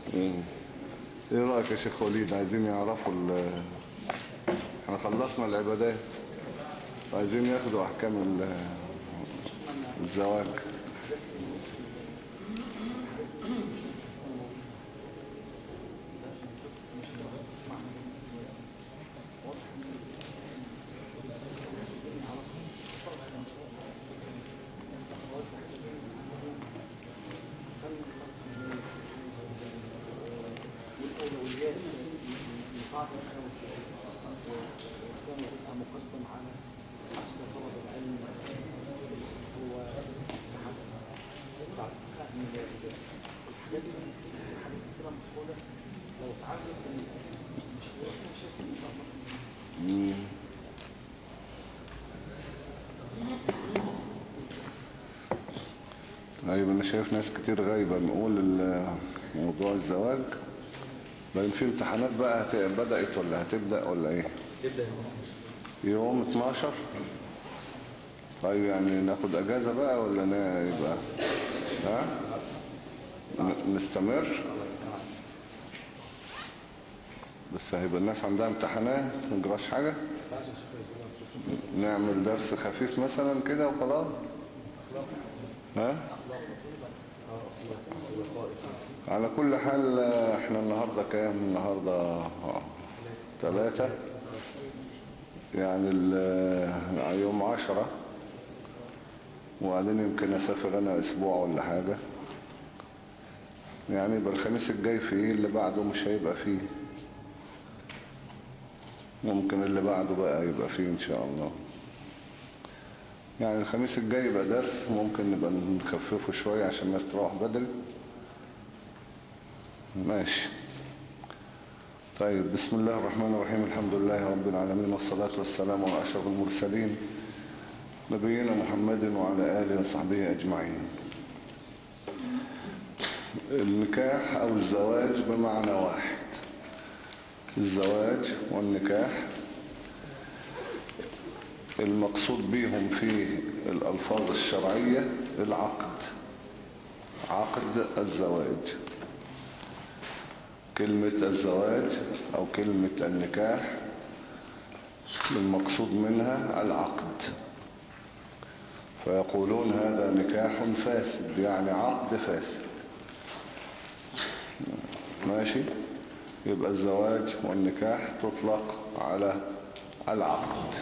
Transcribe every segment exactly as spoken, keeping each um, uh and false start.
ايه رأيك يا شيخ وليد؟ عايزين يعرفوا ال احنا خلصنا العبادات، عايزين ياخدوا احكام الزواج. مقدم على أصل طلب العلم هو مستحب بعد فهم الحاجات الحاجات كده مفقودة لو اتعرض مش هيبقى شايف إن شاء الله. طيب انا شايف ناس كتير غايبة نقول موضوع الزواج، لان في امتحانات بقى بدأت ولا هتبدأ ولا ايه؟ تبدأ يوم اتناشر. طيب يعني ناخد اجازة بقى ولا يبقى ها نستمر؟ بس هيبقى الناس عندها امتحانات ما نجراش حاجة، نعمل درس خفيف مثلا كده وخلاص. ها على كل حال احنا النهاردة كام؟ النهاردة ثلاثة، يعني يوم عشرة، وبعدين يمكن اسافر انا اسبوع ولا حاجة، يعني يبقى الخميس الجاي فيه، اللي بعده مش هيبقى فيه، ممكن اللي بعده بقى يبقى فيه ان شاء الله. يعني الخميس الجاي يبقى درس، ممكن نبقى نخففه شوية عشان الناس تروح بدري. ماشي. طيب بسم الله الرحمن الرحيم، الحمد لله رب العالمين، والصلاة والسلام على أشرف المرسلين نبينا محمد وعلى آله وصحبه أجمعين. النكاح أو الزواج بمعنى واحد، الزواج والنكاح المقصود بهم في الألفاظ الشرعية العقد، عقد الزواج. كلمة الزواج أو كلمة النكاح المقصود منها العقد، فيقولون هذا نكاح فاسد، يعني عقد فاسد. ماشي، يبقى الزواج والنكاح تطلق على العقد.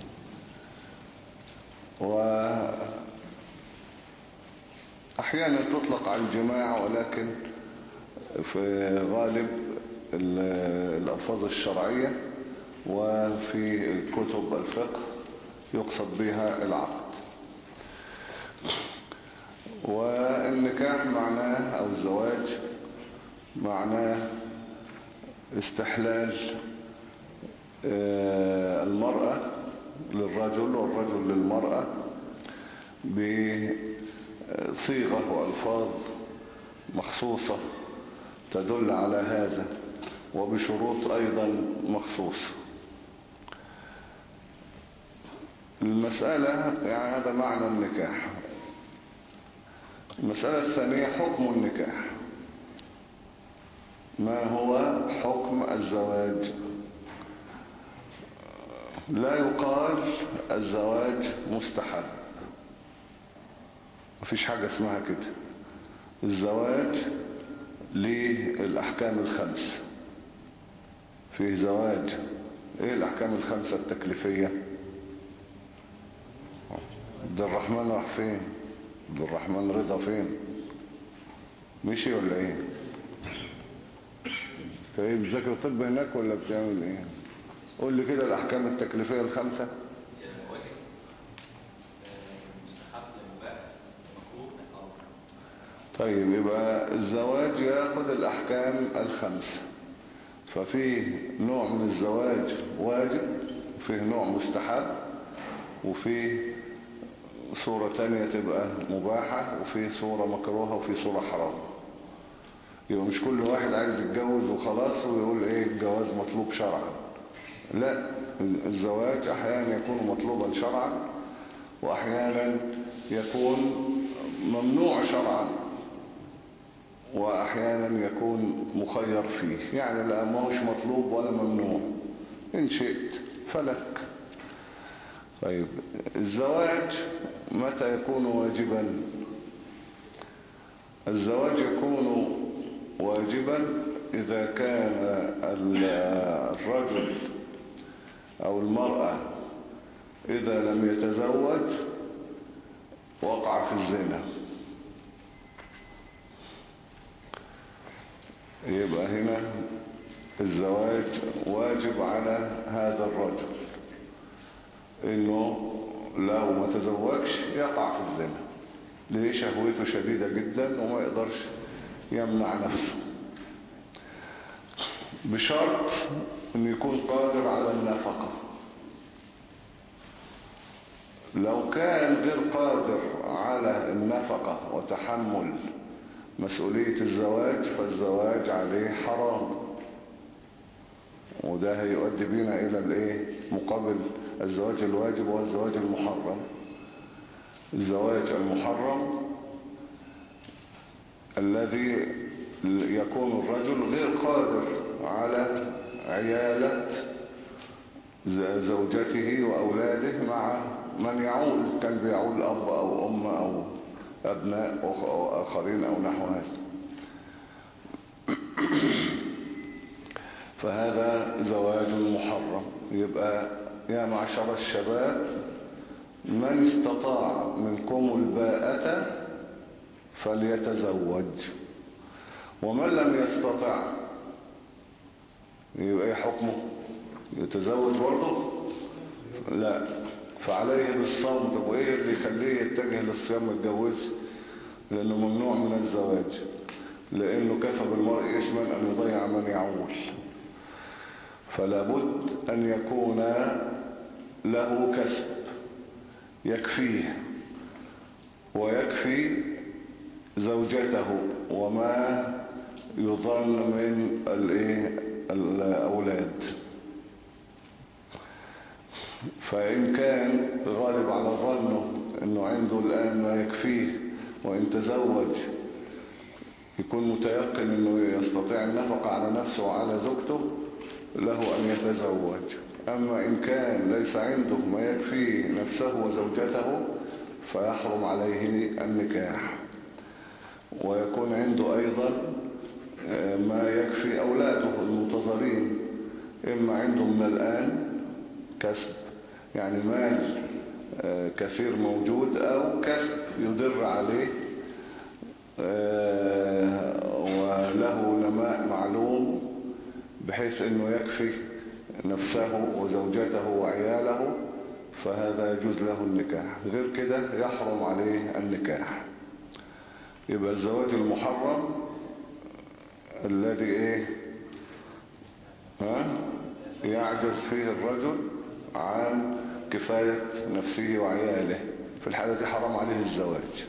وأحيانا تطلق على الجماع، ولكن في غالب الألفاظ الشرعية وفي كتب الفقه يقصد بها العقد. والنكاح معناه أو الزواج معناه استحلال المرأة للرجل والرجل للمرأة بصيغة وألفاظ مخصوصة تدل على هذا، وبشروط أيضا مخصوصة. المسألة يعني هذا معنى النكاح. المسألة الثانية حكم النكاح، ما هو حكم الزواج؟ لا يقال الزواج مستحب، مفيش حاجة اسمها كده. الزواج للأحكام الخمس، فيه زواج. ايه الأحكام الخمسة التكليفية؟ عبد الرحمن راح فين؟ عبد الرحمن رضا فين؟ مشي ولا ايه؟ طيب بتذاكر طب هناك ولا بتعمل ايه؟ قول لي كده الأحكام التكليفية الخمسة. طيب يبقى الزواج ياخد الأحكام الخمسة، ففيه نوع من الزواج واجب، وفيه نوع مستحب، وفيه صورة تانية تبقى مباحة، وفيه صورة مكروهة، وفيه صورة حرام. يبقى مش كل واحد عايز يتجوز وخلاص ويقول ايه الجواز مطلوب شرعا. لا، الزواج احيانا يكون مطلوبا شرعا، واحيانا يكون ممنوع شرعا. وأحيانا يكون مخير فيه، يعني لا ما هوش مطلوب ولا ممنوع، إن شئت فلك. طيب الزواج متى يكون واجبا؟ الزواج يكون واجبا إذا كان الرجل أو المرأة إذا لم يتزوج وقع في الزنا. يبقى هنا الزواج واجب على هذا الرجل، إنه لو ما تزوجش يقع في الزنا، ليه؟ شهوته شديدة جدا وما يقدرش يمنع نفسه، بشرط أن يكون قادر على النفقة. لو كان غير قادر على النفقة وتحمل مسؤولية الزواج فالزواج عليه حرام، وده هيؤدي بينا إلى الإيه؟ مقابل الزواج الواجب والزواج المحرم. الزواج المحرم الذي يكون الرجل غير قادر على عيالة زوجته وأولاده مع من يعول، كان بيعول أب أو أم أو أبناء أو آخرين أو نحو هذا. فهذا زواج محرم. يبقى يا معشر الشباب من استطاع منكم الباءة فليتزوج، ومن لم يستطع يبقى ايه حكمه؟ يتزوج برضه؟ لا، فعليه بالصوم. طب وايه اللي يخليه يتجه للصيام ما يتجوزش؟ لانه ممنوع من الزواج، لانه كفى بالمرء اثما ان يضيع من يعول. فلا بد ان يكون له كسب يكفيه ويكفي زوجته وما يظن من الأولاد. فإن كان غالب على ظنه أنه عنده الآن ما يكفيه وإن تزوج يكون متيقن أنه يستطيع النفقة على نفسه وعلى زوجته، له أن يتزوج. أما إن كان ليس عنده ما يكفي نفسه وزوجته فيحرم عليه النكاح، ويكون عنده أيضا ما يكفي أولاده المنتظرين، إما عنده من الآن كسب يعني مال كثير موجود، أو كسب يدر عليه وله نماء معلوم بحيث أنه يكفي نفسه وزوجته وعياله، فهذا يجوز له النكاح. غير كده يحرم عليه النكاح. يبقى الزواج المحرم الذي ايه ها يعجز فيه الرجل عن كفاية نفسه وعياله، في الحالة دي حرام عليه الزواج.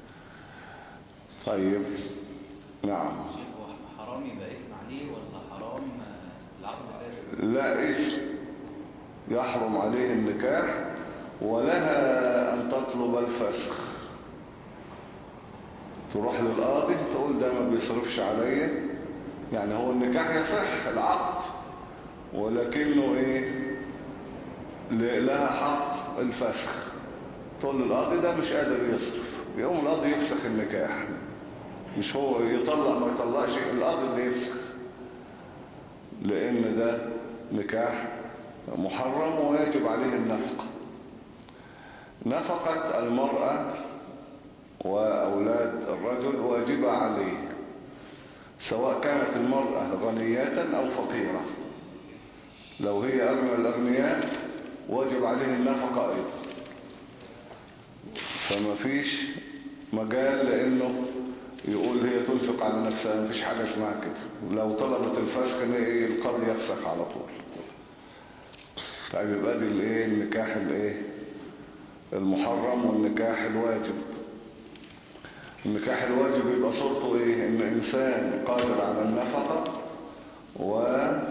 طيب نعم. حرام يبقى إثم عليه ولا حرام العقد فاسد؟ لا، إثم، يحرم عليه النكاح ولها أن تطلب الفسخ. تروح للقاضي تقول ده ما بيصرفش عليا، يعني هو النكاح يصح العقد ولكنه ايه لها حق الفسخ. تقول للقاضي ده مش قادر يصرف، يقوم القاضي يفسخ النكاح، مش هو يطلق ما يطلقش، القاضي اللي يفسخ، لان ده نكاح محرم ويجب عليه النفقة. نفقة المرأة وأولاد الرجل واجبة عليه، سواء كانت المرأة غنية أو فقيرة. لو هي أغنى الأغنياء واجب عليه النفقة أيضا، فما فيش مجال لأنه يقول هي تنفق على نفسها، ما فيش حاجة اسمها كده. لو طلبت الفسخ القاضي يفسخ على طول. طيب يبقى دي الايه النكاح الايه المحرم والنكاح الواجب. النكاح الواجب يبقى صورته ايه؟ ان انسان قادر على النفقة و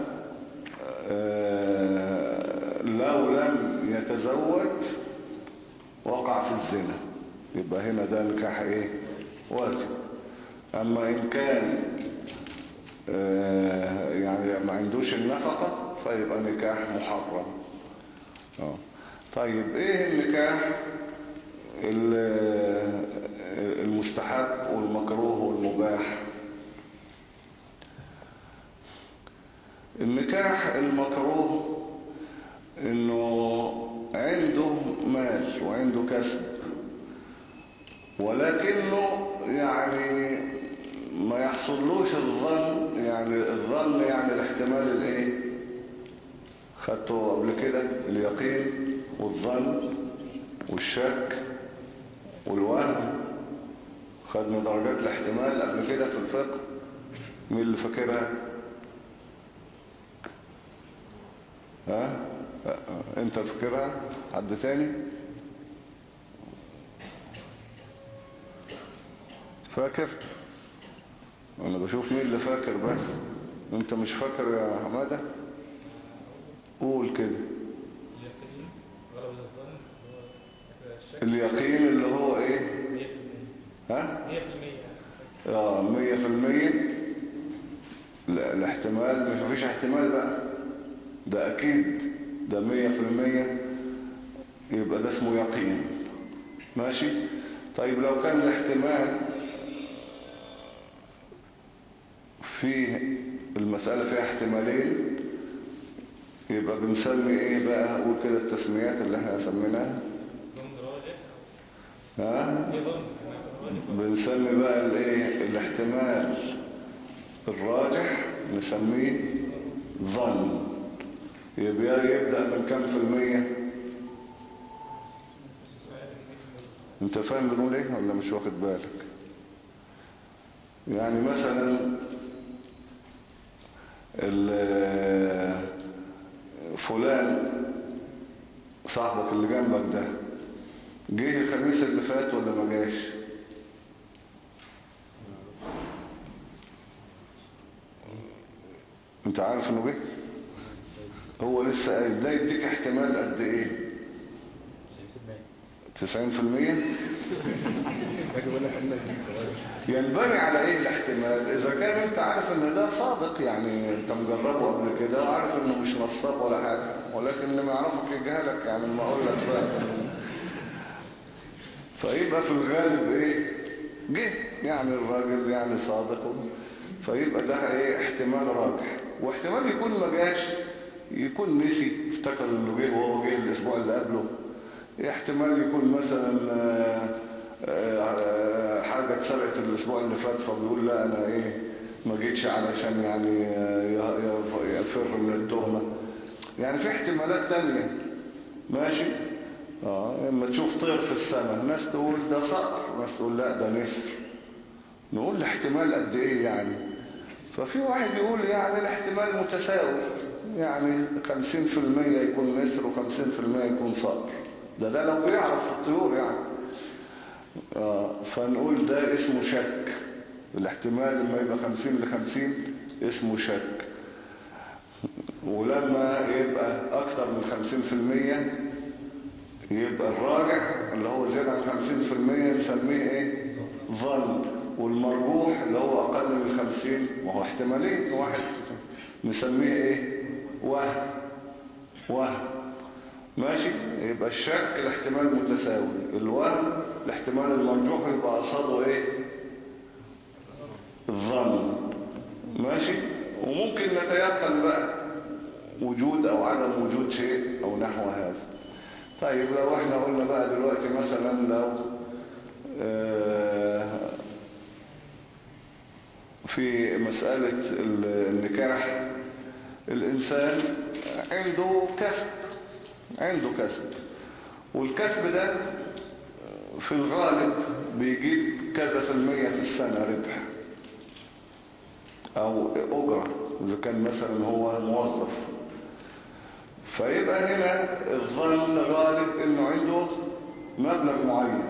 لو لم يتزوج وقع في الزنا، يبقى هنا ده نكاح ايه واجب. اما ان كان آه يعني ما عندوش النفقة فيبقى نكاح محرم. آه. طيب ايه النكاح المستحب والمكروه والمباح؟ النكاح المكروه انه عنده مال وعنده كسب ولكنه يعني ما يحصلوش الظن، يعني الظن يعني الاحتمال الايه خدته قبل كده، اليقين والظن والشك والوهم. خدنا درجات الاحتمال قبل كده في الفقه، مين اللي فاكرها؟ ها انت فاكرها؟ حد تاني فاكر؟ انا بشوف مين اللي فاكر بس. انت مش فاكر يا حمادة؟ قول كده. اليقين اللي هو ايه؟ ها؟ مية في المية. اه مية في المية. لا الاحتمال مش مفيش احتمال بقى، ده اكيد ده مية في المية، يبقى ده اسمه يقين. ماشي. طيب لو كان الاحتمال في المسألة فيها احتمالين يبقى بنسمي ايه بقى؟ قول كده التسميات اللي احنا سميناها. ها؟ بنسمي بقى الايه الاحتمال الراجح نسميه ظن. يبقى يبدأ من كم في المية؟ انت فاهم بنقول ايه ولا مش واخد بالك؟ يعني مثلا فلان صاحبك اللي جنبك ده جه الخميس اللي فات ولا ما جاش؟ انت عارف انه جه؟ هو لسه قايل. ده يديك احتمال قد ايه؟ تسعين في المية. ينبني على ايه الاحتمال؟ اذا كان انت عارف ان ده صادق، يعني انت مجربه قبل كده وعارف انه مش نصاب ولا حاجة، ولكن اللي ما يعرفك يجهلك، يعني ما اقول لك بقى. فيبقى في الغالب ايه؟ جه يعني الراجل يعني صادق، فيبقى ده ايه احتمال راجح. واحتمال يكون ما جاش، يكون نسي افتكر انه جه وهو جه الاسبوع اللي قبله. احتمال يكون مثلا حاجة اتسرقت الاسبوع اللي فات فبيقول لا انا ايه ما جيتش علشان يعني يفر من التهمة. يعني في احتمالات تانية. ماشي. اه اما تشوف طير في السماء ناس تقول ده صقر، ناس تقول لا ده نسر. نقول الاحتمال قد ايه يعني؟ ففي واحد يقول يعني الاحتمال متساوي، يعني خمسين في المية يكون نسر وخمسين في المية يكون صقر. ده ده لو بيعرف في الطيور يعني. آه فنقول ده اسمه شك. الاحتمال لما يبقى خمسين لخمسين اسمه شك. ولما يبقى اكتر من خمسين في المية يبقى الراجع اللي هو زيادة عن خمسين في المية نسميه ايه؟ ظن. والمرجوح اللي هو اقل من خمسين وهو احتمالين واحد نسميه ايه؟ وهم. وهم. ماشي. يبقى الشك الاحتمال متساوي، الوهم الاحتمال المرجوح يبقى قصاده ايه؟ الظن. ماشي. وممكن نتيقن بقى وجود او عدم وجود شيء او نحو هذا. طيب لو احنا قلنا بقى دلوقتي مثلا لو اه في مسألة النكاح الانسان عنده كسب، عنده كسب، والكسب ده في الغالب بيجيب كذا في المية في السنة ربح او اجرة اذا كان مثلا هو موظف. فيبقى هنا الظن غالب انه عنده مبلغ معين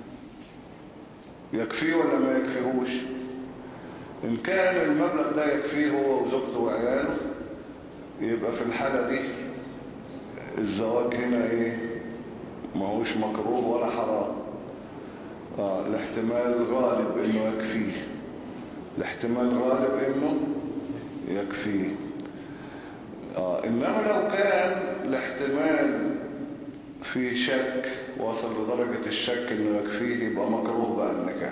يكفيه ولا ما يكفيهوش. ان كان المبلغ ده يكفيه هو وزوجته وعياله يبقى في الحالة دي الزواج هنا ايه؟ ما هوش مكروه ولا حرام. آه الاحتمال غالب انه يكفيه. الاحتمال غالب انه يكفيه. آه انما لو كان الاحتمال في شك وصل لدرجة الشك انه يكفيه يبقى مكروه بقى النكاح،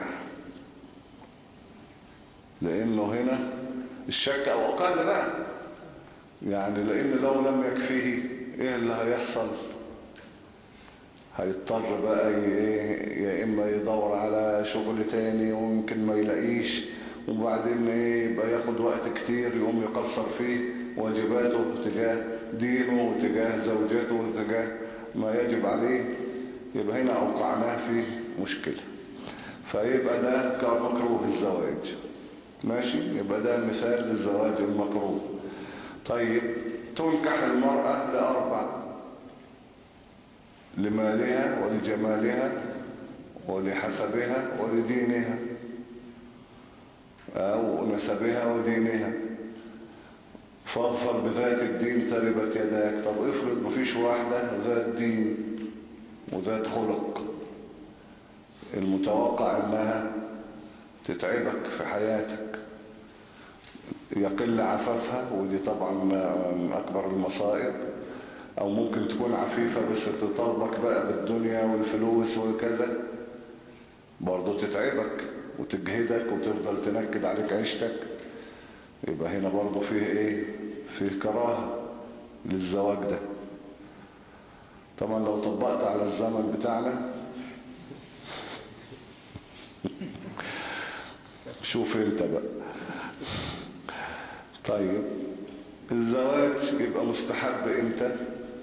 لانه هنا الشك او اقل بقى، يعني لان لو لم يكفيه ايه اللي هيحصل؟ هيضطر بقى يا اما يدور على شغل تاني ويمكن ما يلاقيش، وبعدين ايه يبقى ياخد وقت كتير يقوم يقصر فيه واجباته تجاه دينه وتجاه زوجته وتجاه ما يجب عليه، يبقى هنا اوقعناه في مشكلة. فيبقى ده كمكروه الزواج. ماشي، يبقى ده مثال للزواج المكروه. طيب تنكح المرأة لأربع: لمالها ولجمالها ولحسبها ولدينها أو نسبها ودينها، فاظفر بذات الدين تربت يداك. طب افرض مفيش واحدة ذات دين وذات خلق، المتوقع انها تتعبك في حياتك، يقل عفافها، ودي طبعا من اكبر المصائب، او ممكن تكون عفيفة بس تطالبك بقى بالدنيا والفلوس وكذا، برضو تتعبك وتجهدك وتفضل تنكد عليك عيشتك. يبقى هنا برضو فيه ايه؟ فيه كراهة للزواج ده. طبعا لو طبقت على الزمن بتاعنا شوف انت بقى. طيب الزواج يبقى مستحب امتى؟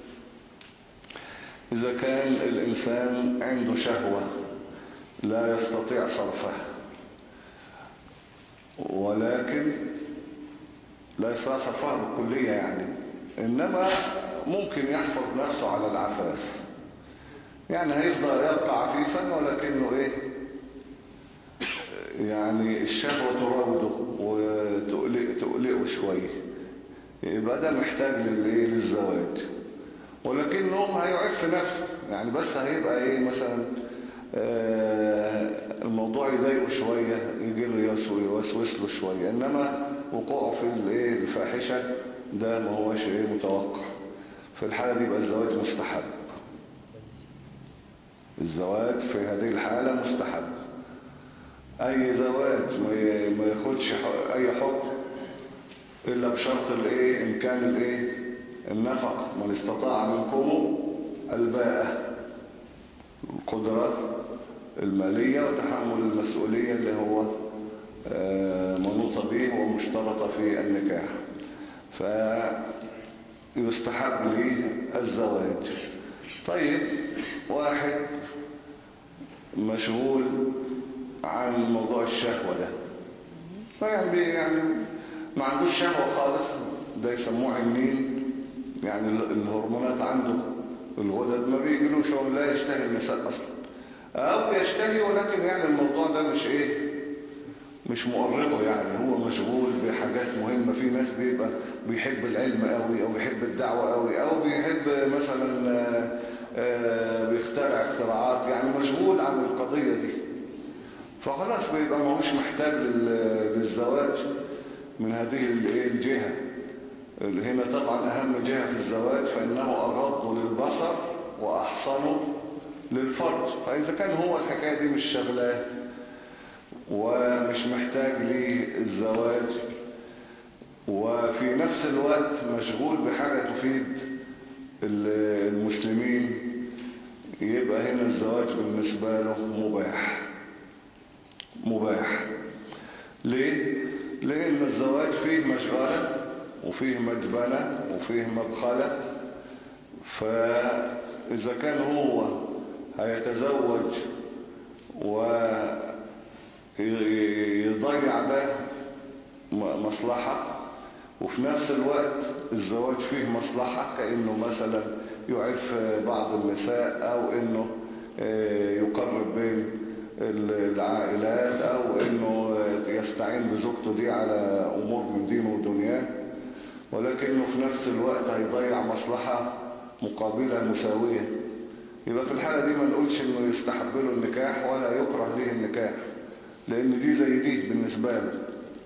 اذا كان الانسان عنده شهوة لا يستطيع صرفها، ولكن لا يستطيع صرفها بالكلية يعني، انما ممكن يحفظ نفسه على العفاف، يعني هيفضل يبقى عفيفا ولكنه ايه يعني الشهوة تراوده وتقلقه شوية، يبقى ده محتاج للايه للزواج، ولكنه هيعف نفسه يعني، بس هيبقى ايه مثلا آه الموضوع يضايقه شوية، يجي له يوسوس له شوية، انما وقوعه في الايه الفاحشة ده ما هوش ايه متوقع. في الحالة دي يبقى الزواج مستحب. الزواج في هذه الحالة مستحب. اي زواج ما ياخدش اي حكم الا بشرط الايه امكان الايه النفق. من استطاع منكم الباءة، القدرة المالية وتحمل المسؤولية اللي هو منوطة به ومشترطة في النكاح، فيستحب ليه الزواج. طيب واحد مشغول عن موضوع الشهوة ده، فيعني يعني ما عندوش شهوة خالص، ده يسموه عنين، يعني الهرمونات عنده الغدد ما بيجلوش، هو لا يشتهي النساء اصلا، او يشتهي ولكن يعني الموضوع ده مش ايه مش مؤرقه، يعني هو مشغول بحاجات مهمة. في ناس بيبقى بيحب العلم قوي، او بيحب الدعوة قوي، او بيحب مثلا آآ آآ بيخترع اختراعات، يعني مشغول عن القضية دي، فخلاص بيبقى ما هوش محتاج للزواج من هذه الجهة. هنا طبعا اهم جهة في الزواج فانه اغض للبصر واحصن للفرج، فاذا كان هو الحكاية دي مش شغلاه ومش محتاج للزواج، وفي نفس الوقت مشغول بحاجة تفيد المسلمين، يبقى هنا الزواج بالنسبة له مباح. مباح ليه؟ لأن الزواج فيه مشغلة وفيه مجبنة وفيه مبخلة، فإذا كان هو هيتزوج ويضيع ده مصلحة، وفي نفس الوقت الزواج فيه مصلحة، كأنه مثلا يعف بعض النساء، أو أنه يقرب بين العائلات، أو أنه يستعين بزوجته دي على أمور من دينه ودنياه، ولكنه في نفس الوقت هيضيع مصلحة مقابلة مساوية، يبقى في الحالة دي ما نقولش أنه يستحب له النكاح ولا يكره له النكاح، لأن دي زي دي بالنسبة له.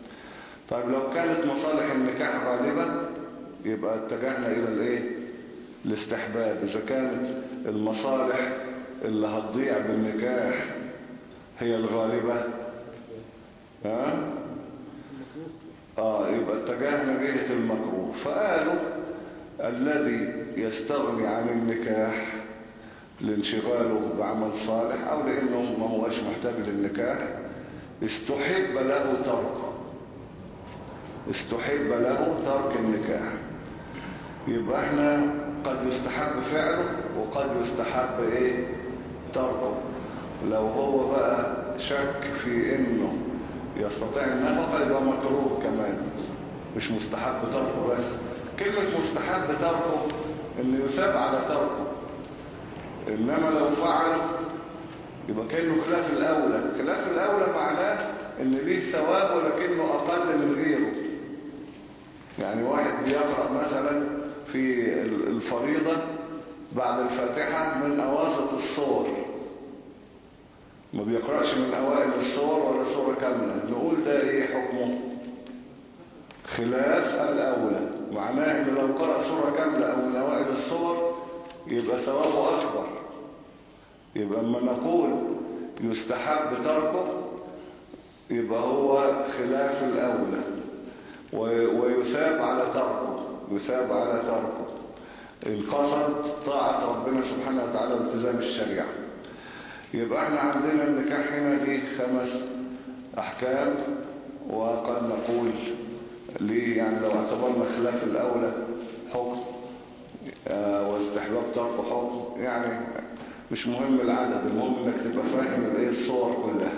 طيب لو كانت مصالح النكاح غالبة يبقى اتجهنا الى الايه الاستحباب. اذا كانت المصالح اللي هتضيع بالنكاح هي الغالبة ها اه يبقى اتجهنا جهة المكروه. فقالوا الذي يستغني عن النكاح لانشغاله بعمل صالح او لانه ما هوش محتاج للنكاح استحب له تركه استحب له ترك النكاح. يبقى احنا قد يستحب فعله وقد يستحب ايه تركه. لو هو بقى شك في انه يستطيع النفقه يبقى مكروه كمان مش مستحب تركه. بس كلمة مستحب تركه انه يثاب على تركه، انما لو فعل يبقى كأنه خلاف الاولى. خلاف الاولى معناه ان ليه ثواب ولكنه اقل من غيره. يعني واحد بيقرأ مثلا في الفريضة بعد الفاتحة من اواسط الصور، ما بيقرأش من اوائل الصور ولا صورة كاملة، نقول ده ايه حكمه؟ خلاف الاولى. معناه ان لو قرأ صورة كاملة او من اوائل الصور يبقى ثوابه اكبر. يبقى اما نقول يستحب تركه يبقى هو خلاف الاولى ويثاب على تركه يثاب على تركه القصد طاعة ربنا سبحانه وتعالى والتزام الشريعة. يبقى احنا عندنا النكاح هنا ليه خمس احكام، وقد نقول ليه يعني لو اعتبرنا خلاف الاولى حكم آه واستحباب ترك حكم، يعني مش مهم العدد، المهم انك تبقى فاهم الايه الصور كلها.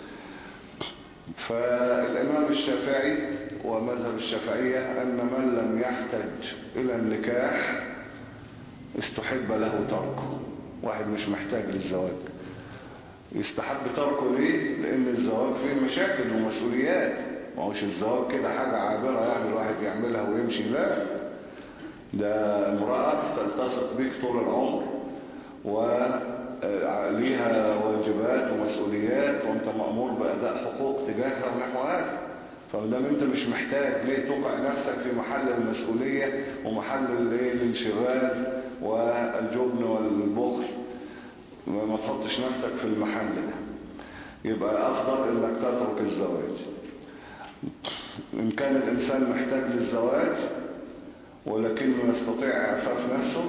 فالامام الشافعي ومذهب الشافعية ان من لم يحتج الى النكاح استحب له تركه. واحد مش محتاج للزواج يستحب تركه. ليه؟ لان الزواج فيه مشاكل ومسؤوليات، ما هوش الزواج كده حاجة عابرة يعني الواحد يعملها ويمشي. لا، ده امرأة تلتصق بيك طول العمر وليها واجبات ومسؤوليات وانت مأمور بأداء حقوق تجاهها ونحو هذا. فمدام انت مش محتاج ليه توقع نفسك في محل المسؤولية ومحل الانشغال والجبن والبخل، ما تحطش نفسك في المحل ده. يبقى افضل انك تترك الزواج. ان كان الانسان محتاج للزواج ولكنه يستطيع اعفاف نفسه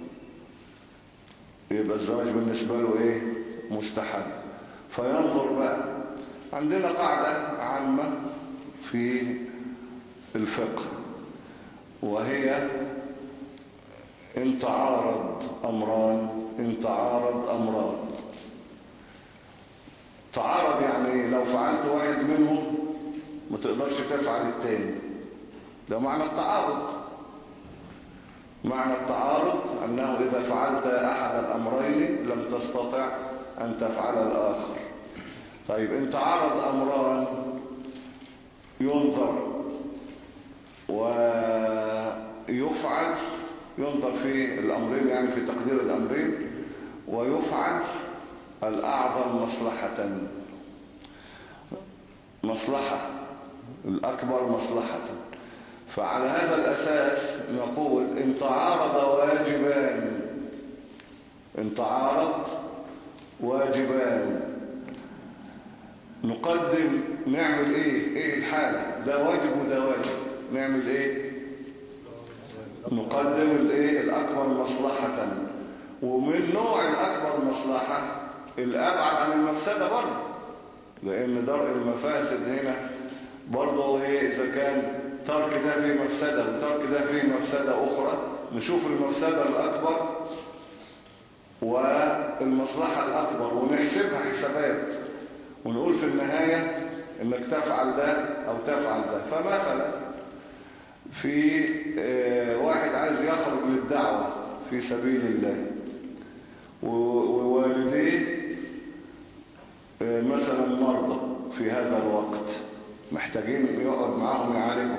يبقى الزواج بالنسبة له ايه مستحب. فينظر بقى. عندنا قاعدة عامة في الفقه وهي ان تعارض امران ان تعارض امران تعارض يعني لو فعلت واحد منهم ما تقدرش تفعل التاني. ده معنى التعارض. معنى التعارض أنه إذا فعلت أحد الأمرين لم تستطع أن تفعل الآخر. طيب إن تعارض أمران ينظر ويفعل، ينظر في الأمرين يعني في تقدير الأمرين، ويفعل الأعظم مصلحة مصلحة الأكبر مصلحة. فعلى هذا الأساس نقول إن تعارض واجبان إن تعارض واجبان نقدم نعمل إيه إيه الحالة؟ ده واجب وده واجب، نعمل إيه؟ نقدم الإيه الأكبر مصلحة. ومن نوع الأكبر مصلحة الأبعد عن المفسدة برضه، لأن درء المفاسد هنا برضه هي إذا كان ترك ده فيه مفسدة وترك ده فيه مفسدة أخرى، نشوف المفسدة الأكبر والمصلحة الأكبر ونحسبها حسابات ونقول في النهاية إنك تفعل ده أو تفعل ده. فمثلا في واحد عايز يخرج للدعوة في سبيل الله ووالديه مثلا مرضى في هذا الوقت محتاجين يقعد معهم يعالجهم،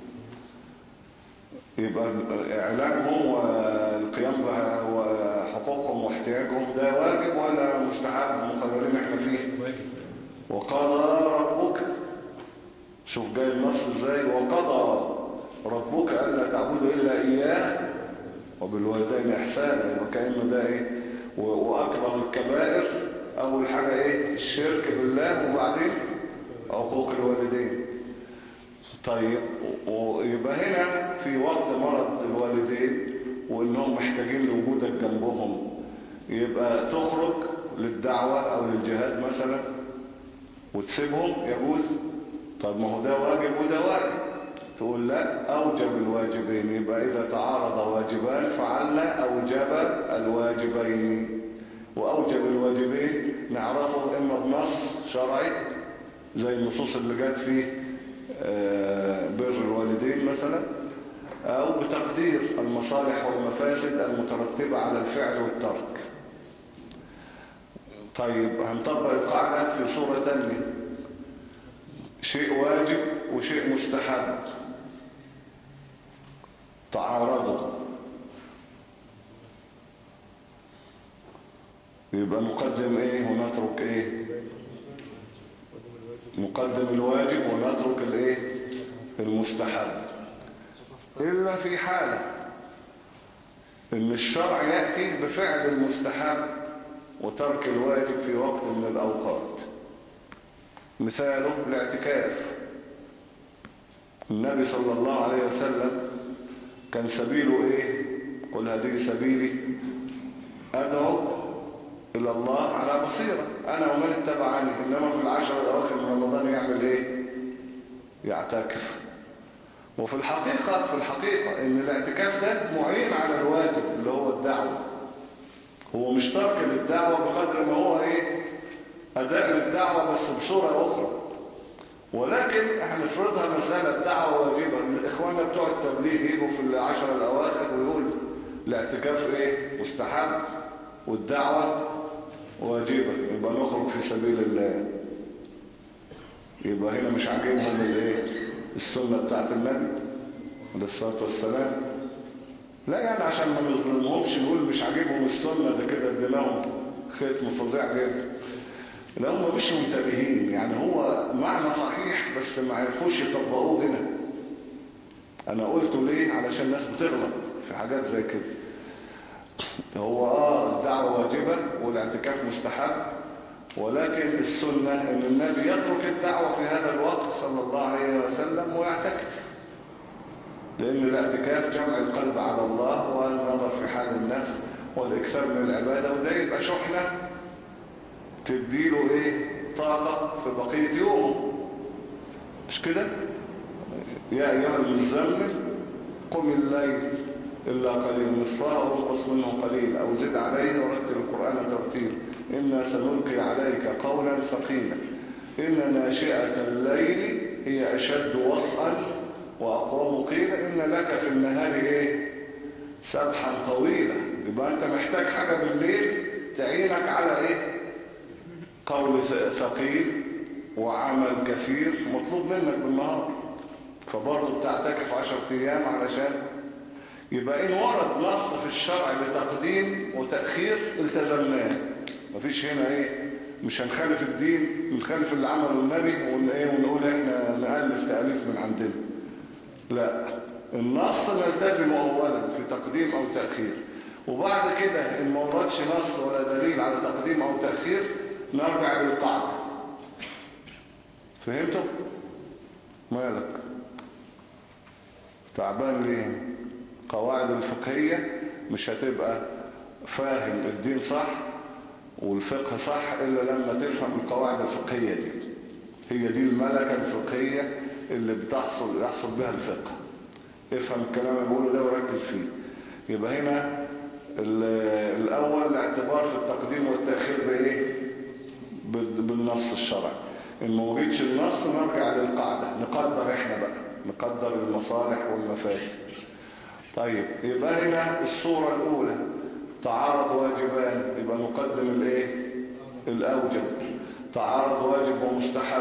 يبقى علاجهم والقيام بحقوقهم واحتياجهم ده واجب ولا مستحب؟ مقررين احنا فيه. وقال ربك شوف جاي النص ازاي، وقضى ربك ألا تعبدوا إلا إياه وبالوالدين إحسانا. وكأنه ده إيه، وأكبر الكبائر أول حاجة إيه الشرك بالله، وبعدين عقوق الوالدين. طيب ويبقى هنا في وقت مرض الوالدين وإنهم محتاجين لوجودك جنبهم، يبقى تخرج للدعوة أو للجهاد مثلا وتسيبهم يجوز؟ طب ما هو ده واجب وده واجب. تقول لا، أوجب الواجبين. يبقى إذا تعارض واجبان فعلنا أوجب الواجبين. وأوجب الواجبين نعرفه إما بنص شرعي زي النصوص اللي جت فيه بر الوالدين مثلا، أو بتقدير المصالح والمفاسد المترتبة على الفعل والترك. طيب هنطبق القاعدة في صورة تانية، شيء واجب وشيء مستحب تعارضوا، يبقى نقدم ايه ونترك ايه؟ نقدم الواجب ونترك الايه؟ المستحب. إلا في حالة ان الشرع يأتي بفعل المستحب وترك الواجب في وقت من الأوقات. مثاله الاعتكاف. النبي صلى الله عليه وسلم كان سبيله ايه؟ قل هذه سبيلي أدعو إلى الله على بصيرة أنا ومن اتبعني. إنما في العشر الأواخر من رمضان يعمل ايه؟ يعتكف. وفي الحقيقة في الحقيقة ان الاعتكاف ده معين على الواجب اللي هو الدعوة. هو مش ترك للدعوة بقدر ما هو ايه؟ أداء للدعوة بس بصورة أخرى. ولكن احنا نفرضها مسألة دعوة واجبة. إخواننا بتوع التبليغ يجوا في العشر الأواخر ويقول الاعتكاف ايه؟ مستحب والدعوة واجبة، يبقى نخرج في سبيل الله. يبقى هنا مش عاجبهم الايه؟ السنة بتاعت النبي عليه الصلاة والسلام. لا يعني عشان ما نظلمهمش نقول مش عاجبهم السنة، ده كده اديناهم ختم فظيع جدا. لا هم مش منتبهين، يعني هو معنى صحيح بس ما عرفوش يطبقوه هنا. انا قلته ليه؟ علشان الناس بتغلط في حاجات زي كده. هو اه الدعوة واجبة والاعتكاف مستحب، ولكن السنة ان النبي يترك الدعوة في هذا الوقت صلى الله عليه وسلم ويعتكف، لان الاعتكاف جمع القلب على الله والنظر في حال النفس والاكثار من العبادة، وده يبقى شحنة تديله ايه؟ طاقة في بقية يومه. مش كده؟ يا ايها المزمل قم الليل إلا قليل نصفه أو انقص منه قليل أو زد عليه ورتل القرآن ترتيلا إنا سنلقي عليك قولا ثقيلا إن ناشئة الليل هي أشد وطئا وأقوم قيلا إن لك في النهار إيه؟ سبحا طويلا. يبقى أنت محتاج حاجة بالليل تعينك على إيه؟ قول ثقيل وعمل كثير مطلوب منك بالنهار، فبرضه بتعتكف عشر أيام علشان يبقى إن ورد نص في الشرع بتقديم وتأخير التزمناه. مفيش هنا إيه؟ مش هنخالف الدين، نخالف اللي عمله النبي ونقول إحنا نألف تأليف من عندنا. لا، النص نلتزمه أولا في تقديم أو تأخير، وبعد كده إن ما وردش نص ولا دليل على تقديم أو تأخير نرجع للقاعدة. فهمتوا؟ مالك تعبان ليه؟ قواعد الفقهية مش هتبقى فاهم الدين صح والفقه صح إلا لما تفهم القواعد الفقهية دي. هي دي الملكة الفقهية اللي بتحصل يحصل بها الفقه. افهم الكلام اللي بقوله ده وركز فيه. يبقى هنا الأول الاعتبار في التقديم والتأخير بإيه؟ بالنص الشرعي. إن ما وجدش النص نرجع للقاعدة، نقدر إحنا بقى، نقدر المصالح والمفاسد. طيب يبقى هنا الصورة الأولى تعارض واجبان، يبقى نقدم الايه؟ الأوجب. تعارض واجب ومستحب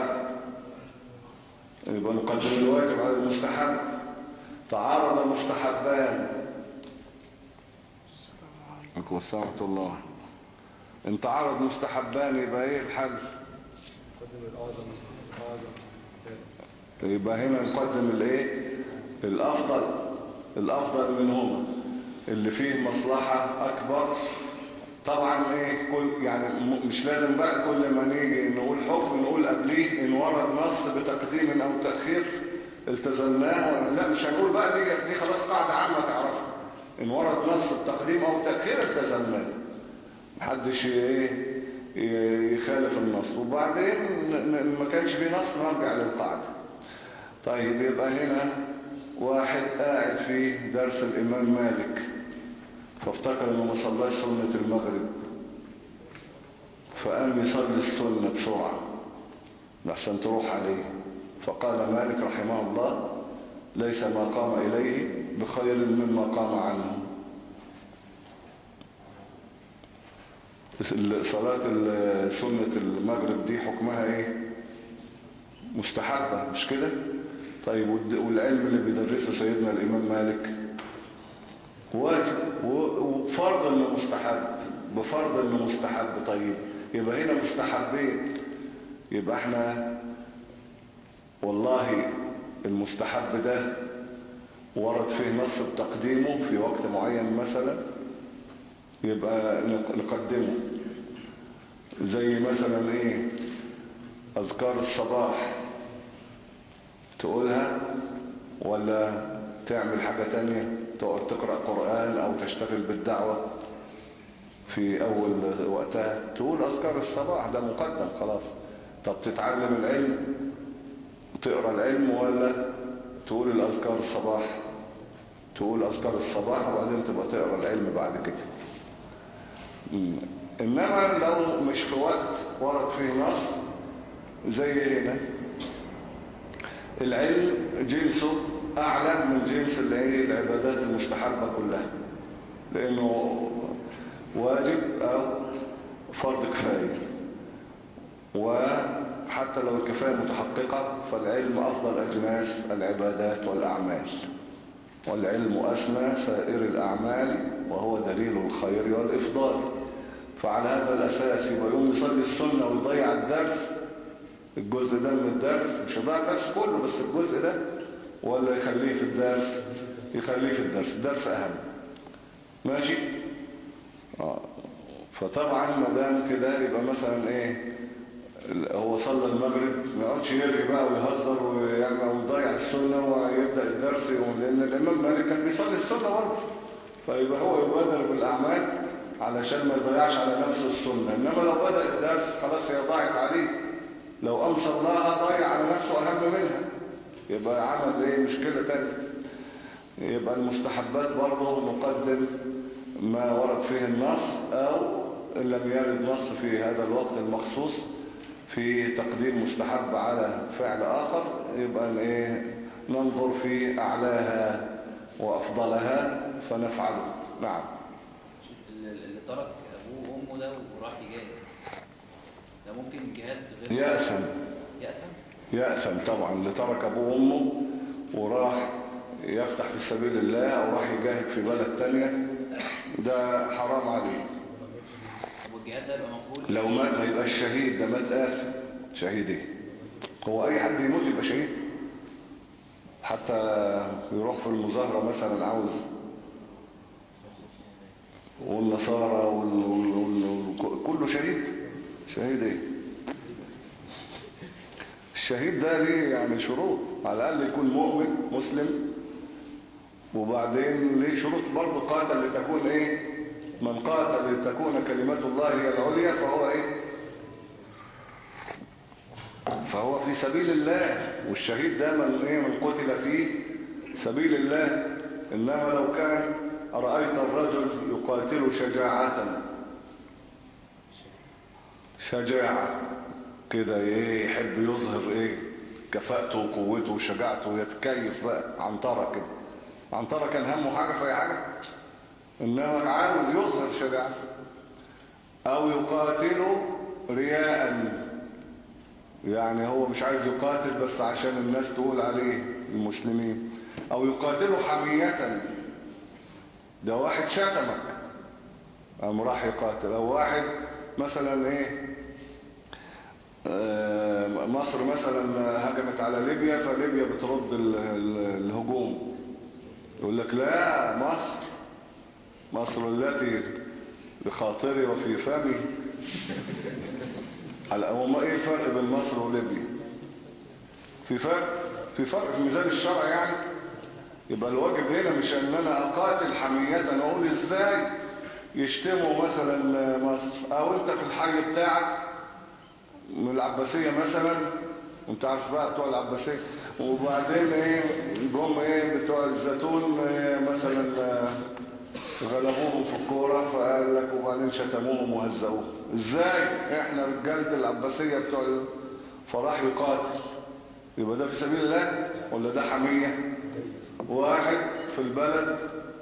يبقى نقدم الواجب على المستحب. تعارض المستحبان عليكم السلام ورحمة الله. ان تعارض مستحبان يبقى ايه الحل؟ يبقى هنا نقدم الايه الافضل الافضل منهما اللي فيه مصلحة اكبر. طبعا ايه كل يعني مش لازم بقى كل ما نيجي نقول حكم نقول قبليه ان ورد نص بتقديم او تأخير التزمناه. لا مش هنقول بقى دي دي خلاص قاعدة عامة تعرفها، ان ورد نص بتقديم او تأخير التزمناه، محدش ايه يخالف النص. وبعدين ما كانش في نص نرجع للقاعدة. طيب يبقى هنا واحد قاعد في درس الامام مالك فافتكر انه ما صلاش سنة المغرب، فقام يصلي السنة بسرعة لحسن تروح عليه، فقال مالك رحمه الله ليس ما قام إليه بخير مما قام عنه. صلاة سنة المغرب دي حكمها ايه؟ مستحبة مش كده؟ طيب والعلم اللي بيدرسه سيدنا الإمام مالك واجب وفرض انه مستحب، بفرض انه مستحب. طيب يبقى هنا مستحبين، يبقى احنا والله المستحب ده ورد فيه نص بتقديمه في وقت معين مثلا يبقى نقدمه. زي مثلا ايه اذكار الصباح تقولها ولا تعمل حاجة تانية، تقعد تقرأ قرآن او تشتغل بالدعوة في اول وقتها تقول اذكار الصباح، ده مقدم خلاص. طب تتعلم العلم تقرأ العلم ولا تقول الاذكار الصباح؟ تقول اذكار الصباح وبعدين تبقى تقرأ العلم بعد كده. انما لو مش في وقت ورد فيه نص زي هنا العلم جنسه اعلى من جنس العبادات المستحبة كلها، لانه واجب او فرض كفاية، وحتى لو الكفاية متحققة فالعلم افضل اجناس العبادات والاعمال، والعلم اسمى سائر الاعمال وهو دليل الخير والافضال. فعلى هذا الاساس يبقى يوم يصلي السنة ويضيع الدرس، الجزء ده من الدرس، مش هيضيع الدرس كله بس الجزء ده، ولا يخليه في الدرس؟ يخليه في الدرس، الدرس اهم. ماشي. آه. فطبعا ما دام كده يبقى مثلا ايه هو صلى المغرب ما يقعدش يرغي بقى ويهزر ويعمل ويضيع السنة ويبدأ الدرس، لان الامام مالك كان بيصلي السنة برضه، فيبقى هو يبادر بالاعمال علشان ما يضيعش على نفسه السنة. انما لو بدأ الدرس خلاص هي ضاعت عليه، لو امسى الله ضيع على نفسه اهم منها، يبقى عمل ايه مشكلة تانية. يبقى المستحبات برضه نقدم ما ورد فيه النص، او ان لم يرد نص في هذا الوقت المخصوص في تقديم مستحب على فعل اخر يبقى ايه ننظر في اعلاها وافضلها فنفعله. نعم. اللي ترك ابوه وامه ده وراح يجاهد ده ممكن جهاد غير يأثم. يأثم يأثم طبعا، اللي ترك ابوه وامه وراح يفتح في سبيل الله او راح يجاهد في بلد تانية ده حرام عليه. والجهاد ده يبقى مقبول لو مات هيبقى الشهيد، ده مات آثم. شهيد ايه؟ هو اي حد يموت يبقى شهيد؟ حتى يروح في المظاهرة مثلا عاوز، والنصارى وال... وال... وال... كله شهيد. شهيد ايه؟ الشهيد ده ليه يعني شروط، على الاقل يكون مؤمن مسلم، وبعدين ليه شروط برضه، قاتل لتكون ايه؟ من قاتل لتكون كلمة الله هي العليا فهو ايه؟ فهو في سبيل الله، والشهيد ده من ايه؟ من قتل في سبيل الله. انما لو كان رأيت الرجل يقاتل شجاعة شجاعة كده ايه، يحب يظهر ايه كفاءته وقوته وشجاعته ويتكيف بقى، عنترة كده. عنترة كان همه حاجة في حاجة، انما عاوز يظهر شجاعته. او يقاتل رياء، يعني هو مش عايز يقاتل بس عشان الناس تقول عليه المسلمين. او يقاتل حمية، ده واحد شتمك قام راح يقاتل. او واحد مثلا ايه آه مصر مثلا هجمت على ليبيا فليبيا بترد ال- ال- الهجوم، يقول لك لا مصر مصر التي بخاطري وفي فمي. على هو ايه الفرق بين مصر وليبيا؟ في فرق في فرق في ميزان الشرع يعني. يبقى الواجب هنا مش ان انا اقاتل حمية، انا اقول ازاي يشتموا مثلا مصر، او انت في الحي بتاعك من العباسية مثلا، وانت عارف بقى بتوع العباسية، وبعدين ايه جم ايه بتوع الزيتون إيه مثلا غلبوهم في الكورة فقال لك، وبعدين شتموهم وهزقوهم. ازاي احنا رجالة العباسية بتوع الفراح يقاتل؟ يبقى ده في سبيل الله ولا ده حمية؟ واحد في البلد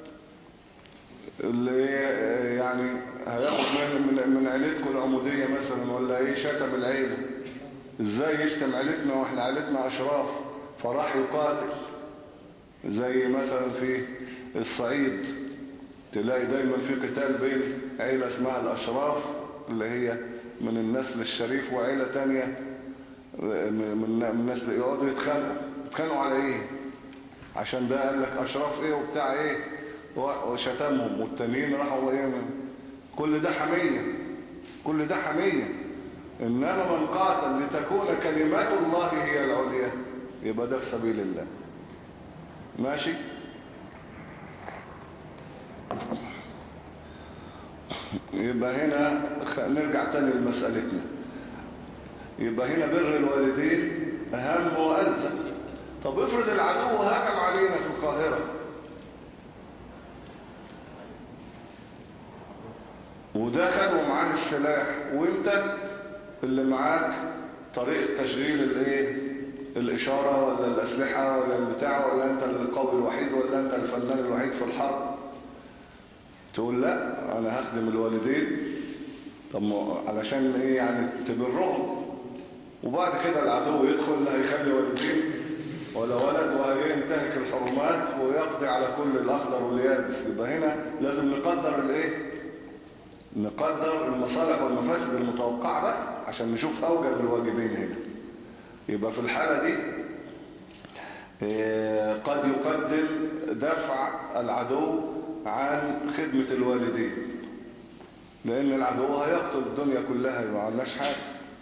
اللي يعني هياخد من من, من عيلتكم العمودية مثلا ولا ايه شتم العيلة، ازاي يشتم عيلتنا واحنا عيلتنا اشراف فراح يقاتل؟ زي مثلا في الصعيد تلاقي دايما في قتال بين عيلة اسمها الاشراف اللي هي من النسل الشريف وعيلة تانية من الناس اللي يقعدوا يتخانقوا يتخانقوا على ايه؟ عشان ده قال لك اشراف ايه وبتاع ايه وشتمهم، والتانيين راحوا ايه. كل ده حمية، كل ده حمية. انما من قاتل لتكون كلمات الله هي العليا يبقى ده في سبيل الله. ماشي. يبقى هنا نرجع تاني لمسألتنا. يبقى هنا بر الوالدين اهم وألزم. طب افرض العدو هجم علينا في القاهرة ودخل ومعاه السلاح، وانت اللي معاك طريقة تشغيل الايه الاشارة ولا الاسلحة ولا البتاع، ولا انت القوي الوحيد ولا انت الفنان الوحيد في الحرب، تقول لا انا هخدم الوالدين. طب علشان ايه يعني؟ تبرهم. وبعد كده العدو يدخل لا هيخلي والدين ولا ولد وهينتهك الحرمات ويقضي على كل الاخضر واليابس. يبقى هنا لازم نقدر الايه نقدر المصالح والمفاسد المتوقعة بقى عشان نشوف اوجب الواجبين هنا. يبقى في الحالة دي قد يقدم دفع العدو عن خدمة الوالدين، لان العدو هيقتل الدنيا كلها ما عملناش حاجة.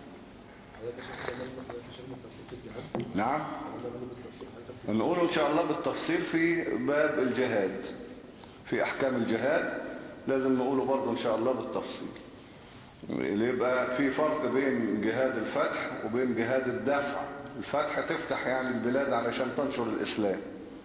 نعم نقول ان شاء الله بالتفصيل في باب الجهاد، في احكام الجهاد لازم نقوله برضه ان شاء الله بالتفصيل. اللي يبقى في فرق بين جهاد الفتح وبين جهاد الدفع. الفتح تفتح يعني البلاد علشان تنشر الاسلام،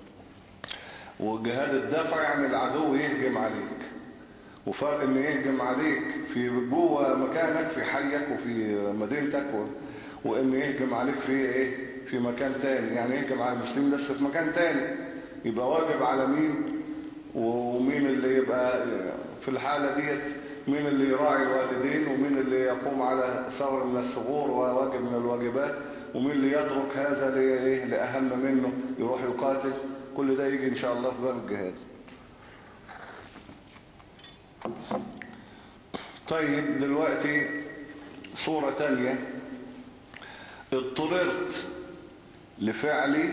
وجهاد الدفع يعني العدو يهجم عليك. وفرق ان يهجم عليك في جوه مكانك في حيك وفي مدينتك و... وان يهجم عليك في ايه في مكان تاني، يعني يهجم على المسلمين بس في مكان تاني. يبقى واجب على مين ومين اللي يبقى في الحالة ديت، مين اللي يراعي الوالدين ومين اللي يقوم على ثغر من الثغور وواجب من الواجبات، ومين اللي يترك هذا لإيه لأهم منه يروح يقاتل. كل ده يجي إن شاء الله في باب الجهاد. طيب دلوقتي صورة تانية. اضطررت لفعل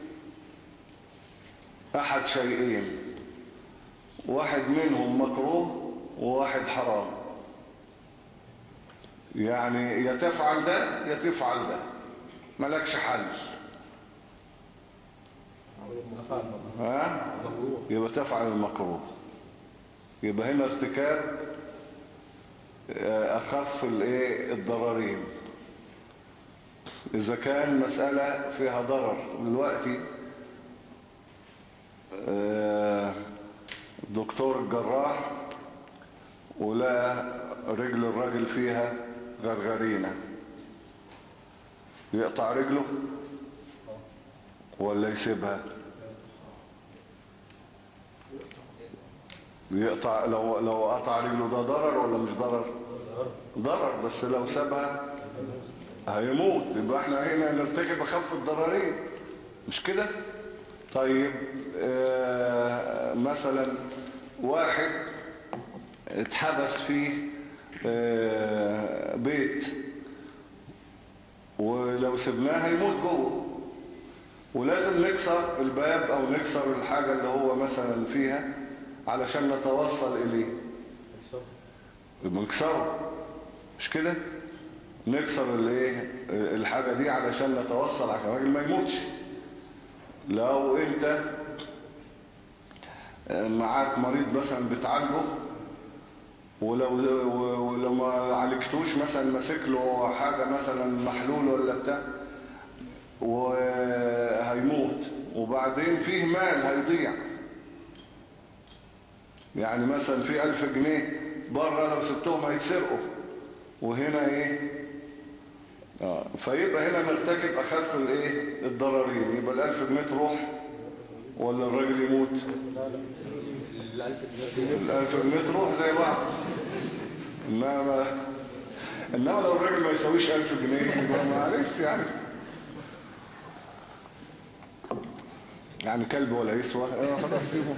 أحد شيئين، واحد منهم مكروه وواحد حرام، يعني يا تفعل ده يا تفعل ده ملكش حل. ها يبقى تفعل المكروه. يبقى هنا ارتكاب اخف الايه الضررين. اذا كان مسألة فيها ضرر دلوقتي دكتور الجراح ولا رجل الراجل فيها غرغرينة، يقطع رجله ولا يسيبها؟ يقطع. لو لو قطع رجله ده ضرر ولا مش ضرر؟ ضرر. بس لو سابها هيموت. يبقى احنا هنا نرتكب اخف الضررين، مش كده؟ طيب آه مثلا واحد اتحبس في آه بيت، ولو سبناه هيموت جوه، ولازم نكسر الباب او نكسر الحاجة اللي هو مثلا فيها علشان نتوصل اليه. بنكسره مش كده؟ نكسر الايه الحاجة دي علشان نتوصل عشان الراجل ما يموتش. لو انت معاك مريض مثلا بتعالجه ولو ولو ما عالجتوش مثلا ماسك له حاجة مثلا محلول ولا بتاع وهيموت، وبعدين فيه مال هيضيع، يعني مثلا في ألف جنيه بره لو سبتهم هيتسرقوا، وهنا ايه اه فيبقى هنا نرتكب اخف الايه الضررين. يبقى الألف جنيه تروح ولا الراجل يموت؟ الألف جنيه تروح زي بعض. انما انما لو الراجل ما يسويش ألف جنيه يبقى معلش يعني يعني كلب ولا يسوى اه خلاص سيبه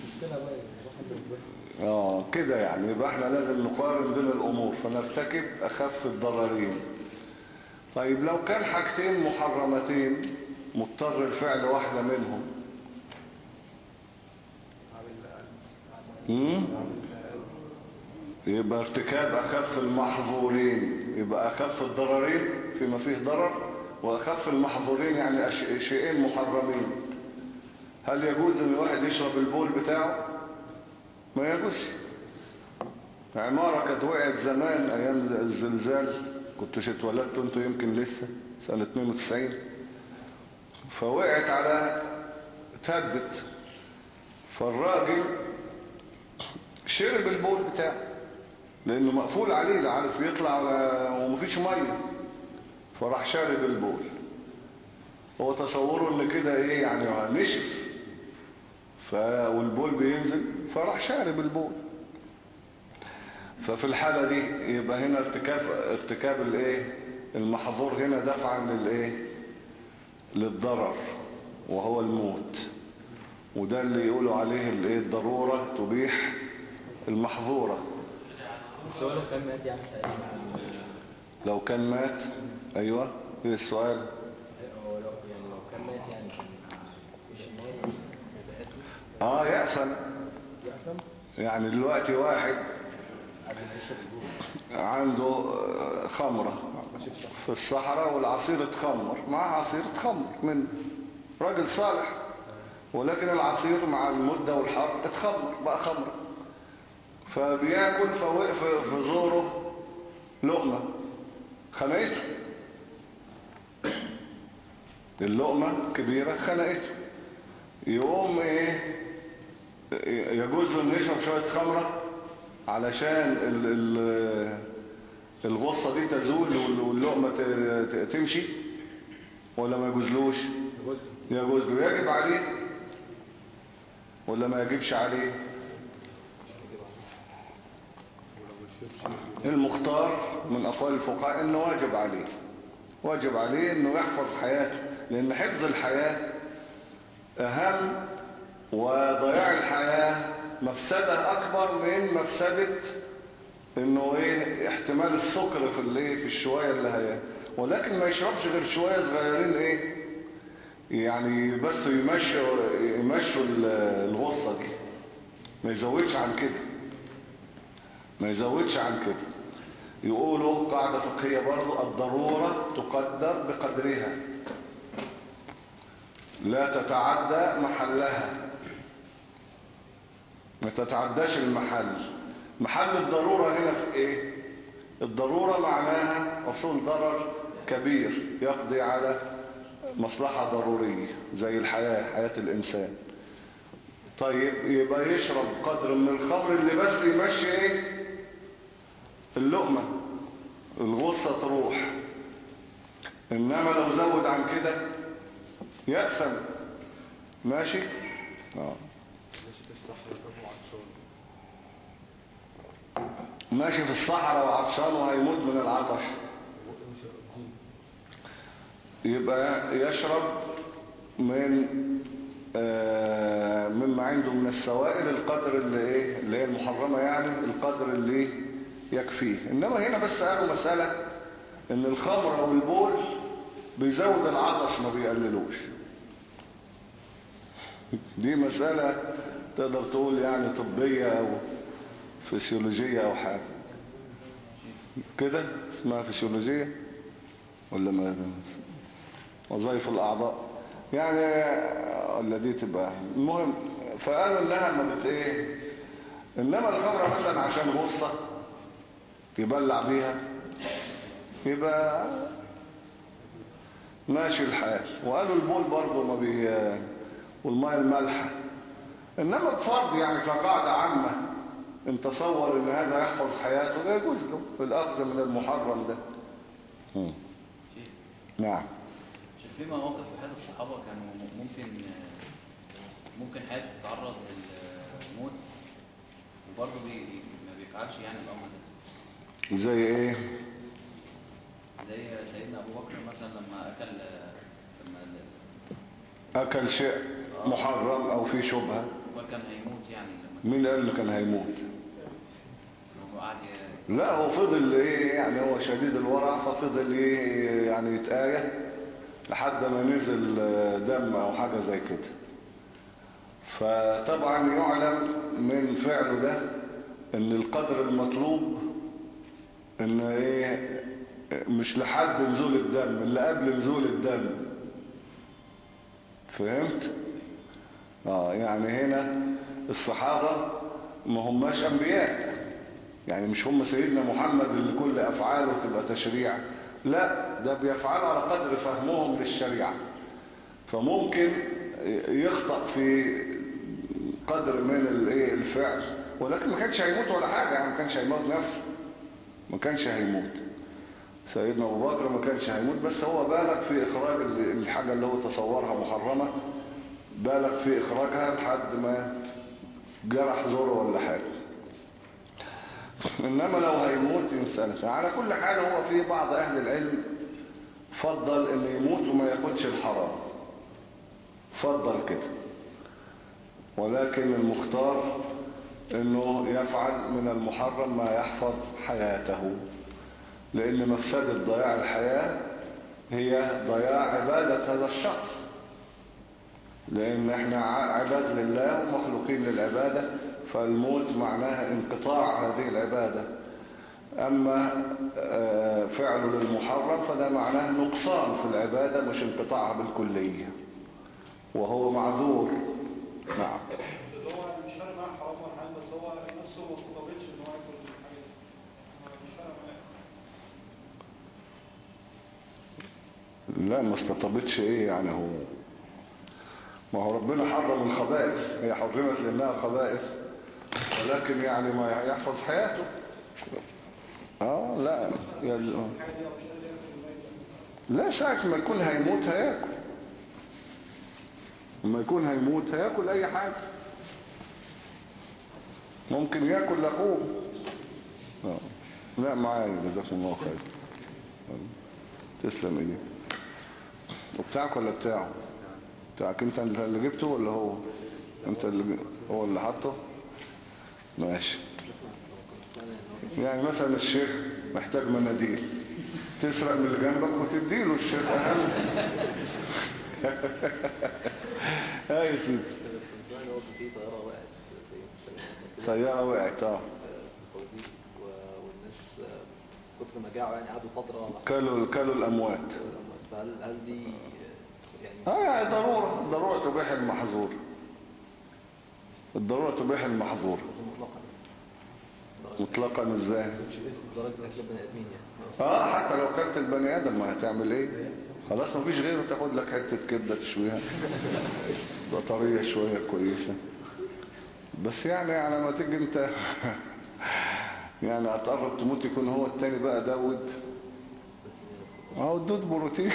اه كده يعني. يبقى احنا لازم نقارن بين الامور فنرتكب اخف الضررين. طيب لو كان حاجتين محرمتين مضطر الفعل واحدة منهم، امم يبقى ارتكاب اخف المحظورين، يبقى اخف الضررين فيما فيه ضرر واخف المحظورين يعني أش- شيئين محرمين. هل يجوز ان الواحد يشرب البول بتاعه؟ ما يجوزش. عمارة كانت وقعت زمان ايام الزلزال، كنتوش اتولدتوا انتوا يمكن لسه سنة اتنين وتسعين، فوقعت على تهدت، فالراجل شرب البول بتاعه لانه مقفول عليه لا عارف يطلع ومفيش ميه، فراح شارب البول. هو تصوره ان كده ايه يعني نشف ف... والبول بينزل فراح شارب البول. ففي الحالة دي يبقى هنا ارتكاب ارتكاب الايه المحظور هنا دفعا للايه للضرر وهو الموت، وده اللي يقولوا عليه الايه الضرورة تبيح المحظورة. السؤال لو كان مات يعني سألين لو كان مات ايوه ايه السؤال؟ هو لو يعني لو كان مات يعني كان اه يأسن. يعني دلوقتي واحد عنده خمرة في الصحراء والعصير اتخمر، معاه عصير اتخمر من راجل صالح، ولكن العصير مع المدة والحر اتخمر بقى خمرة، فبياكل فوقف في زوره لقمة خنقته، اللقمة كبيرة خنقته، يقوم ايه يجوز له انه يشرب شوية خمرة علشان ال ال الغصة دي تزول واللقمة تمشي ولا ما يجوزلوش؟ يجوز له. يجب عليه ولا ما يجبش عليه؟ المختار من أقوال الفقهاء انه واجب عليه، واجب عليه انه يحفظ حياته، لان حفظ الحياة اهم، وضياع الحياة مفسدة اكبر من مفسدة انه ايه احتمال السكر في الايه في الشوية اللي هي، ولكن ما يشربش غير شوية صغيرين ايه يعني بس يمشوا يمشوا الغصة دي، ما يزودش عن كده، ما يزودش عن كده. يقولوا قاعدة فقهية برضو الضرورة تقدر بقدرها لا تتعدى محلها، ما تتعداش المحل. محل الضرورة هنا في ايه؟ الضرورة معناها وصول ضرر كبير يقضي على مصلحة ضرورية زي الحياة، حياة الإنسان. طيب يبقى يشرب قدر من الخمر اللي بس يمشي ايه اللقمة الغصة تروح، انما لو زود عن كده يأثم. ماشي اه ماشي في الصحراء وعطشان وهيموت من العطش، يبقى يشرب من آه مما عنده من السوائل القدر اللي ايه اللي هي المحرمة، يعني القدر اللي يكفيه. انما هنا بس قالوا مسألة ان الخمر والبول بيزود العطش ما بيقللوش. دي مسألة تقدر تقول يعني طبية أو فسيولوجية أو حاجة كده اسمها فسيولوجية ولا ما وظائف الأعضاء يعني، ولا دي تبقى المهم. فقالوا إنها ما بت إيه، إنما الخمرة مثلا عشان غصة يبلع بيها يبقى ماشي الحال. وقالوا البول برضه ما بي والماء المالحة. إنما بفرض يعني كقاعدة عامة ان تصور ان هذا يحفظ حياته لا يجوز له الأخذ من المحرم ده. مم. نعم. شوف في مواقف في حياة الصحابة كانوا ممكن ممكن حياته تتعرض للموت وبرضه بي ما بيفعلش يعني الأمر ده. زي ايه؟ زي سيدنا أبو بكر مثلا لما أكل لما أكل شيء محرم أو فيه شبهة وكان هيموت يعني لما مين قال اللي كان هيموت؟ هو قاعد لا هو فضل ايه يعني، هو شديد الورع ففضل ايه يعني يتآية لحد ما نزل دم او حاجة زي كده. فطبعا يعلم من فعله ده ان القدر المطلوب ان ايه مش لحد نزول الدم، اللي قبل نزول الدم. فهمت؟ اه يعني هنا الصحابة ما هماش انبياء يعني، مش هم سيدنا محمد اللي كل افعاله تبقى تشريع، لا ده بيفعلوا على قدر فهمهم للشريعة. فممكن يخطأ في قدر من الايه الفعل، ولكن ما كانش هيموت ولا حاجة يعني، ما كانش هيموت نفسه، ما كانش هيموت. سيدنا ابو بكر ما كانش هيموت، بس هو بالغ في اخراج الحاجة اللي هو تصورها محرمة، بالغ في اخراجها لحد ما جرح زوره ولا حاجة. إنما لو هيموت ينسى. على كل حال هو في بعض أهل العلم فضل إنه يموت وما ياخدش الحرام، فضل كده. ولكن المختار إنه يفعل من المحرم ما يحفظ حياته، لأن مفسدة ضياع الحياة هي ضياع عبادة هذا الشخص، لأن احنا عباد لله ومخلوقين للعبادة، فالموت معناها انقطاع هذه العبادة. أما فعله للمحرم فده معناه نقصان في العبادة مش انقطاعها بالكلية، وهو معذور. نعم. هو مش فارق معاه حرام ولا حاجة، بس هو نفسه ما استطاعتش ان هو ياكل الحاجات دي، مش فارق معاه. لا ما استطابتش ايه يعني، هو ما هو ربنا حرم الخبائث، هي حرمت لأنها خبائث، ولكن يعني ما يحفظ حياته. اه لا يل... لا ساعة ما يكون هيموت هياكل، لما يكون هيموت هياكل اي حاجة، ممكن ياكل لحوم. اه لا معايا جزاكم الله خير، تسلم ايديك. وبتاعك ولا بتاعه؟ بتاعك انت اللي جبته ولا هو انت اللي هو اللي حطه؟ ماشي. يعني مثلا الشيخ محتاج مناديل، تسرق من اللي جنبك وتديله، الشيخ اهم. ها يا سيدي. طيارة وقعت اه والناس كتر ما جاعوا يعني قعدوا فترة كلوا كلوا الأموات. فهل هل دي يعني اه يعني ضرورة ضرورة تبيح المحظور، الضرورة تبيح المحظور مطلقا. ازاي؟ درجة أكل بني آدمين يعني. اه حتى لو كلت البني آدم ما هتعمل ايه، خلاص مفيش غيره، تاخد لك حتة كبدة تشويها بطرية شوية كويسة. بس يعني على ما تيجي انت يعني هتقرب تموت يكون هو التاني بقى داود، اهو الدود بروتين.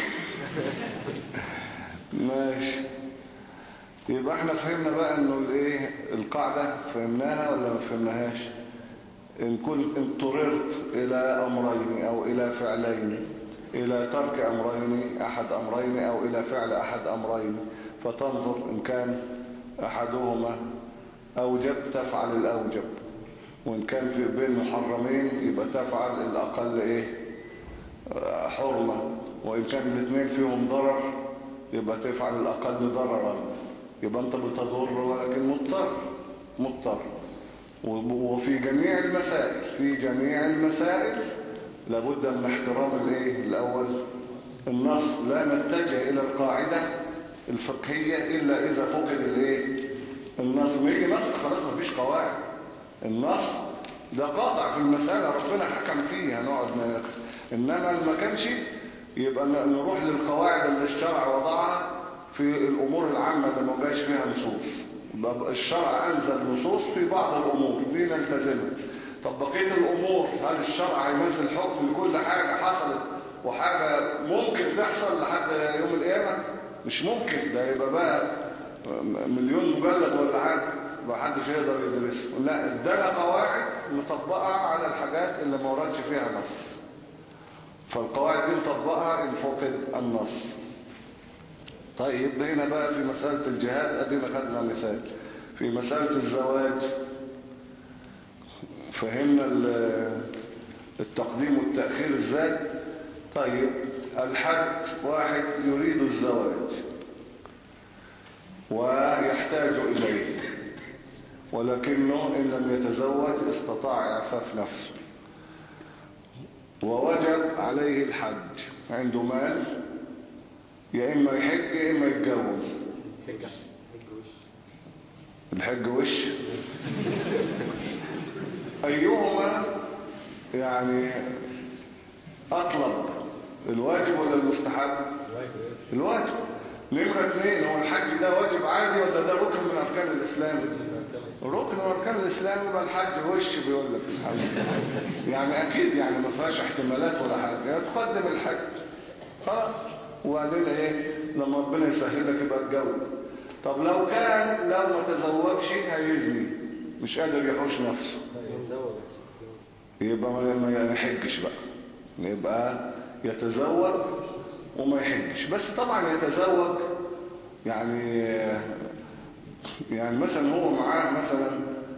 ماشي. يبقى احنا فهمنا بقى انه الايه القاعدة، فهمناها ولا ما فهمناهاش؟ ان كنت اضطررت الى امرين او الى فعلين، الى ترك امرين احد امرين او الى فعل احد امرين، فتنظر ان كان احدهما اوجب تفعل الاوجب، وان كان في بين محرمين يبقى تفعل الاقل ايه حرمة، وإن كان الاثنين فيهم ضرر يبقى تفعل الأقل ضررا، يبقى أنت بتضر ولكن مضطر مضطر. وفي جميع المسائل في جميع المسائل لابد من احترام الايه الأول النص. لا نتجه إلى القاعدة الفقهية إلا إذا فقد الايه النص. ما يجي نص خلاص ما فيش قواعد. النص ده قاطع في المسألة ربنا حكم فيها نقعد ما يخص. إنما ما كانش يبقى نروح للقواعد اللي الشرع وضعها في الأمور العامة اللي ما جاش فيها نصوص. الشرع أنزل نصوص في بعض الأمور دي نلتزمها. طب بقية الأمور هل الشرع ينزل حكم لكل حاجة حصلت وحاجة ممكن تحصل لحد يوم القيامة؟ مش ممكن. ده يبقى بقى مليون مجلد ولا حاجة ما حدش يقدر يدرسه. لا، ادانا قواعد نطبقها على الحاجات اللي ما وردش فيها نص. فالقواعد دي نطبقها إن فقد النص. طيب هنا بقى في مسألة الجهاد أدينا خدنا مثال. في مسألة الزواج فهمنا التقديم والتأخير ازاي. طيب الحد واحد يريد الزواج ويحتاج إليه، ولكنه إن لم يتزوج استطاع إعفاف نفسه ووجب عليه الحج. عنده مال، يا إما يحج يا إما يتجوز. الحج وش أيهما يعني أطلب، الواجب ولا المستحب؟ الواجب. نمرة اثنين، هو الحج ده واجب عادي ولا ده ركن من أركان الإسلام؟ ركن من أركان الإسلام. يبقى الحج وش بيقول لك يعني أكيد يعني ما فيهاش احتمالات ولا حاجة، يعني تقدم الحج خلاص. وبعدين إيه لما ربنا يسهلك يبقى اتجوز. طب لو كان لو ما تزوجش هيزني مش قادر يحوش نفسه يبقى ما يحجش بقى، يبقى يتزوج وما يحجش. بس طبعا يتزوج يعني يعني مثلا هو معاه مثلا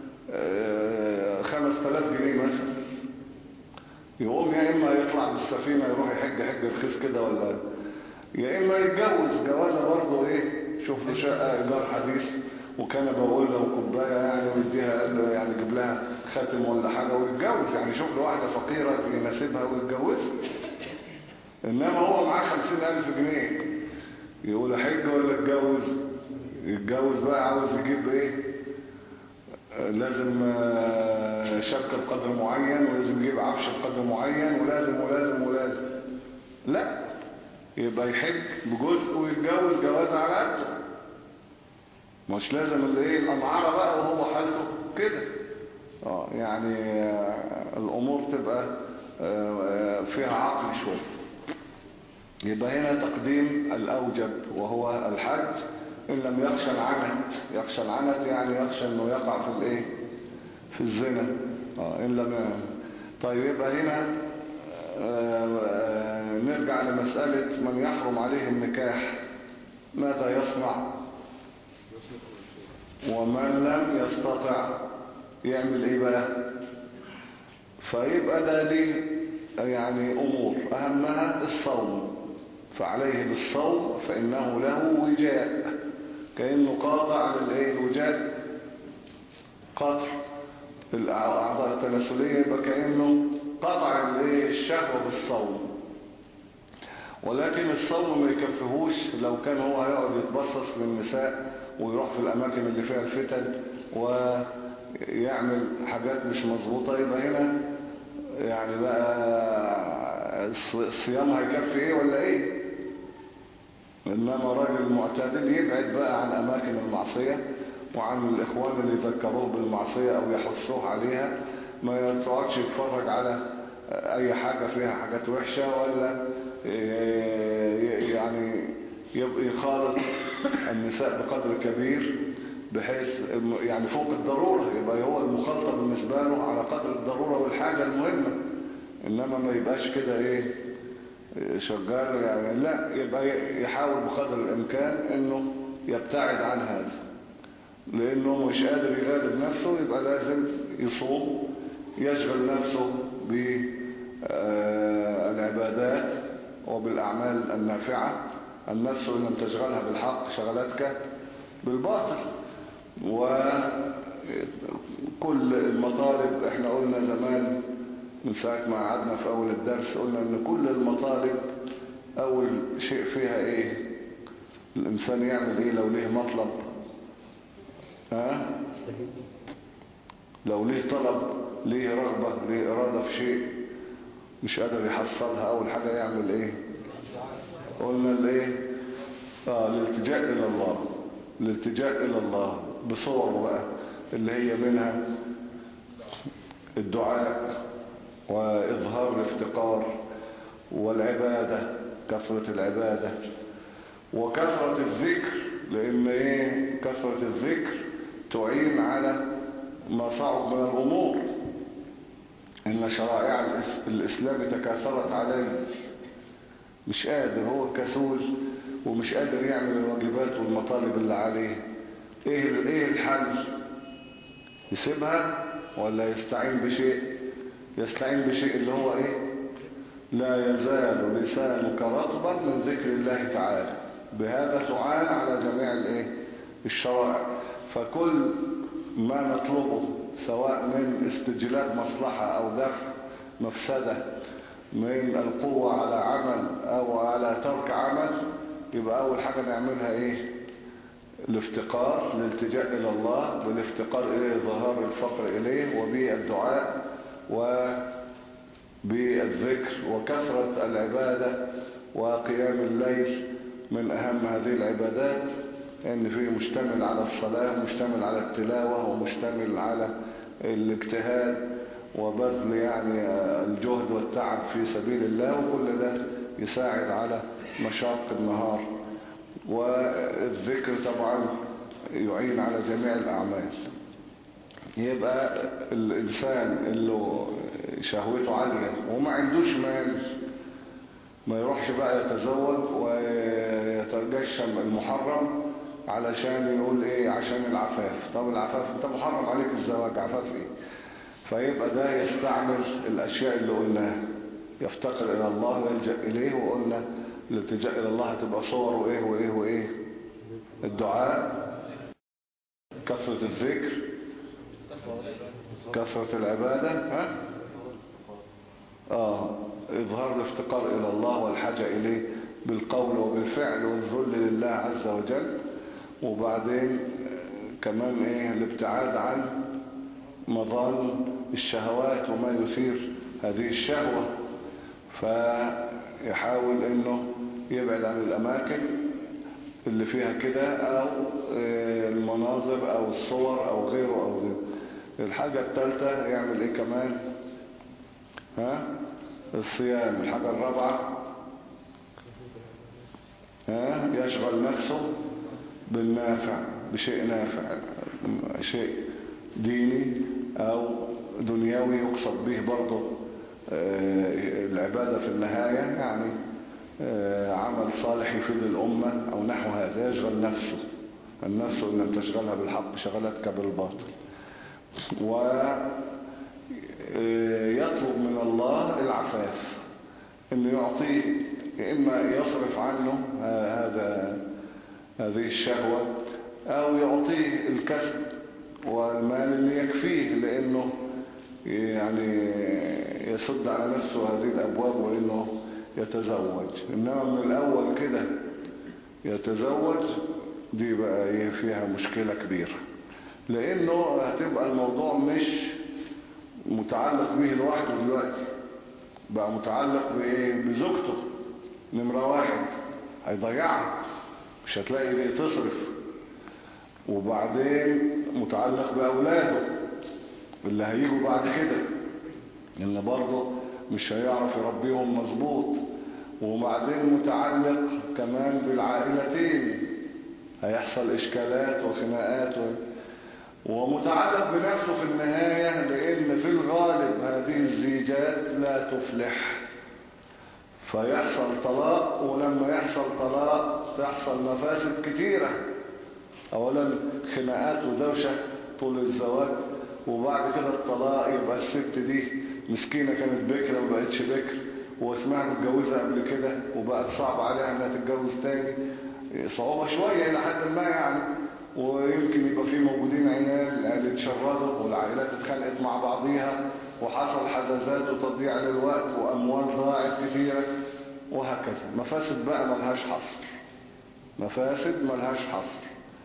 خمس تلاف جنيه مثلا، يقوم يا اما يطلع بالسفينة يروح يحج حج رخيص كده، ولا يا اما يتجوز جوازة برضه ايه، شوف له شقة ايجار حديث وكان بقول له كوبايه يعني ويديها قال له يعني يجيب لها خاتم ولا حاجه ويتجوز. يعني شوف له واحده فقيره يناسبها ويتجوز. انما هو معاه خمسين الف جنيه يقول حج ولا اتجوز؟ يتجوز بقى. عاوز يجيب ايه؟ لازم شبكه بقدر معين، ولازم يجيب عفش بقدر معين، ولازم ولازم ولازم. لا، يبقى يحج بجزء ويتجوز جواز على قده. مش لازم اللي ايه الامعاره بقى وهو حالته كده. اه يعني آه الامور تبقى آه فيها عقل شويه. يبقى هنا تقديم الاوجب وهو الحج ان لم يخشى العنت. يخشى العنت يعني يخشى انه يقع في الايه في الزنا. اه ان لم. طيب يبقى هنا آه آه نرجع لمساله من يحرم عليه النكاح ماذا يصنع؟ ومن لم يستطع يعمل ايه بقى؟ فيبقى ده ليه يعني امور اهمها الصوم، فعليه بالصوم فانه له وجاء، كأنه قاطع للايه الوجاء، قطع الاعضاء التناسلية، يبقى كأنه قطع الايه الشهوة بالصوم. ولكن الصوم ما يكفيهوش لو كان هو هيقعد يتبصص للنساء ويروح في الأماكن اللي فيها الفتن ويعمل حاجات مش مظبوطة. يبقى هنا يعني بقى الصيام هيكفي ايه ولا ايه؟ إنما راجل معتدل يبعد بقى عن أماكن المعصية وعن الإخوان اللي يذكروه بالمعصية أو يحثوه عليها. ما يتقعدش يتفرج على أي حاجة فيها حاجات وحشة، ولا يعني يخالط النساء بقدر كبير بحيث يعني فوق الضرورة. يبقى هو المخالطة بالنسبة له على قدر الضرورة والحاجة المهمة، إنما ما يبقاش كده إيه شغال يعني. لا، يبقى يحاول بقدر الإمكان إنه يبتعد عن هذا، لأنه مش قادر يغالب نفسه. يبقى لازم يصوم، يشغل نفسه بالعبادات بالعبادات وبالأعمال النافعة. النفس إن لم تشغلها بالحق شغلتك بالباطل. وكل المطالب احنا قلنا زمان من ساعة ما قعدنا في أول الدرس قلنا إن كل المطالب أول شيء فيها إيه؟ الإنسان يعمل إيه لو ليه مطلب؟ ها؟ لو ليه طلب، ليه رغبة، ليه إرادة في شيء مش قادر يحصلها، أول حاجة يعمل إيه؟ قلنا الإيه؟ آه الالتجاء إلى الله. الالتجاء إلى الله بصور بقى اللي هي منها الدعاء وإظهار الافتقار والعبادة، كثرة العبادة وكثرة الذكر. لأن إيه؟ كثرة الذكر تعين على ما صعب من الأمور. إن شرائع الإسلام تكاثرت عليه، مش قادر، هو كسول ومش قادر يعمل الواجبات والمطالب اللي عليه. ايه ايه الحل؟ يسيبها ولا يستعين بشيء؟ يستعين بشيء اللي هو ايه؟ لا يزال لسانك رطبا من ذكر الله تعالى. بهذا تعان على جميع الايه؟ الشرائع. فكل ما نطلبه سواء من استجلاب مصلحة او دفع مفسدة من القوة على عمل او على ترك عمل، يبقى اول حاجة نعملها ايه؟ الافتقار، الالتجاء الى الله، بالافتقار اليه ظهار الفقر اليه، وبالدعاء وبالذكر وكثرة العبادة وقيام الليل من اهم هذه العبادات، ان فيه مشتمل على الصلاة، مشتمل على التلاوة، ومشتمل على الاجتهاد وبذل يعني الجهد والتعب في سبيل الله، وكل ده يساعد على مشاق النهار. والذكر طبعا يعين على جميع الأعمال. يبقى الإنسان اللي شهوته عالية وما عندوش مال ما يروحش بقى يتزوج ويتجشم المحرم علشان يقول ايه؟ عشان العفاف. طب العفاف انت محرم عليك الزواج، عفاف ايه؟ فيبقى ده يستعمل الأشياء اللي قلناها، يفتقر إلى الله ويلجأ إليه. وقلنا الالتجاء إلى الله هتبقى صور وإيه وإيه وإيه؟ الدعاء، كثرة الذكر، كثرة العبادة، ها؟ آه إظهار الافتقار إلى الله والحاجة إليه بالقول وبالفعل والذل لله عز وجل. وبعدين كمان إيه؟ الابتعاد عن مظان الشهوات وما يثير هذه الشهوة، فيحاول انه يبعد عن الاماكن اللي فيها كده او المناظر او الصور او غيره او غيره. الحاجة الثالثة يعمل ايه كمان؟ ها؟ الصيام. الحاجة الرابعة ها؟ يشغل نفسه بالنافع، بشيء نافع، شيء ديني او دنيوي يقصد به برضه العبادة في النهاية، يعني عمل صالح يفيد الأمة أو نحو هذا. يشغل نفسه. النفس إن لم تشغلها بالحق شغلتك بالباطل. ويطلب من الله العفاف، إنه يعطيه، إما يصرف عنه هذا هذه الشهوة أو يعطيه الكسب والمال اللي يكفيه، لأنه يعني يسد على نفسه هذه الأبواب وإنه يتزوج. إنما من الأول كده يتزوج، دي بقى فيها مشكلة كبيرة، لأنه هتبقى الموضوع مش متعلق به لوحده دلوقتي، بقى متعلق بإيه؟ بزوجته نمرة واحد، هيضيعها، مش هتلاقي دي تصرف. وبعدين متعلق بأولاده اللي هيجوا بعد كده، لأن برضه مش هيعرف يربيهم مظبوط. وبعدين متعلق كمان بالعائلتين، هيحصل إشكالات وخناقات و... ومتعلق بنفسه في النهاية، لأن في الغالب هذه الزيجات لا تفلح، فيحصل طلاق. ولما يحصل طلاق تحصل مفاسد كتيرة. أولا خناقات ودوشة طول الزواج، وبعد كده الطلاق، يبقى الست دي مسكينة كانت بكرة وما بقتش بكر، واسمها متجوزة قبل كده وبقت صعب عليها انها تتجوز تاني، صعوبة شوية الى حد ما يعني. ويمكن يبقى في موجودين عيال اللي اتشردوا والعائلات اتخانقت مع بعضيها وحصل حزازات وتضييع للوقت واموال ضاعت كتيرة وهكذا. مفاسد بقى ملهاش حصر، مفاسد ملهاش حصر.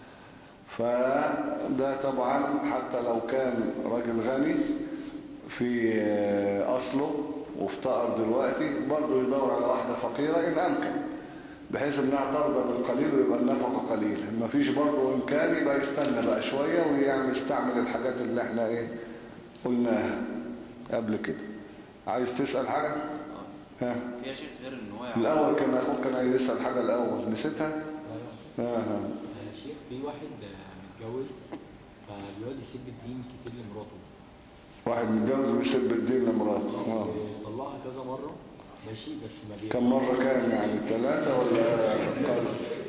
فده طبعا حتى لو كان راجل غني في اصله وافتقر دلوقتي برضه يدور على واحدة فقيرة ان امكن، بحيث انها ترضى بالقليل ويبقى النفقة قليل. ما فيش برضه امكان يبقى يستنى بقى شوية ويعمل يستعمل الحاجات اللي احنا ايه قلناها قبل كده. عايز تسأل حاجة؟ ها فيها شيء غير ان هو الاول كان اخوك كان عايز يسأل حاجة الاول نسيتها. اه ها يا شيخ في واحد متجوز فبيقعد يسيب الدين كتير لمراته. واحد متجوز ويسيب الدين لمراته اه طلعها كذا مرة ماشي بس ما بي كم مرة كان يعني ثلاثة ولا أقل؟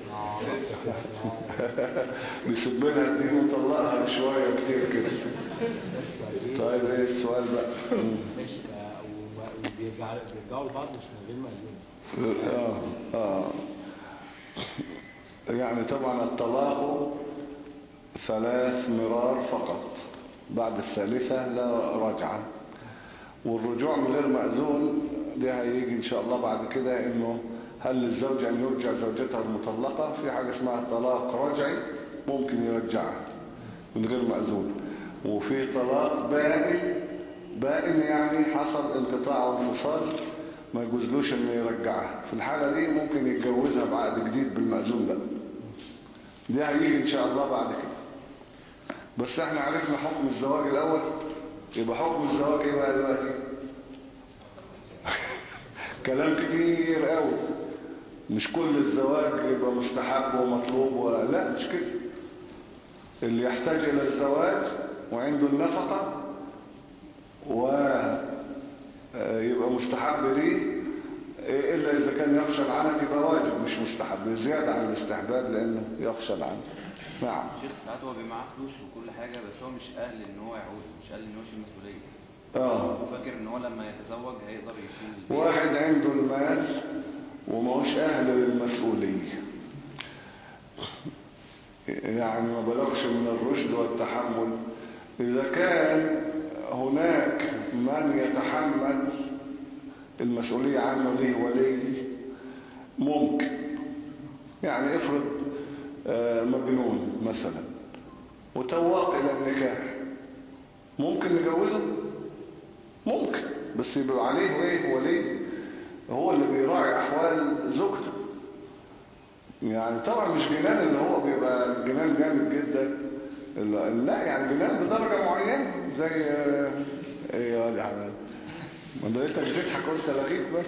بيسيب لها الدين وطلقها شوية كتير كده. طيب ايه السؤال بقى؟ ماشي وبيرجعوا بيرجعوا لبعض بس من غير ما يأذون. اه اه يعني طبعا الطلاق ثلاث مرار فقط، بعد الثالثة لا رجعة. والرجوع من غير مأذون ده هيجي ان شاء الله بعد كده، انه هل للزوج ان يرجع زوجته المطلقة؟ في حاجة اسمها طلاق رجعي ممكن يرجعها من غير مأذون، وفي طلاق بائن. بائن يعني حصل انقطاع وانفصال ما يجوزلوش انه يرجعها. في الحالة دي ممكن يتجوزها بعقد جديد بالمأذون بقى. دي هيجي ان شاء الله بعد كده. بس احنا عرفنا حكم الزواج الاول، يبقى حكم الزواج ايه بقى دلوقتي؟ كلام كتير قوي. مش كل الزواج يبقى مستحب ومطلوب ولا مش كده. اللي يحتاج الى الزواج وعنده النفقة ويبقى مستحب ليه، الا اذا كان يخشى العنف يبقى واجب مش مستحب، زيادة عن الاستحباب لانه يخشى العنف. نعم شيخ ساعات هو بيبقى معاه فلوس وكل حاجة بس هو مش اهل ان هو يعود، مش اهل ان هو يشيل مسؤولية. اه وفاكر ان هو لما يتزوج هيقدر يشيل. واحد عنده المال وماهوش اهل للمسؤولية، يعني ما بلغش من الرشد والتحمل. اذا كان هناك من يتحمل المسؤولية عنه ليه ولي ممكن، يعني افرض مجنون مثلا وتواق الى النكاح، ممكن نجوزه؟ ممكن، بس يبقى عليه ايه ولي هو اللي بيراعي احوال زوجته. يعني طبعا مش جنان اللي هو بيبقى جنان جامد جدا، لا يعني جنان بدرجة معينة زي ايه يا ولي حماد ما انت بتضحك وانت لغيت بس.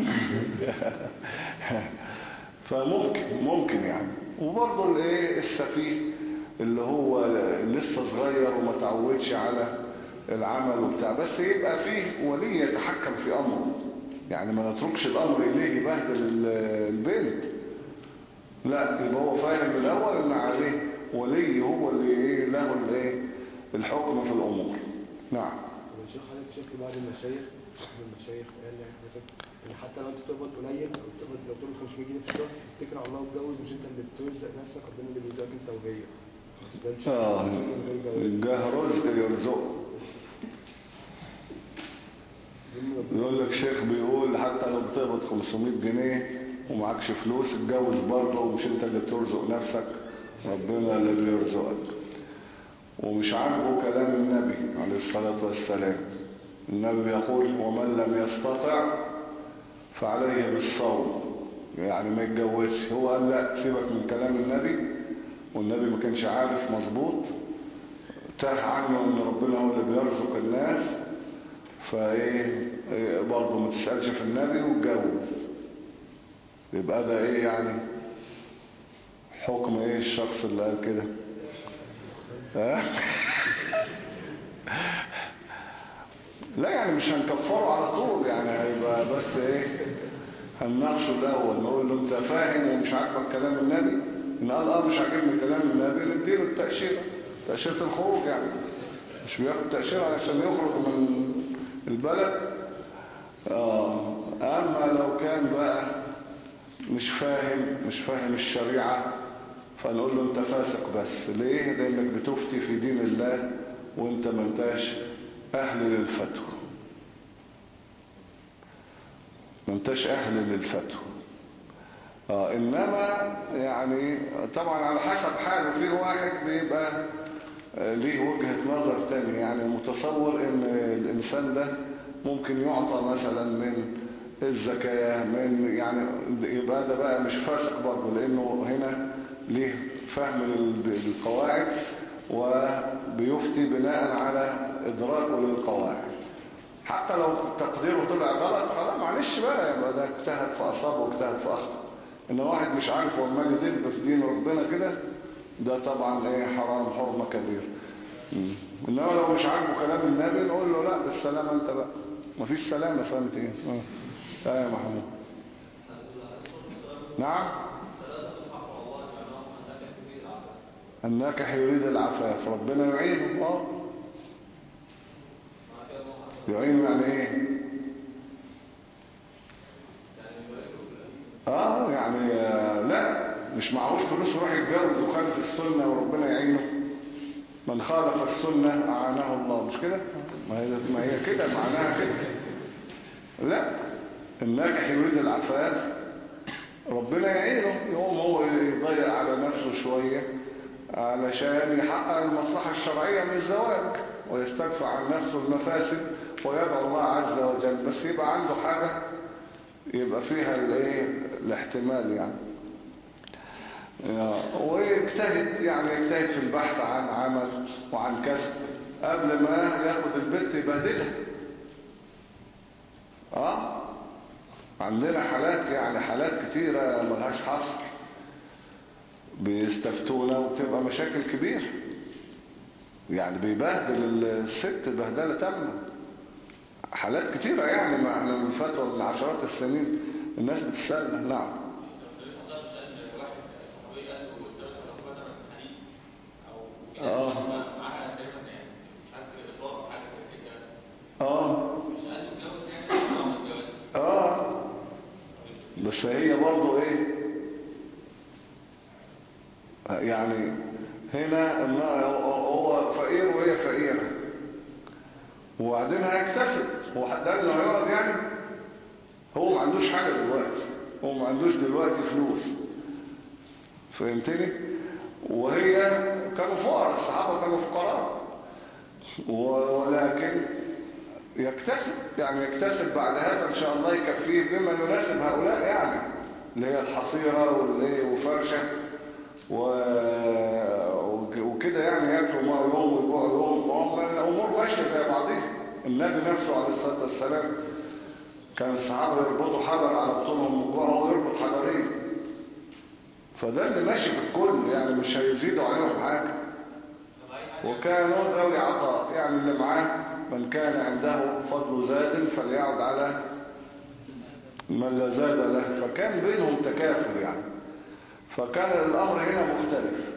فممكن ممكن يعني. وبرضه الايه السفيه اللي هو لسه صغير وما تعودش على العمل وبتاع، بس يبقى فيه ولي يتحكم في امره، يعني ما نتركش الامر اليه يبهدل البنت، لا يبقى هو فاهم من الاول ان عليه ولي هو اللي ايه له الايه الحكم في الامور. نعم. الشيخ حضرتك شفت بعض المشايخ المشايخ قال يعني حضرتك ان حتى لو انت بتقبض قليل او بتقبض لو بتقبض خمسمية جنيه في الشهر اتكل على الله واتجوز، مش انت اللي بترزق نفسك، ربنا اللي بيرزقك انت وهي. اه جه رزق يرزقه. يقول لك شيخ بيقول حتى لو بتقبض خمسمية جنيه ومعكش فلوس اتجوز برضه، ومش انت اللي بترزق نفسك، ربنا اللي بيرزقك. ومش عاجبه كلام النبي عليه الصلاة والسلام. النبي يقول ومن لم يستطع فعليه بالصوم، يعني ما يتجوزش. هو قال لا سيبك من كلام النبي، والنبي ما كانش عارف مظبوط، تاه عنه ان ربنا هو اللي بيرزق الناس، فايه برضه ما تسألش في النبي واتجوز. يبقى ده ايه يعني حكم ايه الشخص اللي قال كده؟ ها؟ لا يعني مش هنكفره على طول، يعني هيبقى بس ايه هنناقشه الاول، نقول له انت فاهم ومش عاجبك كلام النبي؟ ان قال اه مش عاجبني كلام النبي نديله التأشيرة، تأشيرة الخروج، يعني مش بياخد تأشيرة علشان يخرج من البلد. اه اما لو كان بقى مش فاهم مش فاهم الشريعة فنقول له انت فاسق. بس ليه؟ لانك بتفتي في دين الله وانت ما انتاش اهل للفتوى، ما انتاش اهل للفتوى. اه انما يعني طبعا على حسب حاله. في واحد بيبقى آه ليه وجهة نظر تاني، يعني متصور ان الانسان ده ممكن يعطى مثلا من الزكاة من يعني يبقى ده بقى مش فاسق برضه، لانه هنا ليه فهم القواعد وبيفتي بناء على ادراكه للقواعد. حتى لو تقديره طلع غلط خلاص معلش بقى، يبقى ده اجتهد فاصاب واجتهد فاخطأ. ان واحد مش عارف وعمال يدب في دين ربنا كده، ده طبعا ايه حرام حرمة كبيرة. انما لو مش عاجبه كلام النبي نقول له لا بالسلامة انت بقى. مفيش سلامة، سلامة ايه؟ اه اه يا محمود. نعم. الناكح يريد العفاف ربنا يعينه. اه يعينه يعني ايه؟ اه يعني آه لا مش معهوش فلوس يروح يتجوز وخالف السنة وربنا يعينه. من خالف السنة أعانه الله، مش كده؟ ما هي ما هي كده معناها كده. لا الناجح يريد العفاف ربنا يعينه، يقوم هو يضيع على نفسه شوية علشان يحقق المصلحة الشرعية من الزواج ويستدفع عن نفسه المفاسد ويدعو الله عز وجل، بس يبقى عنده حاجة يبقى فيها الايه الاحتمال يعني. ويجتهد يعني يجتهد في البحث عن عمل وعن كسب قبل ما ياخد البنت يبهدلها. اه عندنا حالات يعني حالات كتيرة ملهاش حصر بيستفتونا وبتبقى مشاكل كبيرة، يعني بيبهدل الست بهدلة تامة. حالات كتيرة يعني ما احنا من فترة من عشرات السنين الناس بتسألنا. نعم. اه اه اه بس هي برضو ايه يعني هنا هو فقير وهي فقيرة وبعدين هيكتسب. هو ده اللي هيقعد يعني هو ما عندوش حاجة دلوقتي، هو ما عندوش دلوقتي فلوس، فهمتني؟ وهي كانوا فقراء، الصحابة كانوا فقراء، ولكن يكتسب يعني يكتسب بعد هذا ان شاء الله يكفيه بما يناسب هؤلاء يعني اللي هي الحصيرة واللي وفرشة وكده يعني ياكلوا ما يوم ويبيعوا يوم. وهم الامور ماشيه زي بعضها. النبي نفسه عليه الصلاه والسلام كان الصحابه يربطوا حجر على بطونهم وجوعهم ويربط حجرين، فده اللي ماشي في الكل يعني مش هيزيدوا عليهم حاجه. وكانوا ذوي عطاء يعني اللي معاه من كان عنده فضل زاد فليعد على من لا زاد له، فكان بينهم تكافل يعني، فكان الامر هنا مختلف.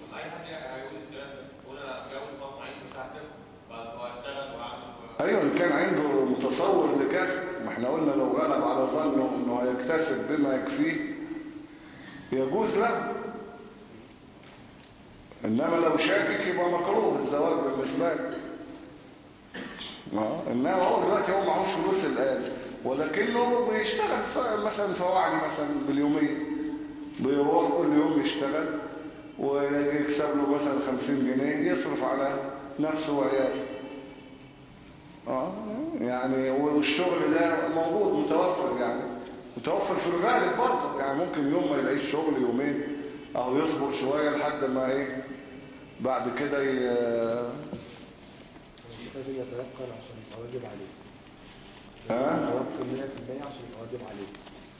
ايوه ان كان عنده متصور لكسب، ما احنا قلنا لو غلب على ظنه انه هيكتسب بما يكفيه يجوز له، انما لو شاكك يبقى مكروه الزواج بالنسبه له. انما هو دلوقتي هو معهوش فلوس الان ولكنه بيشتغل مثلا فواعلي مثلا باليوميه، بيروح كل يوم يشتغل ويكسب له مثلا خمسين جنيه يصرف على نفسه وعياله. اه يعني والشغل ده موجود متوفر يعني متوفر في الغالب برضه يعني ممكن يوم ما يلاقيش شغل يومين او يصبر شوية لحد ما ايه بعد كده ي... لازم يتيقن عشان يبقى واجب عليه. ها؟ يتيقن مية في المية عشان يبقى واجب عليه.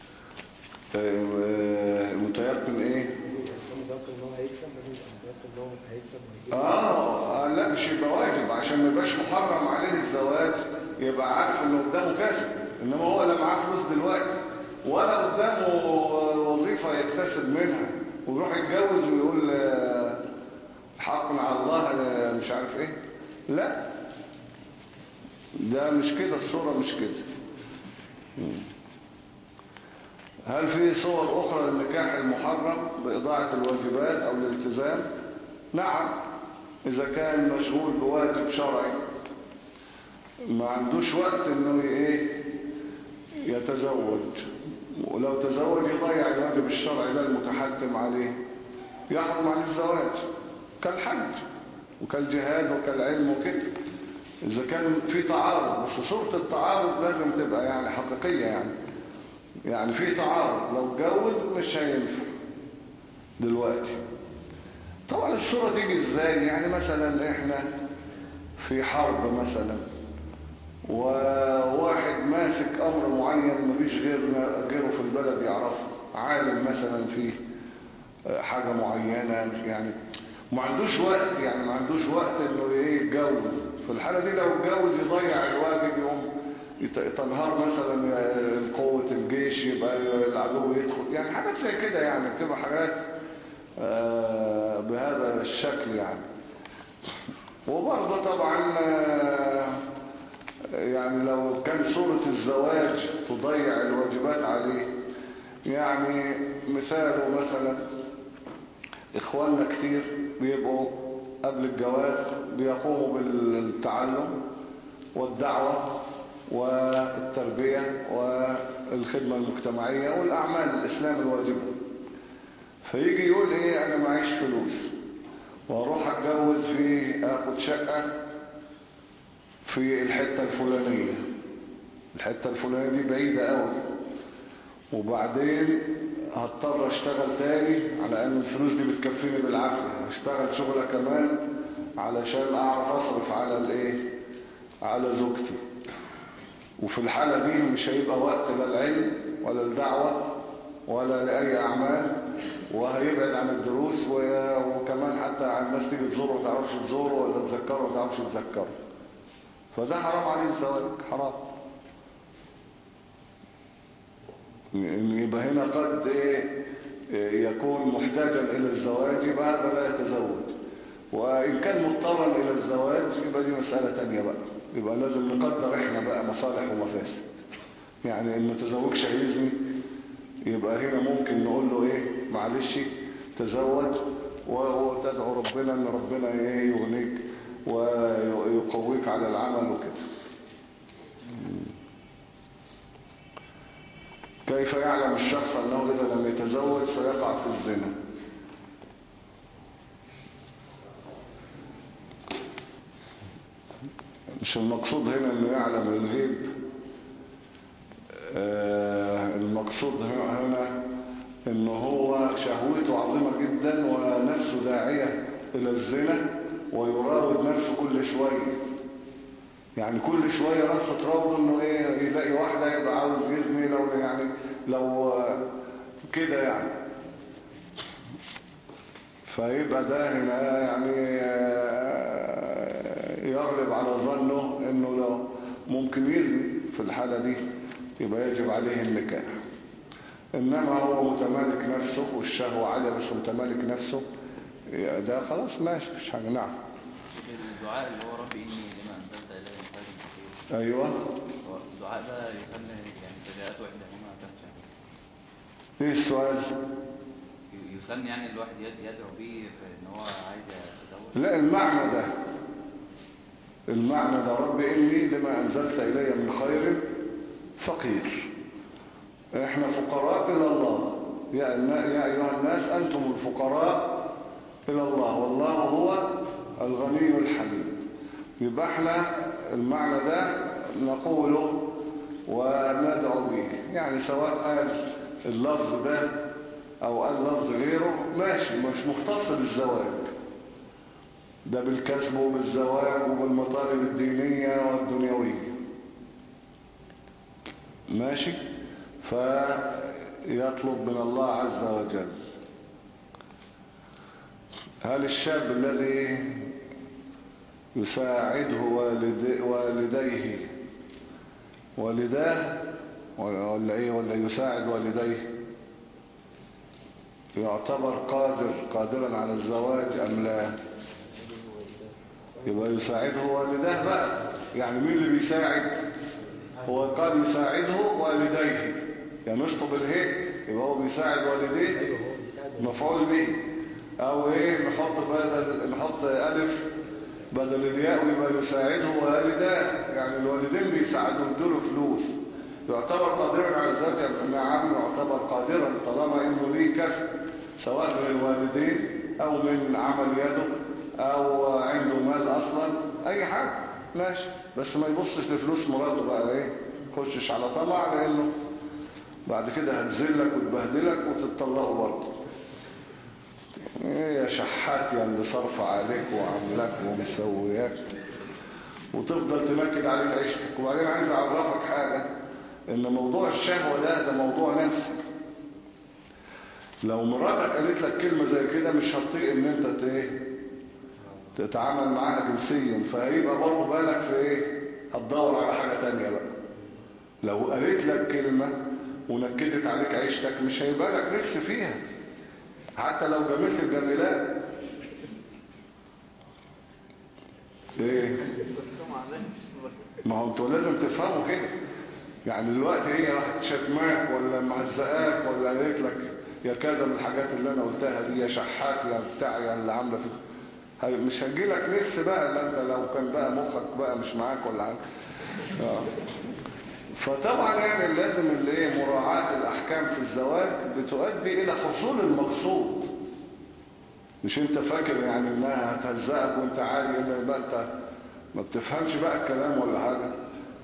متيقن ايه؟ متيقن ان هو هيكسب، لازم يبقى متيقن ان هو هيكسب وهيجيب. اه لا مش يبقى واجب عشان ما يبقاش محرم عليه الزواج، يبقى عارف انه قدامه كسب. انما هو لا معاه فلوس دلوقتي ولا قدامه وظيفة يكتسب منها ويروح يتجوز ويقول حق على الله مش عارف ايه. لا ده مش كده، الصورة مش كده. هل في صور أخرى للنكاح المحرم بإضاعة الواجبات أو الالتزام؟ نعم، إذا كان مشغول بواجب شرعي ما عندوش وقت إنه إيه يتزوج، ولو تزوج يضيع الواجب الشرعي ده المتحتم عليه، يحرم عن الزواج كالحج وكالجهاد وكالعلم وكده. إذا كان في تعارض، بس صورة التعارض لازم تبقى يعني حقيقية، يعني يعني في تعارض، لو اتجوز مش هينفع دلوقتي. طبعا الصورة تيجي ازاي؟ يعني مثلا احنا في حرب مثلا، وواحد ماسك امر معين مفيش غيرنا غيره في البلد يعرفه، عالم مثلا في حاجة معينة، يعني ما عندوش وقت، يعني ما عندوش وقت انه ايه يتجوز. في الحالة دي لو اتجوز يضيع الواجب، يوم تنهار مثلا قوة الجيش، يبقى العدو يدخل، يعني حاجات زي كده، يعني بتبقى حاجات آه بهذا الشكل يعني. وبرضه طبعا آه يعني لو كان صورة الزواج تضيع الواجبات عليه، يعني مثاله مثلا اخواننا كتير بيبقوا قبل الجواز بيقوموا بالتعلم والدعوة والتربية والخدمة المجتمعية والأعمال الإسلام الواجبة، فيجي يقول ايه انا معيش فلوس واروح اتجوز في اخد شقة في الحتة الفلانية، الحتة الفلانية دي بعيدة قوي، وبعدين هضطر اشتغل تاني على ان الفلوس دي بتكفيني بالعافية، اشتغل شغلة كمان علشان اعرف اصرف على الايه على زوجتي. وفي الحالة دي مش هيبقى وقت لا العلم ولا الدعوة ولا لأي أعمال، وهيبعد عن الدروس، وكمان حتى عن الناس تيجي تزوره ما تعرفش تزوره، ولا تذكره ما تعرفش تذكره، فده حرام عليه الزواج، حرام. يبقى هنا قد إيه يكون محتاجا إلى الزواج، يبقى هذا لا يتزوج، وإن كان مضطرا إلى الزواج يبقى دي مسألة تانية بقى، يبقى لازم نقدر إحنا بقى مصالح ومفاسد. يعني إن متزوجش هيزني، يبقى هنا ممكن نقول له إيه معلش تزوج، وتدعو ربنا إن ربنا إيه يغنيك ويقويك على العمل وكده. كيف يعلم الشخص أنه إذا لم يتزوج سيقع في الزنا؟ مش المقصود هنا أنه يعلم الغيب، آه المقصود هنا أنه هو شهوته عظيمة جدا ونفسه داعية إلى الزنا، ويراود نفسه كل شوية، يعني كل شوية نفسه تراوده أنه إيه يلاقي واحدة يبقى عاوز يزني، لو يعني لو كده يعني، فيبقى ده هنا يعني يغلب على ظنه انه لو ممكن يزني، في الحالة دي يبقى يجب عليه النكاح. انما هو متمالك نفسه والشهوة عالية بس متمالك نفسه، ده خلاص ماشي مش حاجة. نعم. الدعاء اللي هو ربي إني لما أنزلت إلي من خير كثير، ايوه الدعاء ده يسمى يعني فجاءت وإحداهما تفجع. ايه السؤال؟ يسن يعني الواحد يدعو بيه في ان هو عايز يتزوج؟ لا، المعنى ده المعنى ده رب إني لما أنزلت إلي من خير فقير، احنا فقراء إلى الله، يا أيها الناس أنتم الفقراء إلى الله والله هو الغني الحميد. يبقى احنا المعنى ده نقوله وندعو به، يعني سواء قال اللفظ ده او قال لفظ غيره ماشي، مش مختص بالزواج، ده بالكسب وبالزواج وبالمطالب الدينية والدنيوية ماشي. فيطلب من الله عز وجل. هل الشاب الذي يساعده والدي والديه والداه ولا ايه ولا يساعد والديه يعتبر قادر قادرا على الزواج ام لا؟ يبقى يساعده والداه بقى، يعني مين اللي بيساعد؟ هو قال يساعده والديه، يعني نشطب الهيك يبقى هو بيساعد والديه، ايوه هو بيساعد مفعول به. او ايه نحط بدل نحط الف بدل الياء ويبقى يساعده والداه، يعني الوالدين بيساعدوا يدوا فلوس، يعتبر قادرا على ذلك. نعم يعتبر قادرا طالما انه ليه كسب سواء من الوالدين او من عمل يده او عنده مال اصلا، اي حاجه ماشي، بس ما يبصش لفلوس مراته بقى ايه، خشش على طمع، لانه بعد كده هتذلك وتبهدلك وتتطلقوا برضه. ايه يا شحات يا اللي صرف عليك وعاملك ومسوياك، وتفضل تنكد عليك عيشتك. وبعدين عايز اعرفك حاجه، ان موضوع الشهوه ده ده موضوع نفسي. لو مراتك قالت لك كلمه زي كده مش هتطيق ان انت ايه تتعامل معاها جنسيا، فهيبقى برضه بالك في ايه، هتدور على حاجه تانية بقى. لو قالت لك كلمه ونكدت عليك عيشتك مش هيبقى لك نفس فيها، حتى لو جملت الجميلات. ايه ما هو انتوا لازم تفهموا كده. يعني دلوقتي هي راحت شتماك ولا مهزقاك ولا قالت لك يا كذا من الحاجات اللي انا قلتها دي، يا شحات يا بتاع يا اللي عامله فيك، مش هيجيلك نفس بقى. لا انت لو كان بقى مخك بقى مش معاك ولا حاجه. اه فطبعا يعني لازم اللي ايه مراعاة الاحكام في الزواج بتؤدي الى حصول المقصود. مش انت فاكر يعني انها هتهزقك وانت عادي، ان بقى انت ما بتفهمش بقى الكلام ولا حاجة.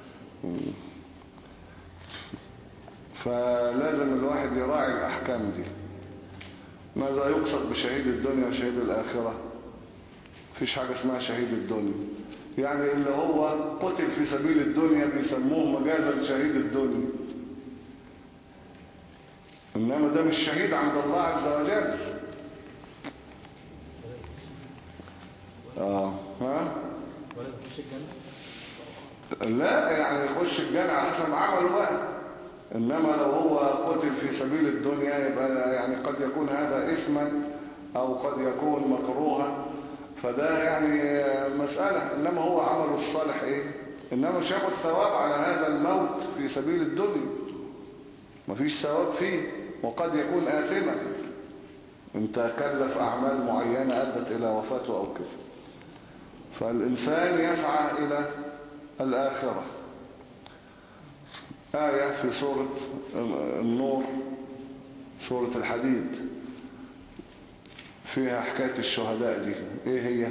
فلازم الواحد يراعي الاحكام دي. ماذا يقصد بشهيد الدنيا وشهيد الاخرة؟ مفيش حاجة اسمها شهيد الدنيا. يعني اللي هو قتل في سبيل الدنيا بيسموه مجازا شهيد الدنيا، انما ده مش شهيد عند الله عز وجل. اه ها ولا تخش الجنة؟ لا يعني يخش الجنة على حسب عمله بقى، انما لو هو قتل في سبيل الدنيا يبقى يعني قد يكون هذا اثما او قد يكون مكروها، فده يعني مسألة. انما هو عمله الصالح ايه، انما مش هياخد ثواب على هذا الموت في سبيل الدنيا، مفيش ثواب فيه، وقد يكون آثما انت كلف اعمال معينة ادت الى وفاته او كذا. فالانسان يسعى الى الاخرة. آية في سورة النور سورة الحديد فيها حكاية الشهداء دي، ايه هي؟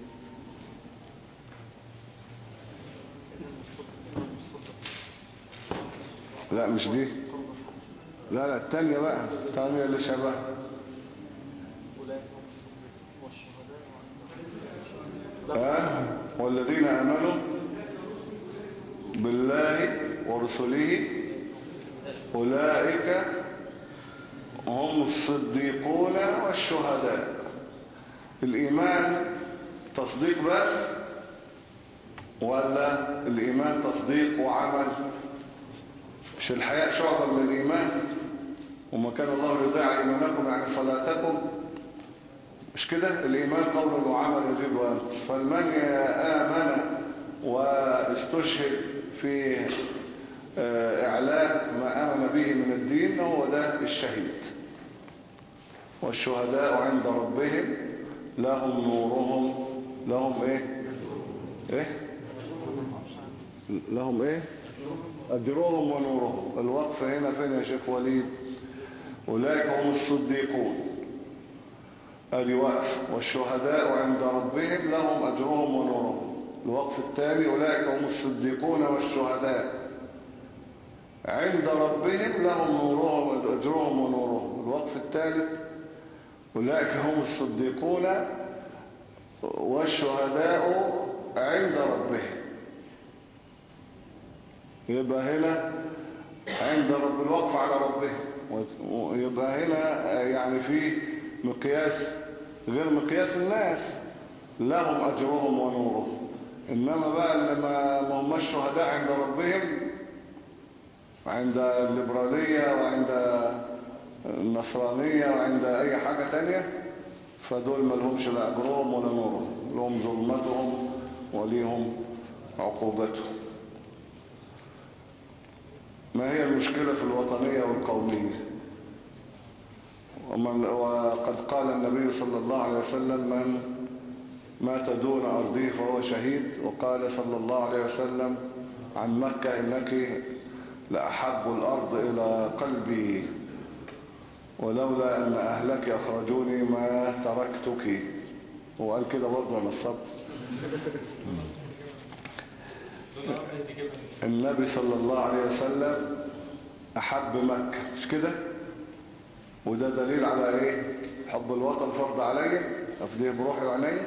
لا مش دي، لا لا التانية بقى، التانية اللي شبه. آه والذين آمنوا بالله ورسله أولئك هم الصديقون والشهداء. الإيمان تصديق بس ولا الإيمان تصديق وعمل؟ مش الحياة شعبة من الإيمان؟ وما كان الله يضيع إيمانكم يعني صلاتكم، مش كده؟ الإيمان قول وعمل يزيد وينقص. فالمن آمن واستشهد في إعلاء ما آمن به من الدين هو ده الشهيد. والشهداء عند ربهم لهم نورهم، لهم ايه ايه لهم ايه أجرهم ونورهم. الوقف هنا فين يا شيخ وليد؟ أولئك هم الصديقون، ادي وقف. والشهداء عند ربهم لهم أجرهم ونورهم. الوقف الثاني أولئك هم الصديقون والشهداء عند ربهم لهم نورهم أجرهم ونورهم. الوقف الثالث أولئك هم الصديقون والشهداء عند ربهم. يبقى هنا عند رب الوقف على ربهم، ويبقى هنا يعني في مقياس غير مقياس الناس، لهم أجرهم ونورهم. إنما بقى اللي ما هم الشهداء عند ربهم عند الليبرالية وعند النصرانية وعند أي حاجة تانية، فدول ما لهمش لا أجرهم ولا نورهم، لهم ظلمتهم وليهم عقوبتهم. ما هي المشكلة في الوطنية والقومية؟ ومن وقد قال النبي صلى الله عليه وسلم من مات دون أرضه فهو شهيد. وقال صلى الله عليه وسلم عن مكة إنك لأحب الأرض إلى قلبي ولولا أن أهلك أخرجوني ما تركتك. وقال كده برضه من الصبر. النبي صلى الله عليه وسلم أحب مكة مش كده؟ وده دليل على إيه؟ حب الوطن فرض عليا أفديه بروحي وعيني.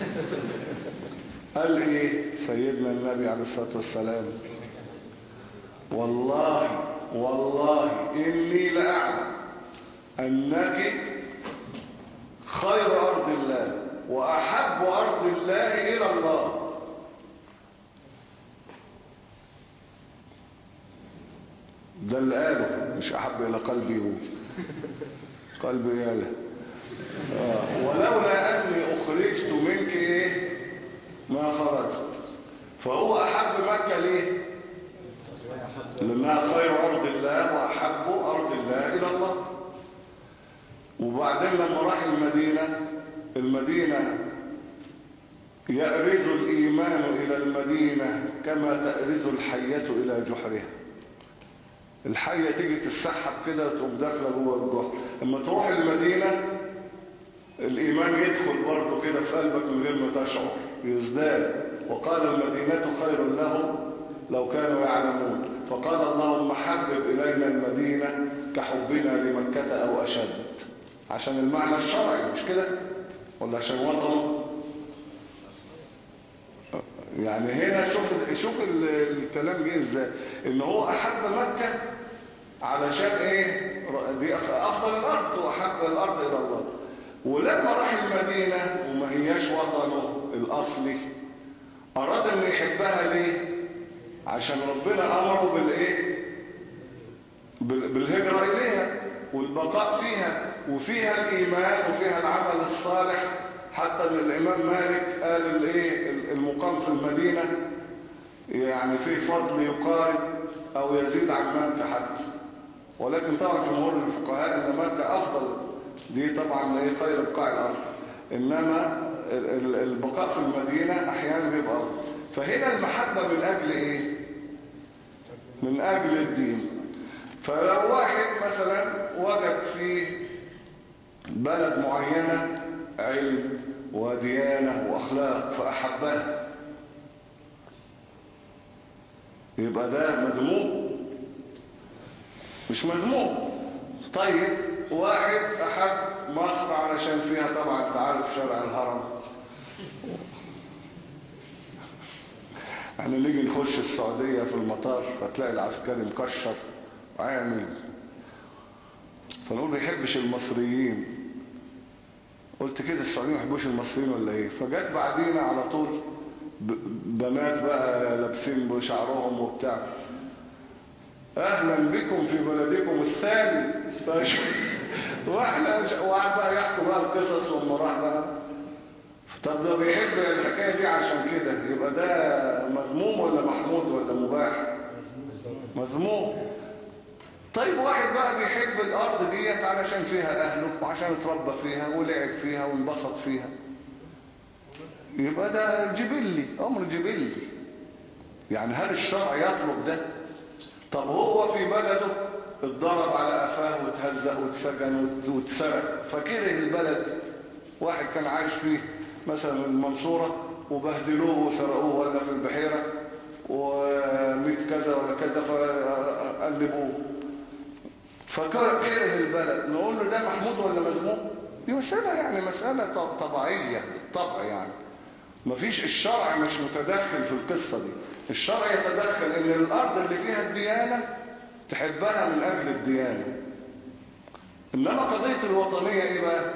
قال إيه سيدنا النبي عليه الصلاة والسلام؟ والله والله إني لأعلم أنك خير أرض الله وأحب أرض الله إلى الله. ده اللي قاله مش أحب إلى قلبي هو قلبي ياله. آه. ولولا أني أخرجت منك إيه ما خرجت. فهو أحب مكة ليه؟ لأنها خير أرض الله وأحب أرض الله إلى الله. وبعدين لما راح المدينة المدينة يأرز الإيمان إلى المدينة كما تأرز الحية إلى جحرها. الحية تيجي تتسحب كده وتقوم داخله جوه الجحر. لما تروح المدينة الإيمان يدخل برضه كده في قلبك من غير ما تشعر يزداد. وقال المدينة خير لهم لو كانوا يعلمون. فقال اللهم حبب إلينا المدينة كحبنا لمكة أو أشد. عشان المعنى الشرعي مش كده ولا عشان وطنه؟ يعني هنا شوف شوف الكلام جه ازاي. ان هو احب مكة علشان ايه؟ دي افضل الارض واحب الارض الى الله. ولما راح المدينة وما هياش وطنه الاصلي اراد ان يحبها ليه؟ عشان ربنا امره بالايه؟ بالهجرة اليها والبقاء فيها وفيها الايمان وفيها العمل الصالح. حتى الامام مالك قال الايه المقام في المدينة يعني فيه فضل يقارب او يزيد عن مكة حتى. ولكن طبعا جمهور الفقهاء ان مكة افضل. دي طبعا ايه خير بقاع الارض. انما البقاء في المدينة احيانا بيبقى افضل. فهنا المحبة من اجل ايه؟ من اجل الدين. فلو واحد مثلا وجد في بلد معينة علم وديانة واخلاق فاحبها يبقى ده مذموم؟ مش مذموم. طيب واحد احب مصر علشان فيها طبعا انت عارف شارع الهرم. احنا نيجي نخش السعودية في المطار فتلاقي العسكري مكشر وعامل فنقول ما يحبش المصريين. قلت كده السعوديين ما يحبوش المصريين ولا ايه؟ فجت بعدينا على طول بنات بقى لابسين بشعرهم وبتاع اهلا بكم في بلدكم الثاني. واحنا وقعد بقى يحكوا بقى القصص وما راح بقى. طب ده بيحب الحكايه دي عشان كده يبقى ده مذموم ولا محمود ولا مباح؟ مذموم. طيب واحد بقى بيحب الارض ديت علشان فيها اهله وعشان اتربى فيها ولعب فيها وانبسط فيها يبقى ده جبلي امر جبلي. يعني هل الشرع يطلب ده؟ طب هو في بلده اتضرب على قفاه واتهزق واتسجن واتسرق فكره البلد. واحد كان عايش فيه مثلا المنصورة وبهدلوه وسرقوه ولا في البحيرة وميت كذا ولا كذا فقلبوه فكره البلد. نقول له ده محمود ولا مذموم؟ دي مسألة يعني مسألة طبيعية طبع. يعني مفيش الشرع مش متدخل في القصة دي. الشرع يتدخل ان الارض اللي فيها الديانة تحبها من اجل الديانة. انما قضية الوطنية ايه بقى؟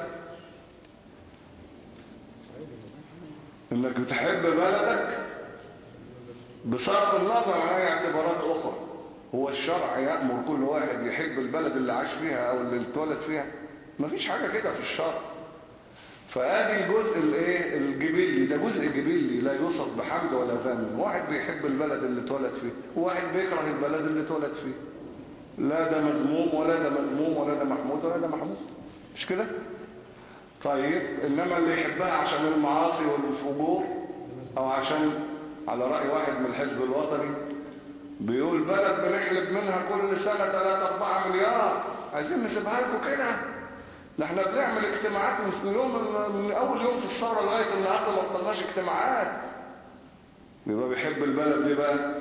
انك بتحب بلدك بصرف النظر عن اي اعتبارات اخرى. هو الشرع يأمر كل واحد يحب البلد اللي عاش فيها او اللي اتولد فيها؟ مفيش حاجة كده في الشرع. فادي الجزء الايه الجبلي ده جزء جبلي لا يوصف بحمد ولا ذم. واحد بيحب البلد اللي اتولد فيه وواحد بيكره البلد اللي اتولد فيه. لا ده مذموم ولا ده مذموم ولا ده محمود ولا ده محمود. مش كده؟ طيب إنما اللي يحبها عشان المعاصي والفجور أو عشان على رأي واحد من الحزب الوطني بيقول بلد بنحلب منها كل سنة ثلاثة أربعة مليار، عايزين نسيبها لكم كده؟ ده احنا بنعمل اجتماعات من يوم من أول يوم في الثورة لغاية النهاردة ما بطلناش اجتماعات. يبقى بيحب البلد ليه بقى؟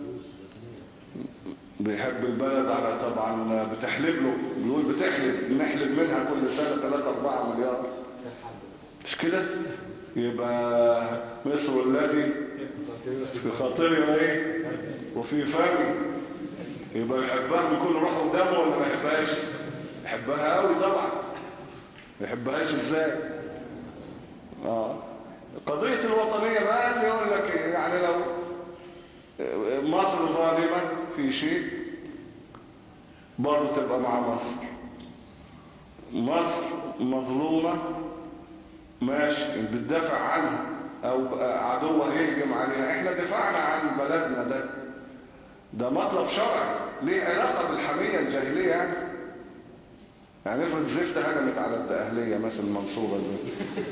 بيحب البلد على طبعا بتحلب له، بيقول بتحلب نحلب منها كل سنة ثلاثة أربعة مليار، مش كده؟ يبقى مصر الذي في خاطري ايه وفي فمي، يبقى يحبها بكل روح ودمه ولا ما يحبهاش؟ يحبها قوي طبعا. ما يحبهاش ازاي؟ اه قضية الوطنية بقى اللي يقول لك يعني لو مصر ظالمة في شيء برضه تبقى مع مصر، مصر مظلومة ماشي بتدافع عنها او عدوها يهجم عليها، احنا دفعنا عن بلدنا، ده ده مطلب شرعي ليه علاقة بالحمية الجاهلية يعني. يعني افرض زفت هجمت على الدقهلية مثلا منصورة دي،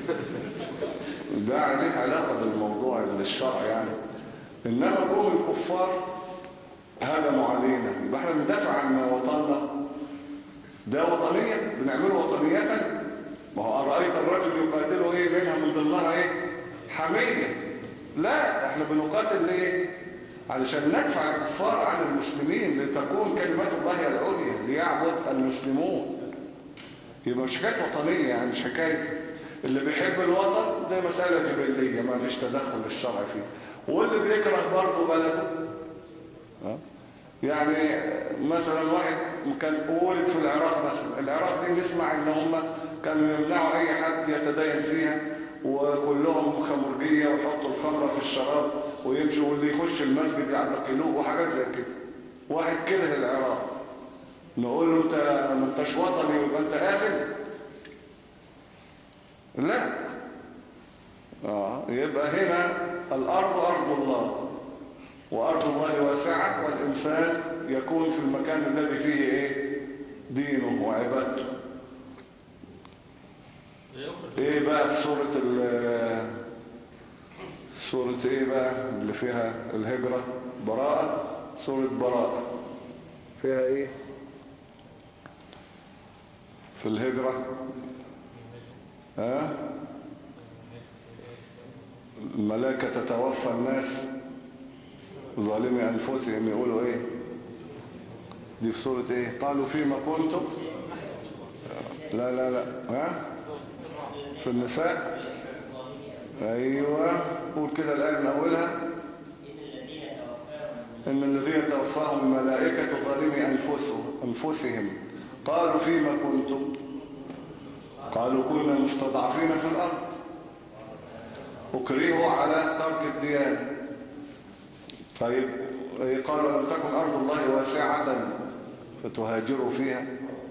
ده عليه علاقة بالموضوع الشرعي يعني. انما قوم الكفار هجموا علينا يبقى احنا بندافع عن وطننا، ده وطنية بنعمله وطنية. ما هو أرأيت الرجل يقاتله ايه منها من ضمنها ايه حمية؟ لا احنا بنقاتل ليه؟ علشان ندفع الكفار عن المسلمين لتكون كلمة الله هي العليا ليعبد المسلمون. يبقى مش حكاية وطنية يعني، مش حكاية اللي بيحب الوطن ده مسألة جبلية ما فيش تدخل الشرع فيه، واللي بيكره برضه بلده ها؟ يعني مثلا واحد كان ولد في العراق مثلا، العراق دي نسمع ان هم كانوا يمنعوا اي حد يتدين فيها وكلهم خمرجية ويحطوا الخمرة في الشراب ويمشوا واللي يخش المسجد يعتقلوه وحاجات زي كده. واحد كده العراق نقول له انت ما انتش وطني ويبقى انت قاتل؟ لا. اه يبقى هنا الارض ارض الله وارض الله واسعة، والانسان يكون في المكان الذي فيه ايه دينه وعبادته. ايه بقى في سورة ال سورة ايه بقى اللي فيها الهجرة؟ براءة، سورة براءة فيها ايه في الهجرة؟ ها الملائكة تتوفى الناس ظالمي انفسهم، يقولوا ايه دي في سورة ايه؟ قالوا فيما كنتم، لا لا لا ها في النساء، ايوه قول كده الآية من اولها، ان الذين توفاهم الملائكة ظالمي انفسهم انفسهم قالوا فيما كنتم قالوا كنا مستضعفين في الارض اكرهوا على ترك الديانة. طيب قالوا لم تكن ارض الله واسعة فتهاجروا فيها.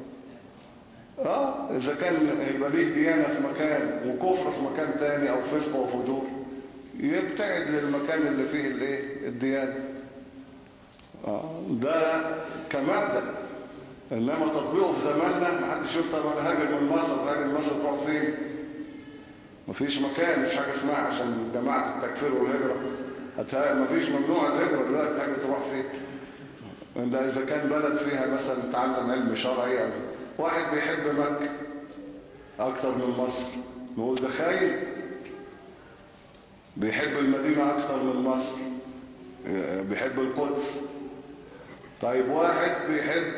اه اذا كان يبقى ليه ديانة في مكان وكفر في مكان تاني او فسق وفجور يبتعد للمكان اللي فيه الايه الديانة. اه ده كمبدأ، انما تطبيقه في زماننا ما حدش يقول طب انا هاجر من مصر، هاجر من مصر تروح فين؟ مفيش مكان، مفيش حاجة اسمها عشان جماعة التكفير والهجرة مفيش ممنوع الهجرة دلوقتي، هاجر تروح فين؟ ده اذا كان بلد فيها مثلا تعلم علم شرعي أو واحد بيحب مكة اكتر من مصر نقول ده خاين، بيحب المدينة اكتر من مصر بيحب القدس. طيب واحد بيحب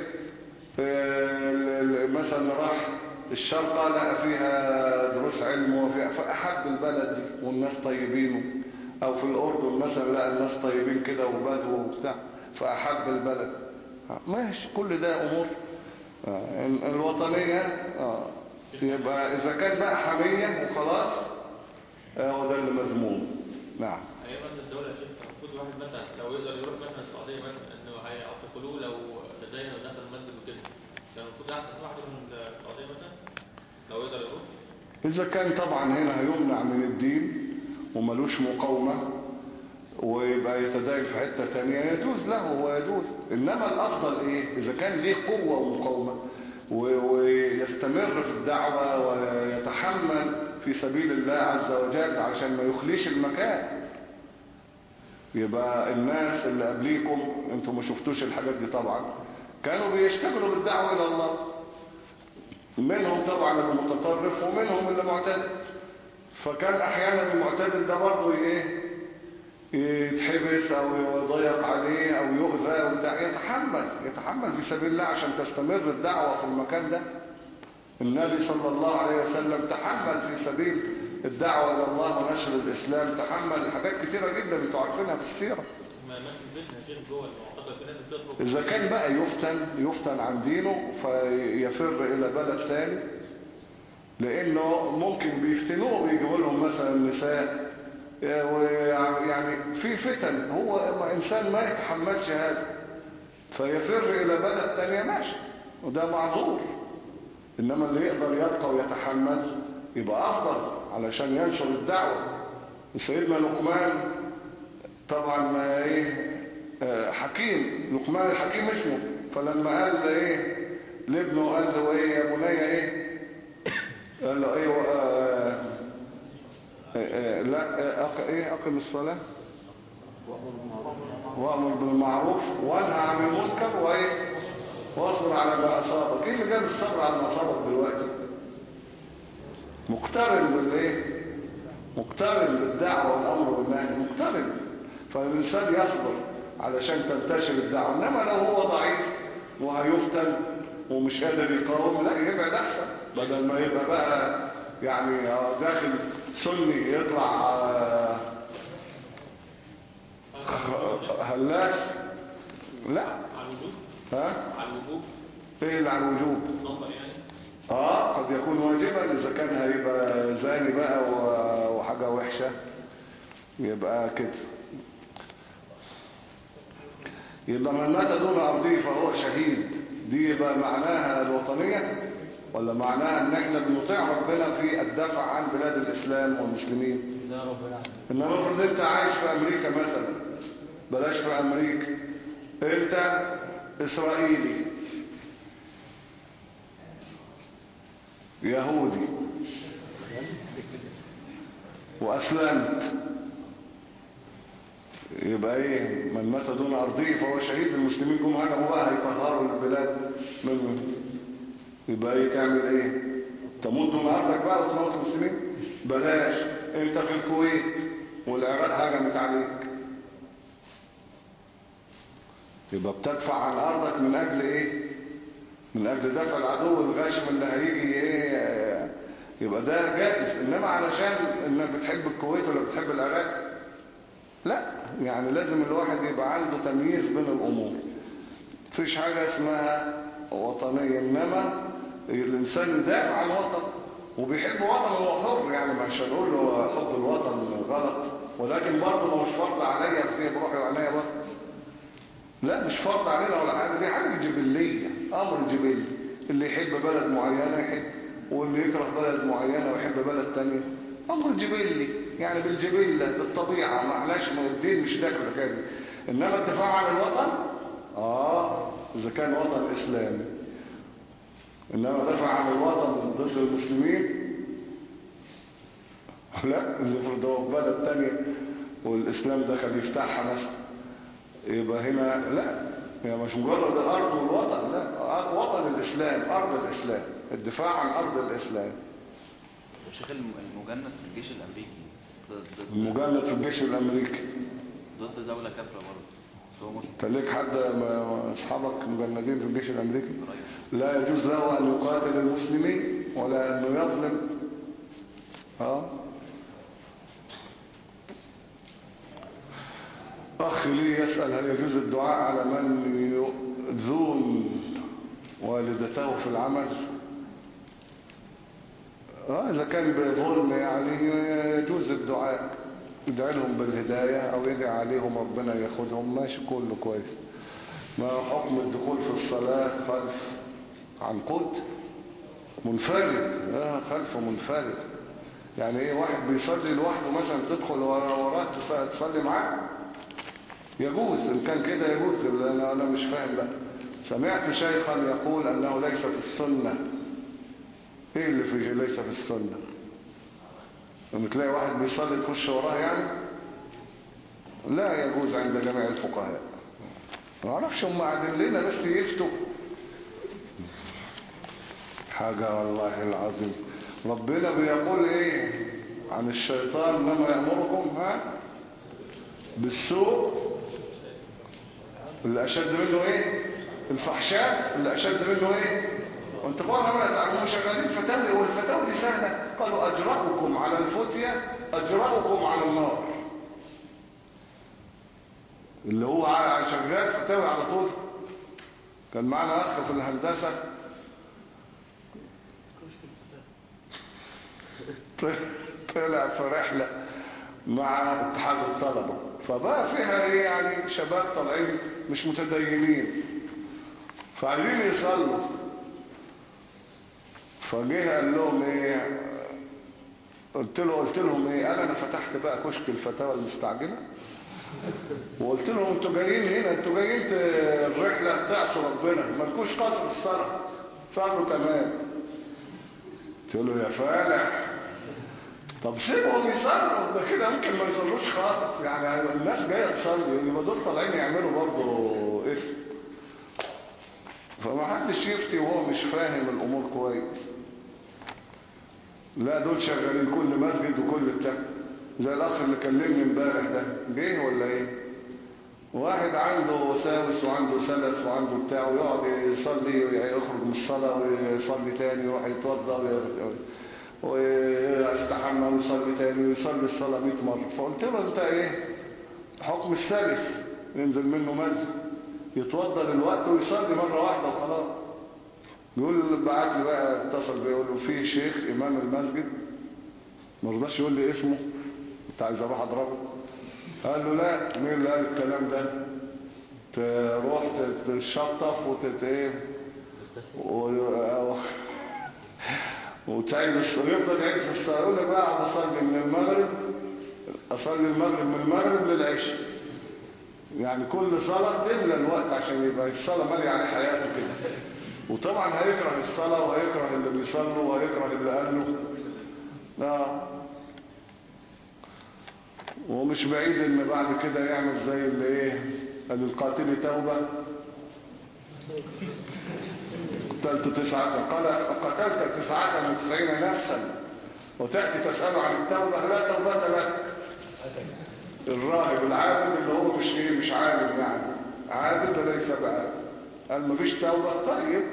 مثلا راح الشرقة لقى فيها دروس علم وفيها فأحب البلد دي والناس طيبين، او في الاردن مثلا لقى الناس طيبين كده وبدو وبتاع فأحب البلد. ماشي كل ده امور آه. الوطنية آه. يبقى اذا كان بقى حمية وخلاص هو آه ده اللي مذموم. نعم ايضا الدولة يا شيخ المفروض الواحد مثلا لو يقدر يروح مثلا السعودية مثلا انه هيعتقلوه لو تدين ودخل المسجد وكده، كان المفروض احسن واحد من السعودية مثلا لو يقدر يروح. اذا كان طبعا هنا هيمنع من الدين وملوش مقاومة ويبقى يتدين في حتة تانية يجوز له ويجوز، انما الافضل ايه اذا كان ليه قوة ومقاومة ويستمر في الدعوة ويتحمل في سبيل الله عز وجل عشان ما يخليش المكان. يبقى الناس اللي قبليكم انتم ما شفتوش الحاجات دي طبعا، كانوا بيشتغلوا بالدعوة الى الله، منهم طبعا المتطرف ومنهم اللي معتدل. فكان احيانا المعتدل ده برضه ايه يتحبس او يضيق عليه او يؤذى او بتاع، يتحمل يتحمل في سبيل الله عشان تستمر الدعوة في المكان ده. النبي صلى الله عليه وسلم تحمل في سبيل الدعوة الى الله ونشر الاسلام، تحمل حاجات كتيرة جدا انتوا عارفينها في السيرة. ما ما تثبتنا شيخ جوه المعتقد، في ناس بتترك. اذا كان بقى يفتن يفتن عن دينه فيفر الى بلد ثاني، لانه ممكن بيفتنوه ويجيبوا لهم مثلا نساء، يعني في فتن، هو انسان ما يتحملش هذا فيفر الى بلد ثانيه ماشي وده معذور. انما اللي يقدر يبقى ويتحمل يبقى افضل علشان ينشر الدعوه. سيدنا لقمان طبعا ايه حكيم، لقمان الحكيم اسمه، فلما قال ايه لابنه قال له ايه يا بني ايه قال له ايه آه آه لا أق... ايه اقم الصلاة وأمر بالمعروف وانهى عن المنكر وايه واصبر على ما اصابك. ايه اللي جاب الصبر على ما اصابك دلوقتي؟ مقترن بالايه مقترن بالدعوة والامر بالنهي، مقترن. فالانسان يصبر علشان تنتشر الدعوة. انما لو هو ضعيف وهيفتن ومش قادر يقاوم، لا يبعد احسن، بدل ما يبقى بقى يعني داخل سني يطلع هلاس. لا على الوجوب. ها على الوجوب. ايه اللي على الوجوب؟ نمبر يعني. اه قد يكون واجبا اذا كان هيبقى زاني بقى وحاجة وحشة يبقى كده. يبقى من مات دون أرضه فهو شهيد. دي يبقى معناها الوطنية ولا معناها ان احنا بنطيع ربنا في الدفع عن بلاد الاسلام والمسلمين؟ انما افرض انت عايش في امريكا مثلا، بلاش في امريكا، انت اسرائيلي يهودي واسلمت، يبقى ايه؟ من مات دون ارضه فهو شهيد. المسلمين جم هجموا بقى هيطهروا البلاد منه، يبقى ايه تعمل ايه؟ تموت دون ارضك بقى وتموت المسلمين؟ بلاش، انت في الكويت والعراق هجمت عليك، يبقى بتدفع عن ارضك من اجل ايه؟ من اجل دفع العدو الغاشم اللي هيجي ايه؟ يبقى ده جائز. انما علشان انك بتحب الكويت ولا بتحب العراق، لا، يعني لازم الواحد يبقى عنده تمييز بين الامور. مفيش حاجة اسمها وطنية، انما الانسان يدافع عن الوطن وبيحب وطنه هو حر، يعني مش هنقول له حب الوطن غلط، ولكن برضه ما مش فرض عليا فيه بروحي وعينيا برضه، لا مش فرض علينا ولا حاجة، دي حاجة جبلية، امر جبلي. اللي يحب بلد معينة يحب، واللي يكره بلد معينة ويحب بلد تانية امر جبلي، يعني بالجبلة بالطبيعة، معلاش من الدين مش داخل كده. انما الدفاع عن الوطن اه اذا كان وطن اسلامي، انما دفع عن الوطن ضد المسلمين لا، اذا فرض هو في بلد تانية والاسلام دخل يفتحها مثلا، يبقى هنا لا، هي مش مجرد الارض والوطن، لا، وطن الاسلام، ارض الاسلام، الدفاع عن ارض الاسلام. الشيخ المجند في الجيش الامريكي ضد المجند في الجيش الامريكي ضد دولة كافرة برضه. انت ليك حد اصحابك مجندين في الجيش الامريكي؟ لا يجوز له ان يقاتل المسلمين ولا انه يظلم. ها اخ لي يسأل هل يجوز الدعاء على من يؤذون والدته في العمل؟ اه اذا كان بظلم يعني يجوز الدعاء، يدعي لهم بالهداية او يدعي عليهم ربنا ياخدهم، ماشي كله كويس. ما حكم الدخول في الصلاة خلف عنقود منفرد؟ اه خلفه منفرد، يعني ايه؟ واحد بيصلي لوحده مثلا تدخل وراه تصلي معاه؟ يجوز ان كان كده يجوز، انا انا مش فاهم بقى. سمعت شيخا يقول أنه ليس في السنة. إيه اللي في ليس في السنة؟ لما تلاقي واحد بيصلي تخش وراه يعني لا يجوز عند جميع الفقهاء. ما اعرفش هم قاعدين لنا بس يفتوا حاجة والله العظيم. ربنا بيقول ايه عن الشيطان؟ انما يأمركم ها بالسوء، اللي اشد منه ايه الفحشاء، اللي اشد منه ايه وانت قولنا ما تعلمون شغالين فتاوي. والفتاوي دي سهلة. قالوا اجرأكم على الفتية اجرأكم على النار. اللي هو شغال فتاوي على طول. كان معنا اخ في الهندسة طلع في رحلة مع اتحاد الطلبة، فبقى فيها ايه يعني شباب طالعين مش متدينين فعايزين يصلوا. فجه قال لهم ايه، قلت له قلت لهم ايه، قال انا فتحت بقى كشك الفتاوى المستعجلة وقلت لهم انتوا جايين هنا، انتوا جايين الرحلة تعصوا ربنا، مالكوش قصر الصلاة، صلوا تمام. قلت له يا فالح طب سيبهم يصلوا، ده كده ممكن ما يصلوش خالص يعني. الناس جايه تصلي يبقى دول طالعين يعملوا برضه اسم. فما حدش يفتي وهو مش فاهم الامور كويس. لا دول شغالين كل مسجد وكل بتاع. زي الاخ اللي كلمني امبارح ده جه ولا ايه، واحد عنده وساوس وعنده سلس وعنده بتاع ويقعد يصلي ويخرج من الصلاه ويصلي تاني يروح يتوضا ويستحمى ويصلي تاني ويصلي الصلاة مئة مرة. فقلت له انت ايه حكم الثالث؟ ينزل منه مزج يتوضى للوقت ويصلي مرة واحدة وخلاص. بيقول بعت لي بقى اتصل بيقول له في شيخ امام المسجد ما رضاش يقول لي اسمه، انت عايز اروح اضربه؟ قال له لا. مين اللي قال الكلام ده؟ تروح تشطف وتت ايه وتعيد الصلاة، يفضل يعيد في الصلاة. يقول لي بقى اقعد اصلي من المغرب، اصلي المغرب من المغرب للعشاء، يعني كل صلاة تملى الوقت عشان يبقى الصلاة مالية عليه حياته كده. وطبعا هيكره الصلاة وهيكره اللي بيصلوا وهيكره اللي قاله. لا ومش بعيد ان بعد كده يعمل زي اللي ايه قال القاتل توبة قتلت تسعة، قال قتلت تسعة وتسعين نفسا وتأتي تسأل عن التوبة، لا توبة لك. الراهب العابد اللي هو مش ايه مش عالم يعني، عابد وليس بعابد، قال مفيش توبة. طيب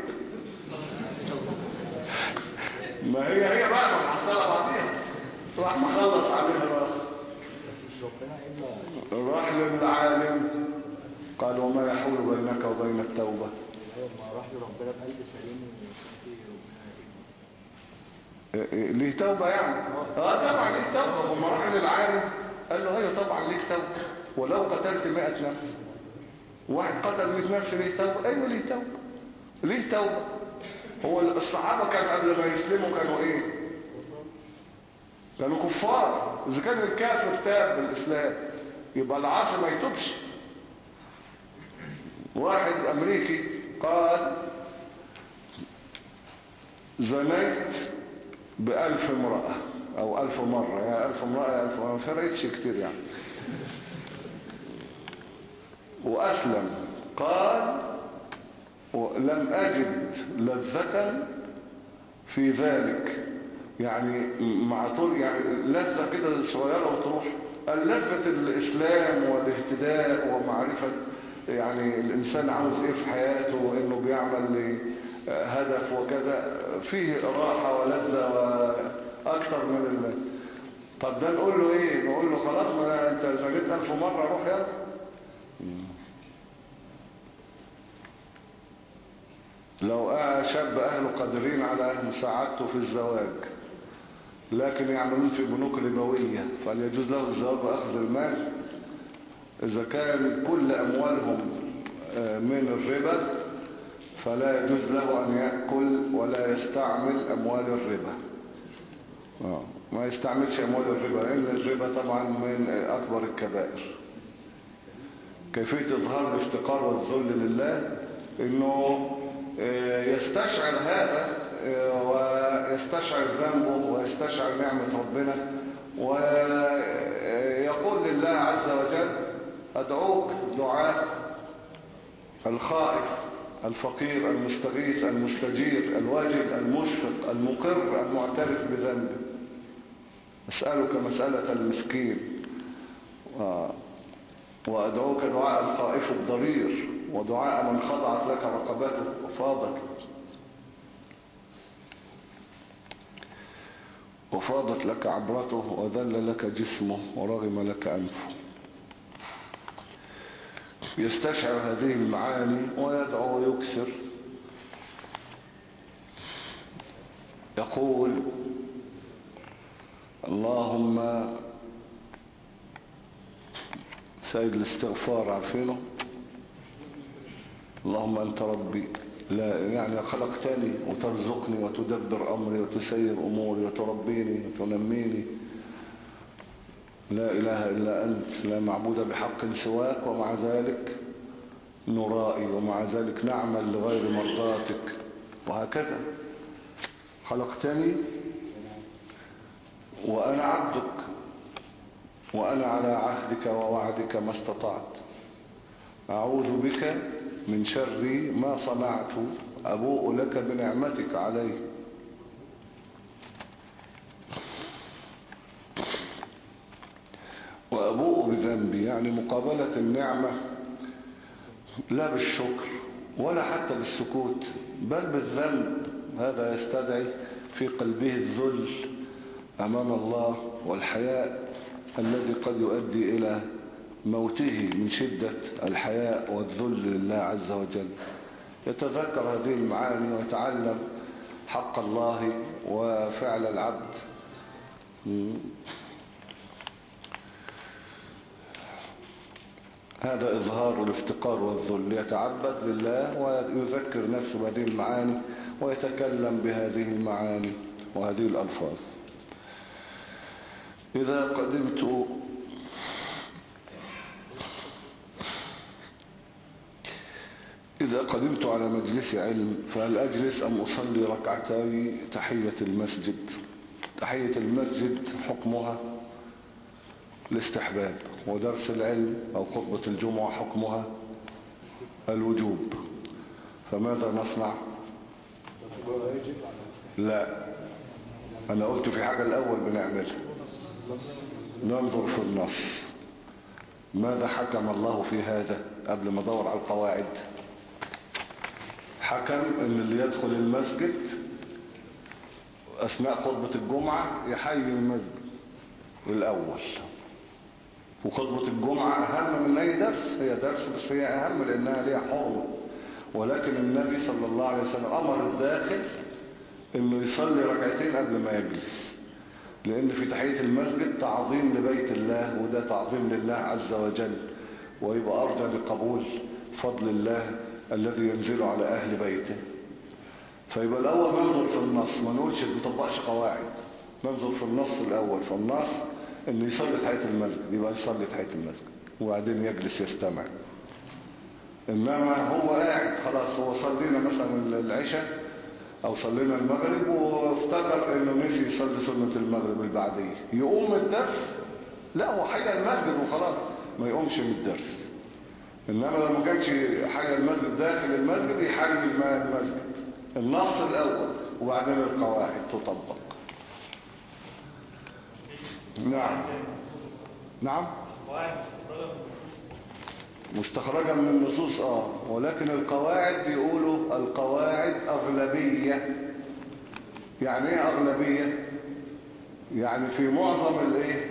ما هي هي بقى محصلة بعضيها، راح مخلص عليها راح راح للعالم قال وما يحول بينك وبين التوبة؟ ما راح لربنا بقلب سليم ليه توبة يعني؟ اه طبعا ليه توبة. وما راح للعالم قال له ايوه طبعا ليك توبة، ولو قتلت مئة نفس. واحد قتل مئة نفس ليه توبة؟ ايوه ليه توبة، ليه توبة. هو الصحابة كانوا قبل ما يسلموا كانوا ايه؟ كانوا كفار. اذا كان الكافر تاب بالاسلام يبقى العاصي ما يتوبش. واحد امريكي قال زنيت بألف امرأة او ألف مرة، يعني ألف امرأة ألف مرة ما فرقتش كتير يعني، وأسلم. قال لم أجد لذة في ذلك، يعني مع طول يعني لذة كده صغيرة وتروح. قال لذة الإسلام والاهتداء ومعرفة يعني الإنسان عاوز إيه في حياته وإنه بيعمل هدف وكذا، فيه راحة ولذة وأكثر من ال... طب ده نقول له إيه؟ نقول له خلاص ما أنت زنيت ألف مرة روح يلا. لو شاب أهله قادرين على مساعدته في الزواج لكن يعملون في بنوك ربوية فهل يجوز له الزواج وأخذ المال؟ إذا كان كل أموالهم من الربا فلا يجوز له أن يأكل ولا يستعمل أموال الربا. ما يستعملش أموال الربا لأن الربا طبعا من أكبر الكبائر. كيفية إظهار الافتقار والذل لله انه يستشعر هذا ويستشعر ذنبه ويستشعر نعمة ربنا ويقول لله عز وجل أدعوك دعاء الخائف الفقير المستغيث المستجير الواجد المشفق المقر المعترف بذنبه. أسألك مسألة المسكين وأدعوك دعاء الخائف الضرير ودعاء من خضعت لك رقبته وفاضت وفاضت لك عبرته وذل لك جسمه ورغم لك أنفه. يستشعر هذه المعاني ويدعو ويكثر، يقول اللهم سيد الاستغفار عارفينه، اللهم أنت ربي لا يعني خلقتني وترزقني وتدبر أمري وتسير أموري وتربيني وتنميني، لا إله إلا أنت لا معبود بحق سواك، ومع ذلك نرائي ومع ذلك نعمل لغير مرضاتك، وهكذا. خلقتني وأنا عبدك وأنا على عهدك ووعدك ما استطعت، أعوذ بك من شر ما صنعت، أبوء لك بنعمتك علي. وأبوء بذنبي يعني مقابلة النعمة لا بالشكر ولا حتى بالسكوت بل بالذنب. هذا يستدعي في قلبه الذل أمام الله والحياء الذي قد يؤدي إلى موته من شدة الحياء والذل لله عز وجل. يتذكر هذه المعاني ويتعلم حق الله وفعل العبد. هذا إظهار الافتقار والذل، يتعبد لله ويذكر نفسه بهذه المعاني ويتكلم بهذه المعاني وهذه الألفاظ. إذا قدمت إذا قدمت على مجلس علم فهل أجلس أم أصلي ركعتي تحية المسجد؟ تحية المسجد حكمها الاستحباب، ودرس العلم أو خطبة الجمعة حكمها الوجوب. فماذا نصنع؟ لا، أنا قلت في حاجة الأول بنعملها، ننظر في النص ماذا حكم الله في هذا قبل ما ادور على القواعد. حكم ان اللي يدخل المسجد اثناء خطبة الجمعة يحيي المسجد الاول، وخطبة الجمعة اهم من اي درس، هي درس بس هي اهم لانها ليها حرمة. ولكن النبي صلى الله عليه وسلم امر الداخل انه يصلي ركعتين قبل ما يجلس، لان في تحية المسجد تعظيم لبيت الله وده تعظيم لله عز وجل، ويبقى ارجى لقبول فضل الله الذي ينزل على اهل بيته. فيبقى الاول ننظر في النص، ما نقولش ما نطبقش قواعد، ننظر في النص الاول. فالنص انه يصلي تحية المسجد يبقى يصلي تحية المسجد وبعدين يجلس يستمع. انما هو قاعد خلاص، هو صلينا مثلا العشاء او صلينا المغرب وافتكر انه نسي يصلي سنة المغرب البعدية، يقوم الدرس؟ لا، هو حي المسجد وخلاص، ما يقومش من الدرس. انما لو ما كانش حي المسجد داخل المسجد يحيي المسجد. النص الاول وبعدين القواعد تطبق. نعم نعم مستخرجة من النصوص اه ولكن القواعد يقولوا القواعد اغلبية. يعني ايه اغلبية؟ يعني في معظم الايه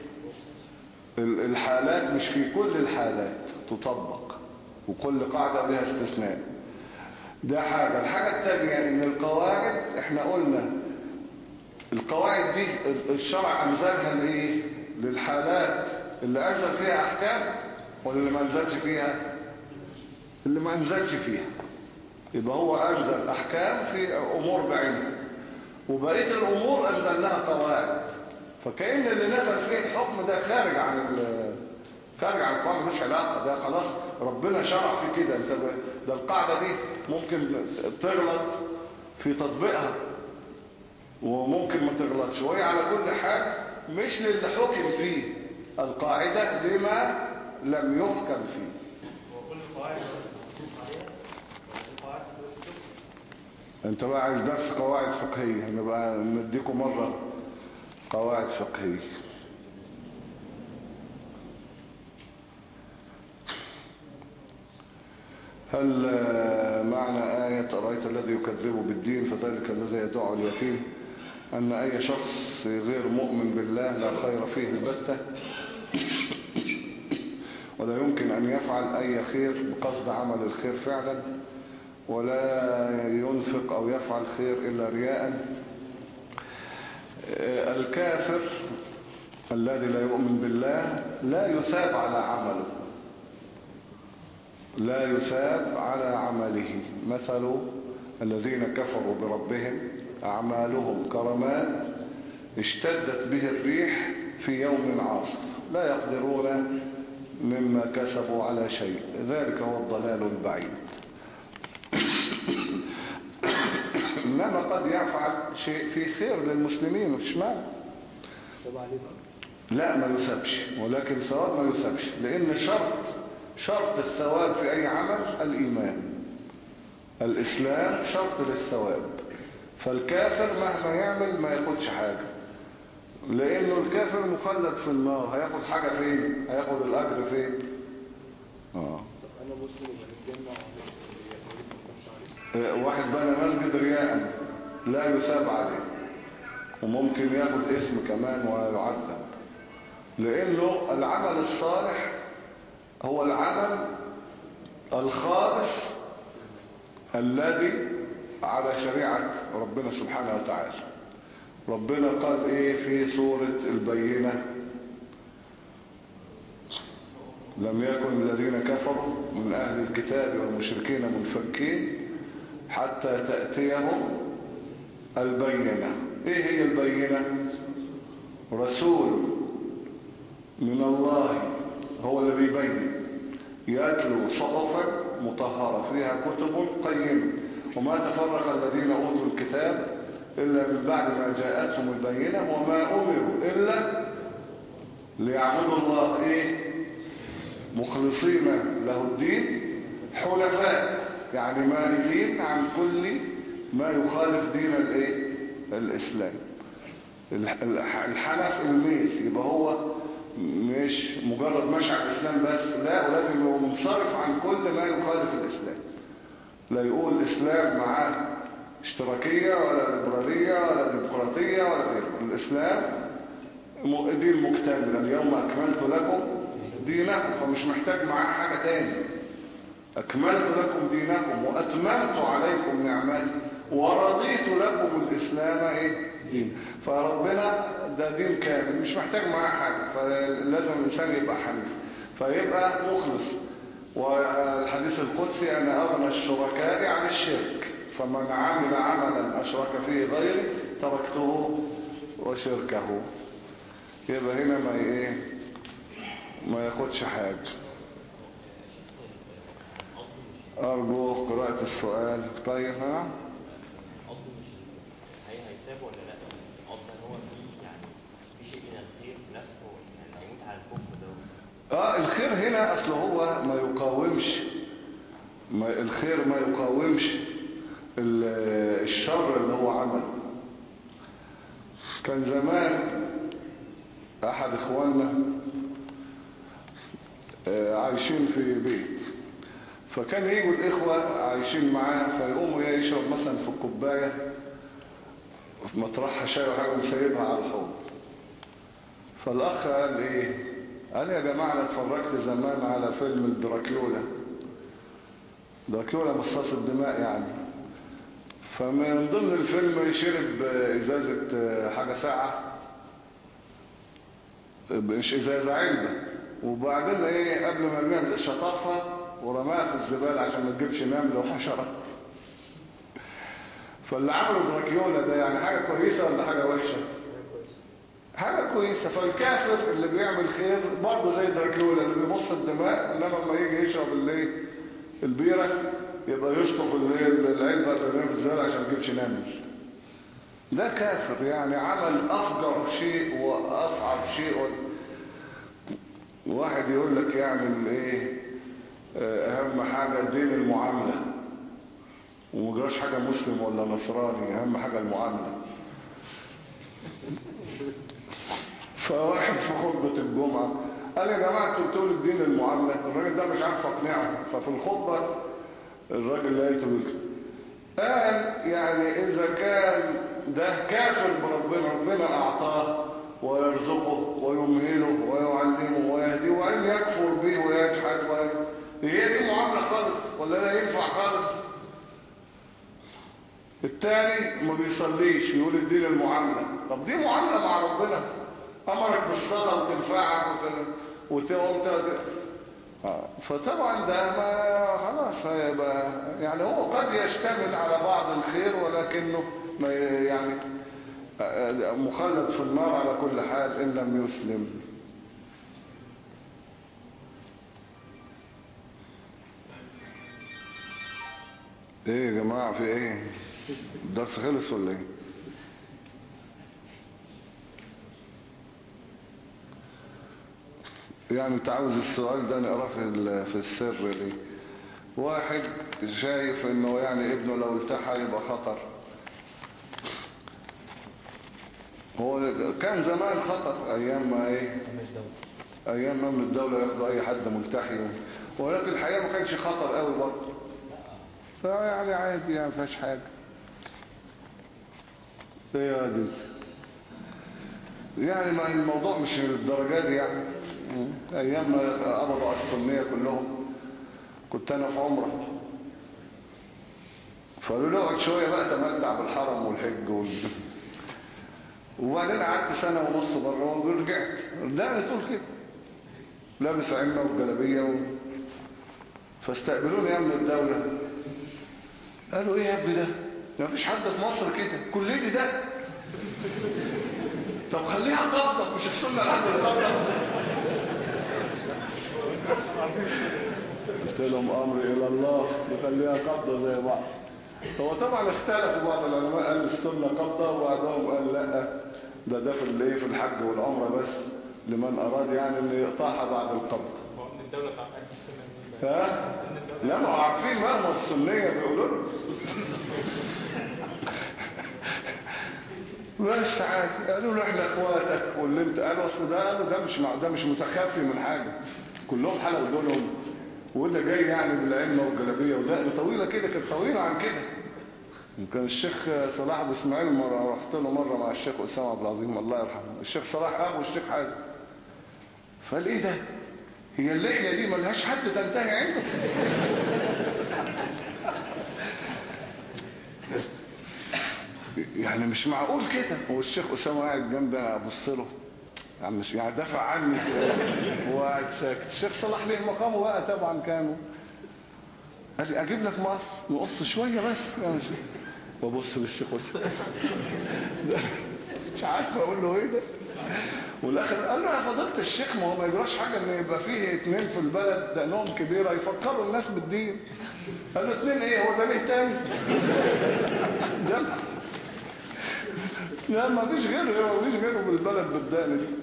الحالات، مش في كل الحالات تطبق، وكل قاعدة لها استثناء. ده حاجة. الحاجة التانية ان القواعد احنا قلنا القواعد دي الشرع انزلها لايه؟ للحالات اللي انزل فيها احكام ولا اللي ما انزلش فيها؟ اللي ما انزلش فيها. يبقى هو انزل احكام في امور بعينها وبقية الامور انزل لها قواعد. فكأن اللي نزل فيه الحكم ده خارج عن خارج عن القواعد، مش علاقة، ده خلاص ربنا شرع في كده. انت ب... ده القاعدة دي ممكن تغلط في تطبيقها وممكن ما تغلطش، وهي على كل حال مش للي حكم فيه، القاعدة لما لم يحكم فيه. وكل القواعد مخصوص عليها القواعد انت بقى عايز درس قواعد فقهية، نبقى نديكم مرة قواعد فقهية. هل معنى آية أرأيت الذي يكذب بالدين فذلك الذي يدعو اليتيم أن أي شخص غير مؤمن بالله لا خير فيه البتة ولا يمكن أن يفعل أي خير بقصد عمل الخير فعلا ولا ينفق أو يفعل خير إلا رياء؟ الكافر الذي لا يؤمن بالله لا يثاب على عمله، لا يثاب على عمله. مثل الذين كفروا بربهم أعمالهم كرماد اشتدت به الريح في يوم عاصف لا يقدرون مما كسبوا على شيء، ذلك هو الضلال البعيد. إنما قد يفعل شيء في خير للمسلمين مفيش مانع، لا ما يثابش، ولكن ثواب ما يثابش، لأن شرط شرط الثواب في أي عمل الإيمان، الإسلام شرط للثواب. فالكافر مهما يعمل ما ياخدش حاجة، لأنه الكافر مخلد في النار، هياخد حاجة فين؟ هياخد الأجر فين؟ آه. أنا مسلم وبنتجمع وعليه واحد بنى مسجد رياء لا يثاب عليه، وممكن ياخد اسم كمان ويعذب، لأنه العمل الصالح هو العمل الخالص الذي على شريعة ربنا سبحانه وتعالى. ربنا قال ايه في سورة البينة؟ لم يكن الذين كفروا من اهل الكتاب والمشركين منفكين حتى تأتيهم البينة. ايه هي البينة؟ رسول من الله هو اللي بيبين، يتلو صحفا مطهرة فيها كتب قيمة، وما تفرق الذين أوتوا الكتاب إلا من بعد ما جاءتهم البينة وما أمروا إلا ليعبدوا الله إيه؟ مخلصين له الدين حنفاء، يعني مائلين عن كل ما يخالف دين الإيه؟ الإسلام. الحنف الميل، يبقى هو مش مجرد ماشي على الإسلام بس، لا، ولازم يبقى منصرف عن كل ما يخالف الإسلام. لا يقول الإسلام معاه اشتراكية ولا ليبرالية ولا ديمقراطية ولا غيره. الإسلام دين مكتمل، اليوم أكملت لكم دينكم، فمش محتاج معاه حاجة تاني. أكملت لكم دينكم وأتممت عليكم نعمتي ورضيت لكم الإسلام إيه؟ دين. فربنا ده دين كامل مش محتاج معاه حاجة، فلازم الإنسان يبقى حنيف فيبقى مخلص. والحديث القدسي أنا أغنى الشركاء عن الشرك، فمن عمل عملا أشرك فيه غيري تركته وشركه. يبقى هنا ما ايه ما ياخدش حاجة. أرجو قراءة السؤال. طيب ها قصده مش هي هيساب ولا لا؟ قصده هو في يعني في شيء من الخير في نفسه يعني هيموت على الكفر ده. اه الخير هنا اصل هو ما يقاومش، ما الخير ما يقاومش الشر اللي هو عمله. كان زمان احد اخواننا عايشين في بيت، فكان يجوا الاخوة عايشين معاه فيقوموا يشرب مثلا في الكوباية في مطرحها شاي وحاجة وسايبها على الحوض. فالاخ قال ايه؟ قال يا جماعة انا اتفرجت زمان على فيلم الدراكيولا، دراكيولا مصاص الدماء يعني. فمن ضمن الفيلم شرب ازازة حاجة ساعة، مش ازازة، علبة، وبعدين ايه قبل ما يرميها شطفها ورماها في الزبالة عشان ما تجيبش نمل وحشرة. فاللي عملوا دراكيولا ده يعني حاجة كويسة ولا حاجة وحشة؟ حاجة كويسة. فالكافر اللي بيعمل خير برضه زي دراكولا اللي بيبص الدماء، انما لما يجي يشرب اللي البيرة يبقى يشطف العلبة اللي في الزرع عشان ما يجيبش نمل. ده كافر يعني عمل افجر شيء واصعب شيء. واحد يقول لك يعني ايه اهم حاجة دين المعاملة، ومجراش حاجة مسلم ولا نصراني، اهم حاجة المعاملة. فواحد في خطبة الجمعة قال يا جماعة انتوا بتقولوا الدين المعاملة، الراجل ده مش عارف اقنعه. ففي الخطبة الراجل لقيته بيكتب قال يعني اذا كان ده كافر بربنا، ربنا اعطاه ويرزقه ويمهله ويعلمه ويهديه، وان يكفر به ويجحد وي... هي دي معاملة خالص ولا لا ينفع خالص؟ التاني ما بيصليش يقول الدين المعاملة. طب دي معاملة مع ربنا، امرك بالصلاة وتنفعك وتقوم وت... فطبعا ده ما خلاص هيبقى يعني هو قد يشتمل على بعض الخير ولكنه ما يعني مخلد في النار على كل حال ان لم يسلم. ايه يا جماعة في ايه؟ الدرس خلص ولا ايه؟ يعني انت عاوز السؤال ده نقراه في في السر ليه؟ واحد شايف انه يعني ابنه لو التحى يبقى خطر. هو كان زمان خطر ايام ما ايه ايام ما من الدولة ياخدوا اي حد ملتحي، ولكن الحقيقة ما كانش خطر قوي برضه، فيعني عادي يعني ما فيهاش حاجة. ايه يا دي يعني ما الموضوع مش للدرجات دي يعني. ايام ما قبضوا على السنية كلهم كنت انا في عمره، فقالوا له اقعد شويه بقى تمتع بالحرم والحج وال... وبعدين قعدت سنه ونص بره ورجعت. ده تقول كده لابس عمه وجلابيه و... فاستقبلوني من الدوله، قالوا ايه يا ابني ده ما فيش حد في مصر كده كل دي ده. طب خليها قبضه مش السنه لحد القبضه. قلت لهم امري الى الله نخليها قبضه زي بعض. هو طبعا اختلفوا بعض العلماء قال السنه قبضه وبعضهم قال لا ده ده في الايه في الحج والعمره بس لمن اراد يعني انه يقطعها بعد القبض. هو من الدولة بتاعت السنة دي ها لا ما هو عارفين بقى ما السنيه بيقولوا له بس عادي. قالوا له احنا اخواتك واللي انت قالوا اصل ده قالوا ده مش مع ده مش متخفي من حاجه، كلهم حلقوا دولهم، واللي جاي يعني بالعلمه والجلابيه ودقن طويله كده كانت طويله عن كده. كان الشيخ صلاح ابو اسماعيل مره رحت له مره مع الشيخ اسامه عبد العظيم الله يرحمه، الشيخ صلاح ابو الشيخ حازم، فقال ايه ده هي اللحيه دي ملهاش حد تنتهي عنده. يعني مش معقول كده. والشيخ اسامه قاعد جنبي ابص له يعني مش يعني دافع عني وقاعد ساكت. الشيخ صلاح ليه مقامه بقى طبعا كانوا قال لي اجيب لك مصر نقص شويه بس يعني وابص للشيخ اسامه مش عارف اقول له ايه ده. والاخر قال له يا فضيله الشيخ ما هو ما يجراش حاجه ان يبقى فيه اتنين في البلد دقنهم كبيره يفكروا الناس بالدين. قال له اتنين ايه هو ده ليه تاني ده لا ما فيش غيره ما فيش غيره بالبلد بالدقن دي.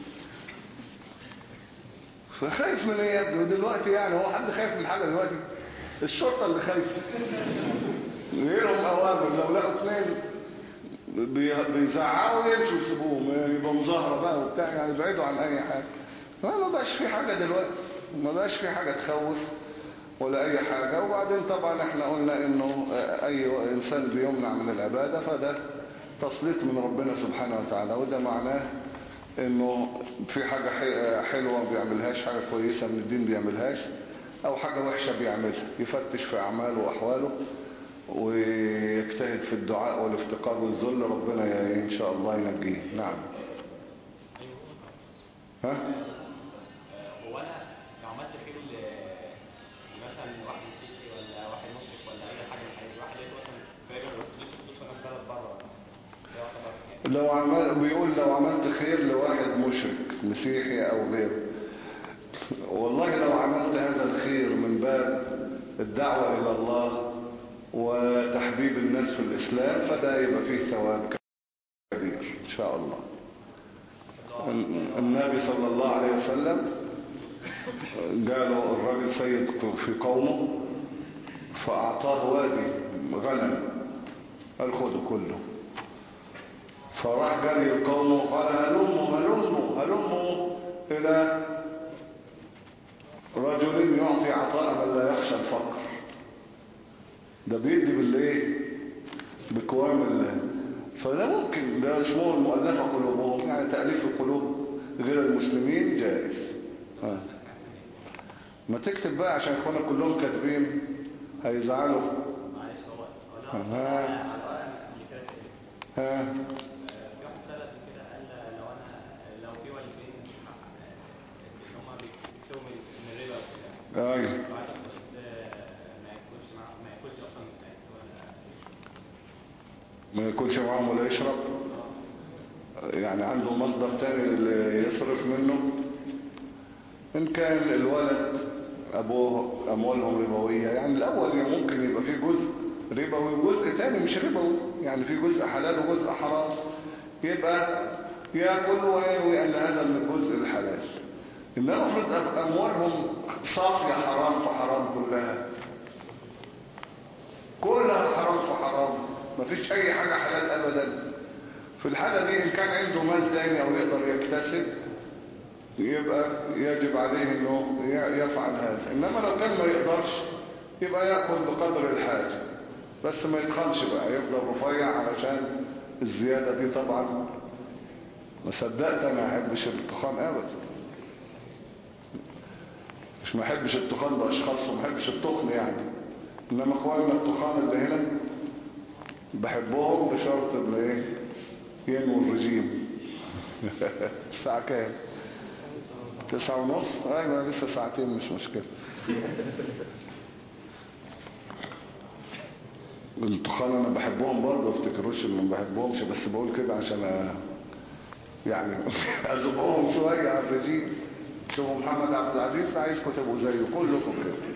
فخايف من ايه يا ابني؟ ودلوقتي يعني هو حد خايف من حاجه دلوقتي؟ الشرطه اللي خايفه غيرهم اوامر لو لقوا اثنين بيزعقوا يمشوا يسيبوهم يبقى مظاهره بقى وبتاع يعني يبعدوا عن اي حاجه. ما بقاش في حاجه دلوقتي ما بقاش في حاجه تخوف ولا اي حاجه. وبعدين طبعا احنا قلنا انه اي انسان بيمنع من العباده فده تسليط من ربنا سبحانه وتعالى، وده معناه انه في حاجة حلوة ما بيعملهاش، حاجة كويسة من الدين بيعملهاش، او حاجة وحشة بيعملها. يفتش في اعماله واحواله ويجتهد في الدعاء والافتقار والذل، ربنا ان شاء الله ينجيه. نعم. ها هو انا لو عملت خير مثلا واحد مسيحي ولا واحد مسلم ولا اي حاجه من الحاجات، واحد لقيته مثلا فاجر وديته فلوس وانا في بلد بره، لو عمل بيقول لو عملت خير لواحد مشرك مسيحي او غيره، والله لو عملت هذا الخير من باب الدعوة الى الله وتحبيب الناس في الاسلام فده يبقى فيه ثواب كبير ان شاء الله. النبي صلى الله عليه وسلم قالوا الراجل سيد في قومه فاعطاه وادي غنم قال خده كله، فراح جري القوم وقال هلموا هلموا هلموا إلى رجل يعطي عطاء من لا يخشى الفقر. ده بيدي بالايه؟ بكوام الله. فده ممكن، ده اسمه المؤلفة قلوبهم، يعني تأليف القلوب غير المسلمين جائز. ها. ما تكتب بقى عشان اخوانا كلهم كاتبين هيزعلوا. ها ها ايوه ما ياكلش معاهم ولا يشرب، يعني عنده مصدر تاني اللي يصرف منه. ان كان الولد ابوه اموالهم ربويه، يعني الاول ممكن يبقى فيه جزء ربوي وجزء تاني مش ربوي، يعني في جزء حلال وجزء حرام، يبقى ياكل وينوي ان هذا من الجزء الحلال. انما افرض اموالهم صافيه حرام فحرام كلها كلها حرام فحرام، مفيش اي حاجه حلال ابدا. في الحاله دي ان كان عنده مال تاني او يقدر يكتسب يبقى يجب عليه انه يفعل هذا. انما لو كان ما يقدرش يبقى ياكل بقدر الحاجه، بس ما يتخنش بقى، يفضل رفيع علشان الزياده دي. طبعا ما صدقت انا ما احبش التخان ابدا، مش ما احبش التخان باشخاص وما احبش التخن يعني، انما اخواننا التخان اللي هنا بحبهم بشرط ان ايه ينووا الرجيم. الساعه كام؟ تسعة ونص. ايوه لسه ساعتين مش مشكله. التخان انا بحبهم برضه، افتكروش ان ما بحبهمش، بس بقول كده عشان يعني ازقهم شويه على الرجيم. شوفوا محمد عبد العزيز عايزكم تبقوا زيه كلكم كده.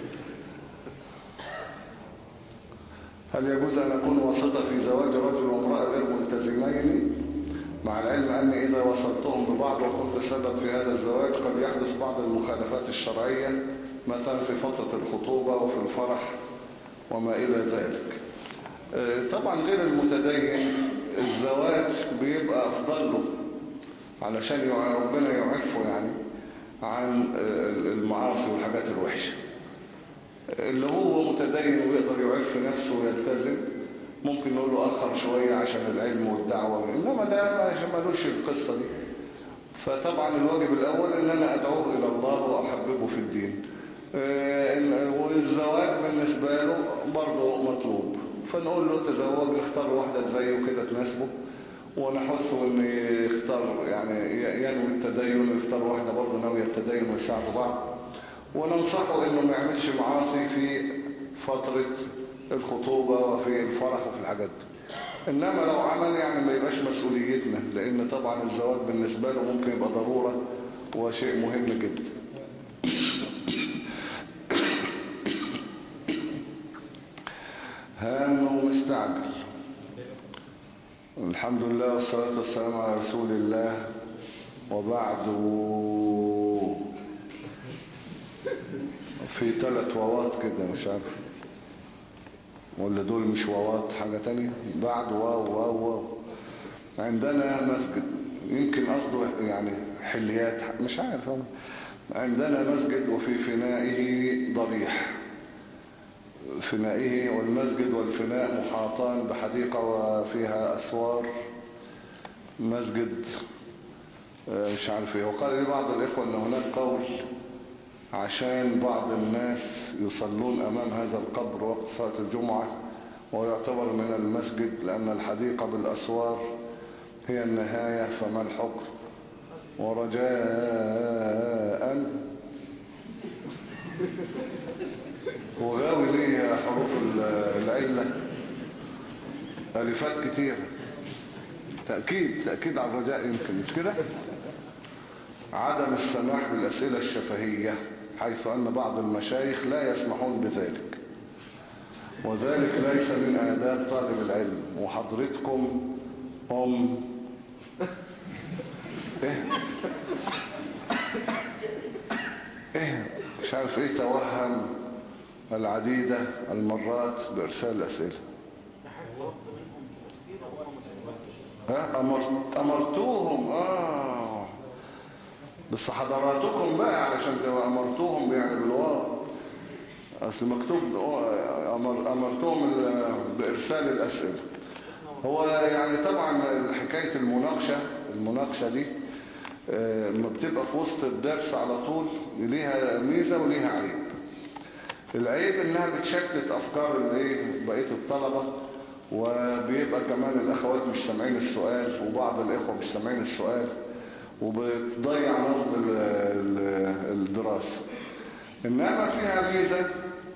هل يجوز ان اكون واسطة في زواج رجل وامرأة غير ملتزمين، مع العلم اني اذا وصلتهم ببعض وكنت السبب في هذا الزواج قد يحدث بعض المخالفات الشرعية مثلا في فترة الخطوبة وفي الفرح وما الى ذلك؟ طبعا غير المتدين الزواج بيبقى افضل له علشان ربنا يعفه يعني عن المعاصي والحاجات الوحشة. اللي هو متدين ويقدر يعف نفسه ويلتزم ممكن نقول له أخر شوية عشان العلم والدعوة، إنما ده ما ملوش القصة دي. فطبعا الواجب الأول إن أنا أدعوه إلى الله وأحببه في الدين، والزواج بالنسبة له برضه مطلوب، فنقول له تزوج، اختار واحدة زيه كده تناسبه، ونحثه ان يختار يعني ينوي التدين، يختار واحدة برضه ناوية التدين ويساعدوا بعض، وننصحه انه ما يعملش معاصي في فترة الخطوبة وفي الفرح وفي الحاجات دي. انما لو عمل يعني ما يبقاش مسؤوليتنا، لان طبعا الزواج بالنسبة له ممكن يبقى ضرورة وشيء مهم جدا. هام ومستعجل. الحمد لله والصلاة والسلام على رسول الله، وبعد. في ثلاث واوات كده مش عارف ولا دول مش واوات حاجة تانية. بعد واو واو واو. عندنا مسجد، يمكن قصده يعني حليات مش عارف. عندنا مسجد وفي فنائه ضريح، فنائه والمسجد والفناء محاطان بحديقة وفيها أسوار مسجد مش عارف ايه. وقال لي بعض الإخوة أن هناك قول عشان بعض الناس يصلون أمام هذا القبر وقت صلاة الجمعة ويعتبر من المسجد، لأن الحديقة بالأسوار هي النهاية، فما الحكم؟ ورجاء وغاوي ليه حروف العلة ألفات كتير. تأكيد تأكيد على الرجاء يمكن مش كده. عدم السماح بالأسئلة الشفهية حيث أن بعض المشايخ لا يسمحون بذلك، وذلك ليس من آداب طالب العلم. وحضرتكم أم إيه إيه مش عارف إيه توهم العديدة المرات بإرسال الأسئلة. ها أمرت أمرتوهم آه بس حضراتكم بقى علشان تبقى أمرتوهم يعني بالواو، أصل مكتوب أمر أمرتوهم بإرسال الأسئلة. هو يعني طبعا حكاية المناقشة المناقشة دي لما بتبقى في وسط الدرس على طول ليها ميزة وليها عيب. العيب انها بتشتت افكار الايه بقيه الطلبه، وبيبقى كمان الاخوات مش سامعين السؤال وبعض الاخوه مش سامعين السؤال، وبتضيع نظم الدراسه. انما فيها ميزه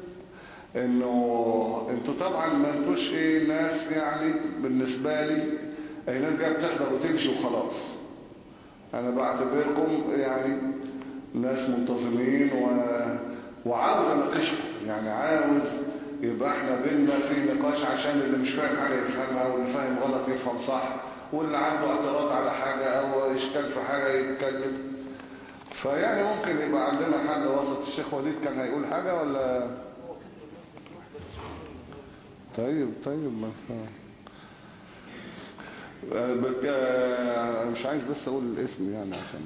انه انتوا طبعا ما انتوش ايه ناس يعني بالنسبه لي اي ناس جايه بتحضر وتمشي وخلاص. انا بعتبركم يعني ناس منتظمين و... وعاوز اناقشكم، يعني عاوز يبقى احنا بينا في نقاش عشان اللي مش فاهم حاجه يفهمها واللي فاهم غلط يفهم صح، واللي عنده اعتراض على حاجه او اشكال في حاجه يتكلم. فيعني ممكن يبقى عندنا حل وسط. الشيخ وليد كان هيقول حاجه ولا؟ طيب طيب ما بك... مش عايز بس اقول الاسم يعني عشان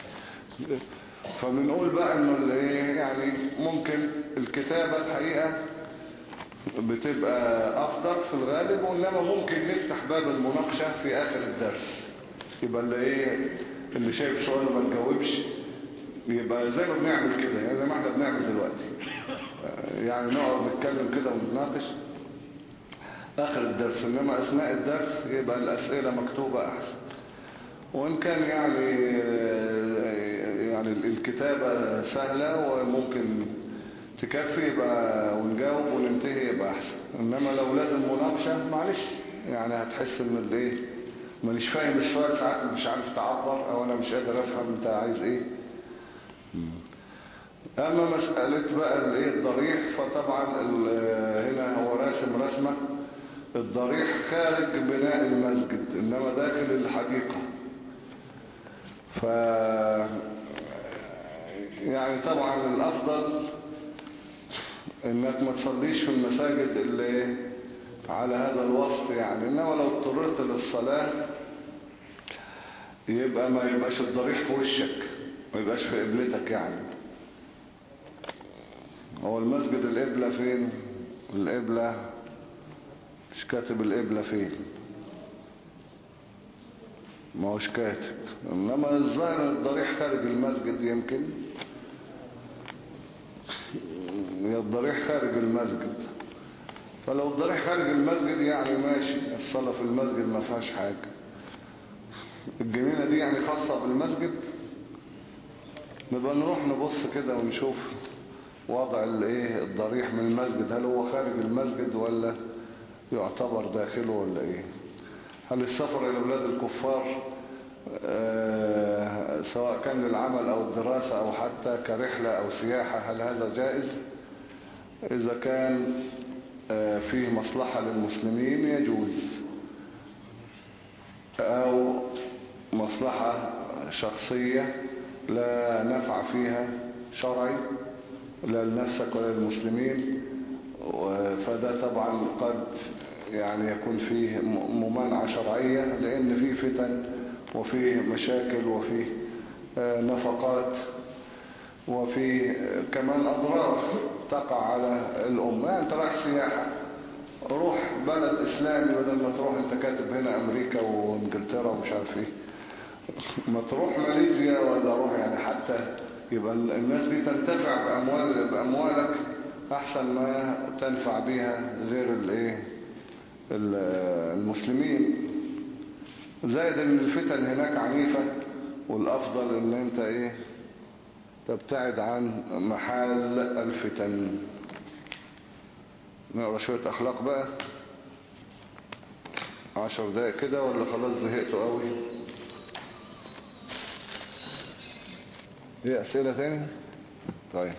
فبنقول بقى انه يعني ممكن الكتابة الحقيقة بتبقى افضل في الغالب، وانما ممكن نفتح باب المناقشة في اخر الدرس، يبقى اللي ايه اللي شايف سؤال وما تجاوبش يبقى زي ما بنعمل كده، يعني زي ما احنا بنعمل دلوقتي، يعني نقعد نتكلم كده ونتناقش اخر الدرس. انما اثناء الدرس يبقى الاسئلة مكتوبة احسن. وان كان يعني يعني الكتابة سهلة وممكن تكفي يبقى ونجاوب وننتهي يبقى احسن. انما لو لازم مناقشة معلش يعني هتحس ان الايه مانيش فاهم السؤال، ساعات مش عارف تعبر او انا مش قادر افهم انت عايز ايه. اما مسألة بقى الايه الضريح، فطبعا هنا هو راسم رسمة الضريح خارج بناء المسجد انما داخل الحديقة. ف يعني طبعا الافضل انك ما تصليش في المساجد اللي على هذا الوصف يعني. انما لو اضطررت للصلاة يبقى ما يبقاش الضريح في وشك، ما يبقاش في قبلتك يعني. هو المسجد القبلة فين؟ القبلة مش كاتب القبلة فين، ما هوش كاتب. انما الظاهر الضريح خارج المسجد، يمكن الضريح خارج المسجد. فلو الضريح خارج المسجد يعني ماشي، الصلاة في المسجد ما فيهاش حاجة. الجنينة دي يعني خاصة بالمسجد، نبقى نروح نبص كده ونشوف وضع الايه الضريح من المسجد، هل هو خارج المسجد ولا يعتبر داخله ولا ايه. هل السفر الى بلاد الكفار آه سواء كان للعمل او الدراسة او حتى كرحلة او سياحة هل هذا جائز؟ اذا كان آه فيه مصلحة للمسلمين يجوز، او مصلحة شخصية لا نفع فيها شرعي لا لنفسك ولا للمسلمين، فده طبعا قد يعني يكون فيه ممانعة شرعية، لأن فيه فتن وفيه مشاكل وفيه نفقات وفيه كمان أضرار تقع على الأمة. يعني انت رايح سياحة، روح بلد إسلامي بدل ما تروح انت كاتب هنا أمريكا وانجلترا ومش عارف ايه. ما تروح ماليزيا ولا روح يعني حتى يبقى الناس دي تنتفع بأموال بأموالك أحسن ما تنفع بها غير الايه المسلمين. زائد ان الفتن هناك عنيفة، والافضل ان انت ايه تبتعد عن محال الفتن. نقرأ شوية اخلاق بقى. عشر دقايق كده ولا خلاص زهقتوا قوي؟ ايه اسئلة تاني؟ طيب.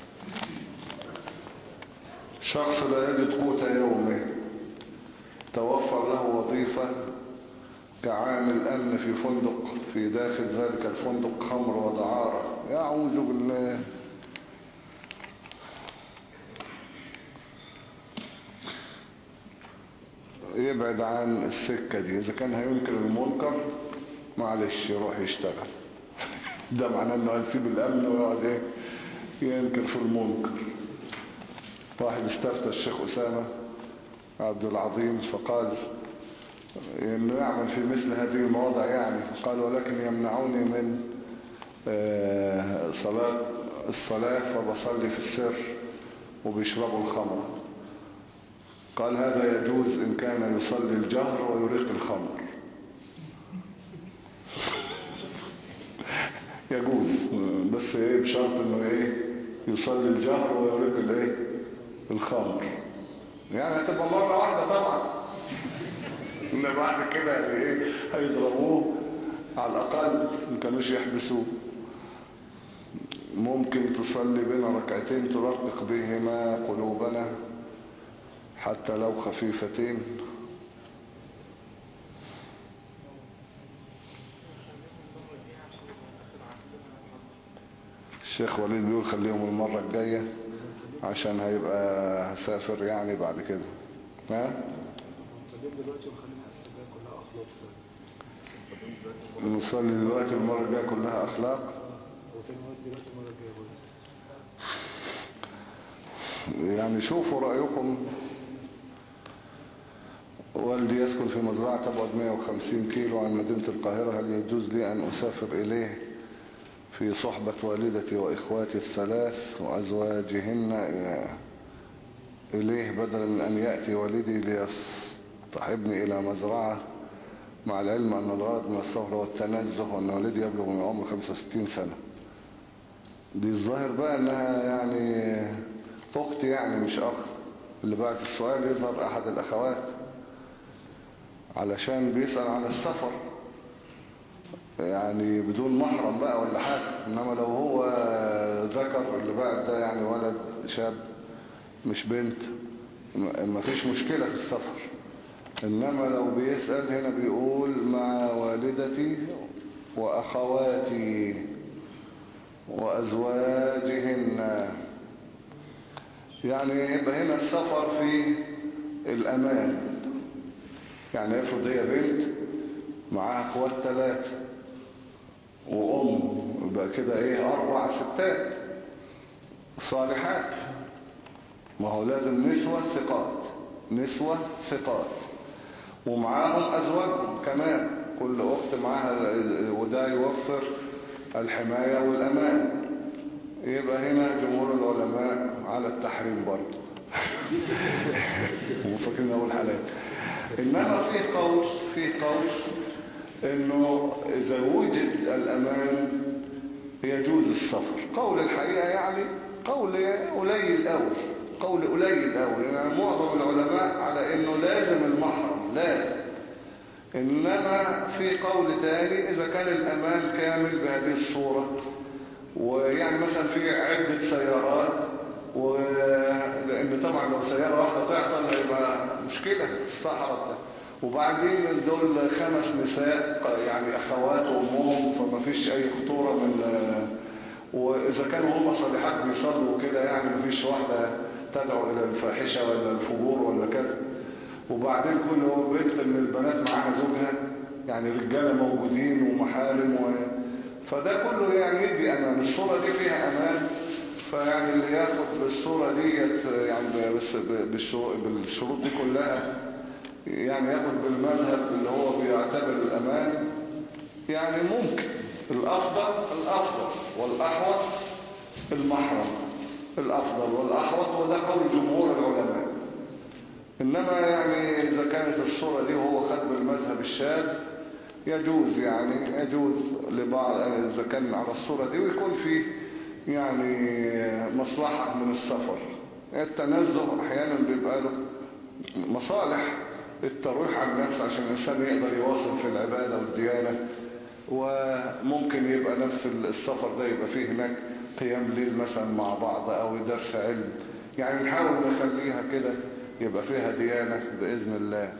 شخص لا يجد قوت يومه، توفر له وظيفة كعامل أمن في فندق، في داخل ذلك الفندق خمر ودعارة، يعوذ بالله. يبعد عن السكة دي. إذا كان هينكر المنكر معلش يروح يشتغل. ده معناه انه هيسيب الأمن ويقعد ايه ينكر في المنكر. واحد استفتى الشيخ أسامة عبد العظيم فقال انه يعمل في مثل هذه المواضع يعني، قال ولكن يمنعوني من صلاة الصلاة فبصلي في السر وبيشربوا الخمر. قال هذا يجوز إن كان يصلي الجهر ويريق الخمر. يجوز بس ايه بشرط انه ايه يصلي الجهر ويريق الايه الخمر. يعني هتبقى مرة واحدة طبعا، ان بعد كده يعني ايه هيضربوه على الاقل ما كانوش يحبسوه. ممكن تصلي بين ركعتين ترقق بهما قلوبنا حتى لو خفيفتين. الشيخ وليد بيقول خليهم المرة الجاية عشان هيبقى هسافر يعني بعد كده. ها نصلي دلوقتي المرة الجاية كلها أخلاق. يعني شوفوا رأيكم. والدي يسكن في مزرعة تبعد مئة وخمسين كيلو عن مدينة القاهرة، هل يجوز لي أن أسافر إليه في صحبة والدتي وإخواتي الثلاث وأزواجهن إليه بدلا من أن يأتي والدي ليصطحبني إلى مزرعة، مع العلم أن الغرض من السفر والتنزه وأن والدي يبلغ من عمر خمسة وستين سنة. دي الظاهر بقى أنها يعني أختي يعني مش أخ. اللي بعت السؤال يظهر أحد الأخوات علشان بيسأل عن السفر يعني بدون محرم بقى ولا حاجة. إنما لو هو ذكر اللي بعت ده يعني ولد شاب مش بنت ما فيش مشكلة في السفر. إنما لو بيسأل هنا بيقول مع والدتي وأخواتي وأزواجهن، يعني يبقى هنا السفر في الأمان. يعني افرض هي بنت معاها اخوات ثلاثة وأم، يبقى كده ايه أربع ستات صالحات. ما هو لازم نسوة ثقات، نسوة ثقات ومعاهم أزواجهم كمان، كل أخت معاها، وده يوفر الحماية والأمان. يبقى هنا جمهور العلماء على التحريم برضه. وفاكرين أول حلال. إنما في قول في قول إنه إذا وجد الأمان يجوز السفر. قول الحقيقة يعني قول قليل أوي، قول قليل أوي. يعني معظم العلماء على إنه لازم المحرم لازم. إنما في قول تاني إذا كان الأمان كامل بهذه الصورة، ويعني مثلا في عدة سيارات، ولأن طبعا لو سيارة واحدة تعطل هيبقى مشكلة الصحراء ده، وبعدين دول خمس نساء يعني أخوات وأمهم فما فيش أي خطورة من، وإذا كانوا هم صالحات بيصلوا كده يعني ما فيش واحدة تدعو إلى الفاحشة ولا الفجور ولا كذا. وبعدين كل بنت من البنات معاها زوجها، يعني رجالة موجودين ومحارم و... فده كله يعني يدي أمان. الصورة دي فيها أمان. فيعني اللي ياخد بالصورة دي يعني بس بالشروط دي كلها يعني ياخد بالمذهب اللي هو بيعتبر الأمان يعني ممكن. الأفضل الأفضل والأحوط المحرم، الأفضل والأحوط، وده قول جمهور العلماء. إنما يعني إذا كانت الصورة دي وهو خد بالمذهب الشاذ يجوز، يعني يجوز لبعض إذا كان على الصورة دي ويكون فيه يعني مصلحة من السفر. التنزه أحيانا بيبقى له مصالح، الترويح عن النفس عشان الإنسان يقدر يواصل في العبادة والديانة. وممكن يبقى نفس السفر ده يبقى فيه هناك قيام ليل مثلا مع بعض أو درس علم، يعني نحاول نخليها كده يبقى فيها ديانة بإذن الله.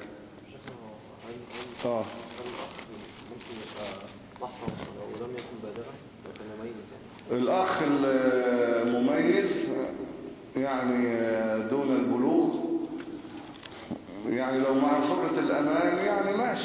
اه ممكن يبقى محرم لو لم يكن بالغا لو كان مميز يعني. الأخ المميز يعني دون البلوغ، يعني لو مع صورة الأمان يعني ماشي،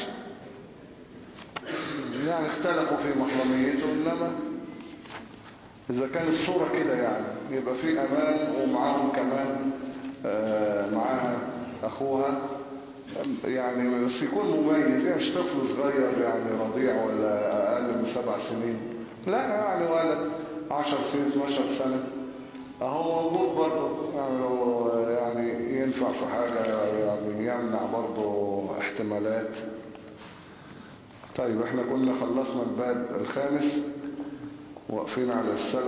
يعني اختلفوا في محرميته، إنما إذا كان الصورة كده يعني يبقى في أمان ومعاهم كمان آه معاها أخوها، يعني بس يكون مميز، يعني مش طفل صغير يعني رضيع ولا أقل من سبع سنين، لا يعني ولد عشر سنين اتناشر سنة اهو موجود برضه، يعني لو يعني ينفع في حاجة يعني يمنع برضه احتمالات. طيب احنا كنا خلصنا الباب الخامس واقفين على السلام.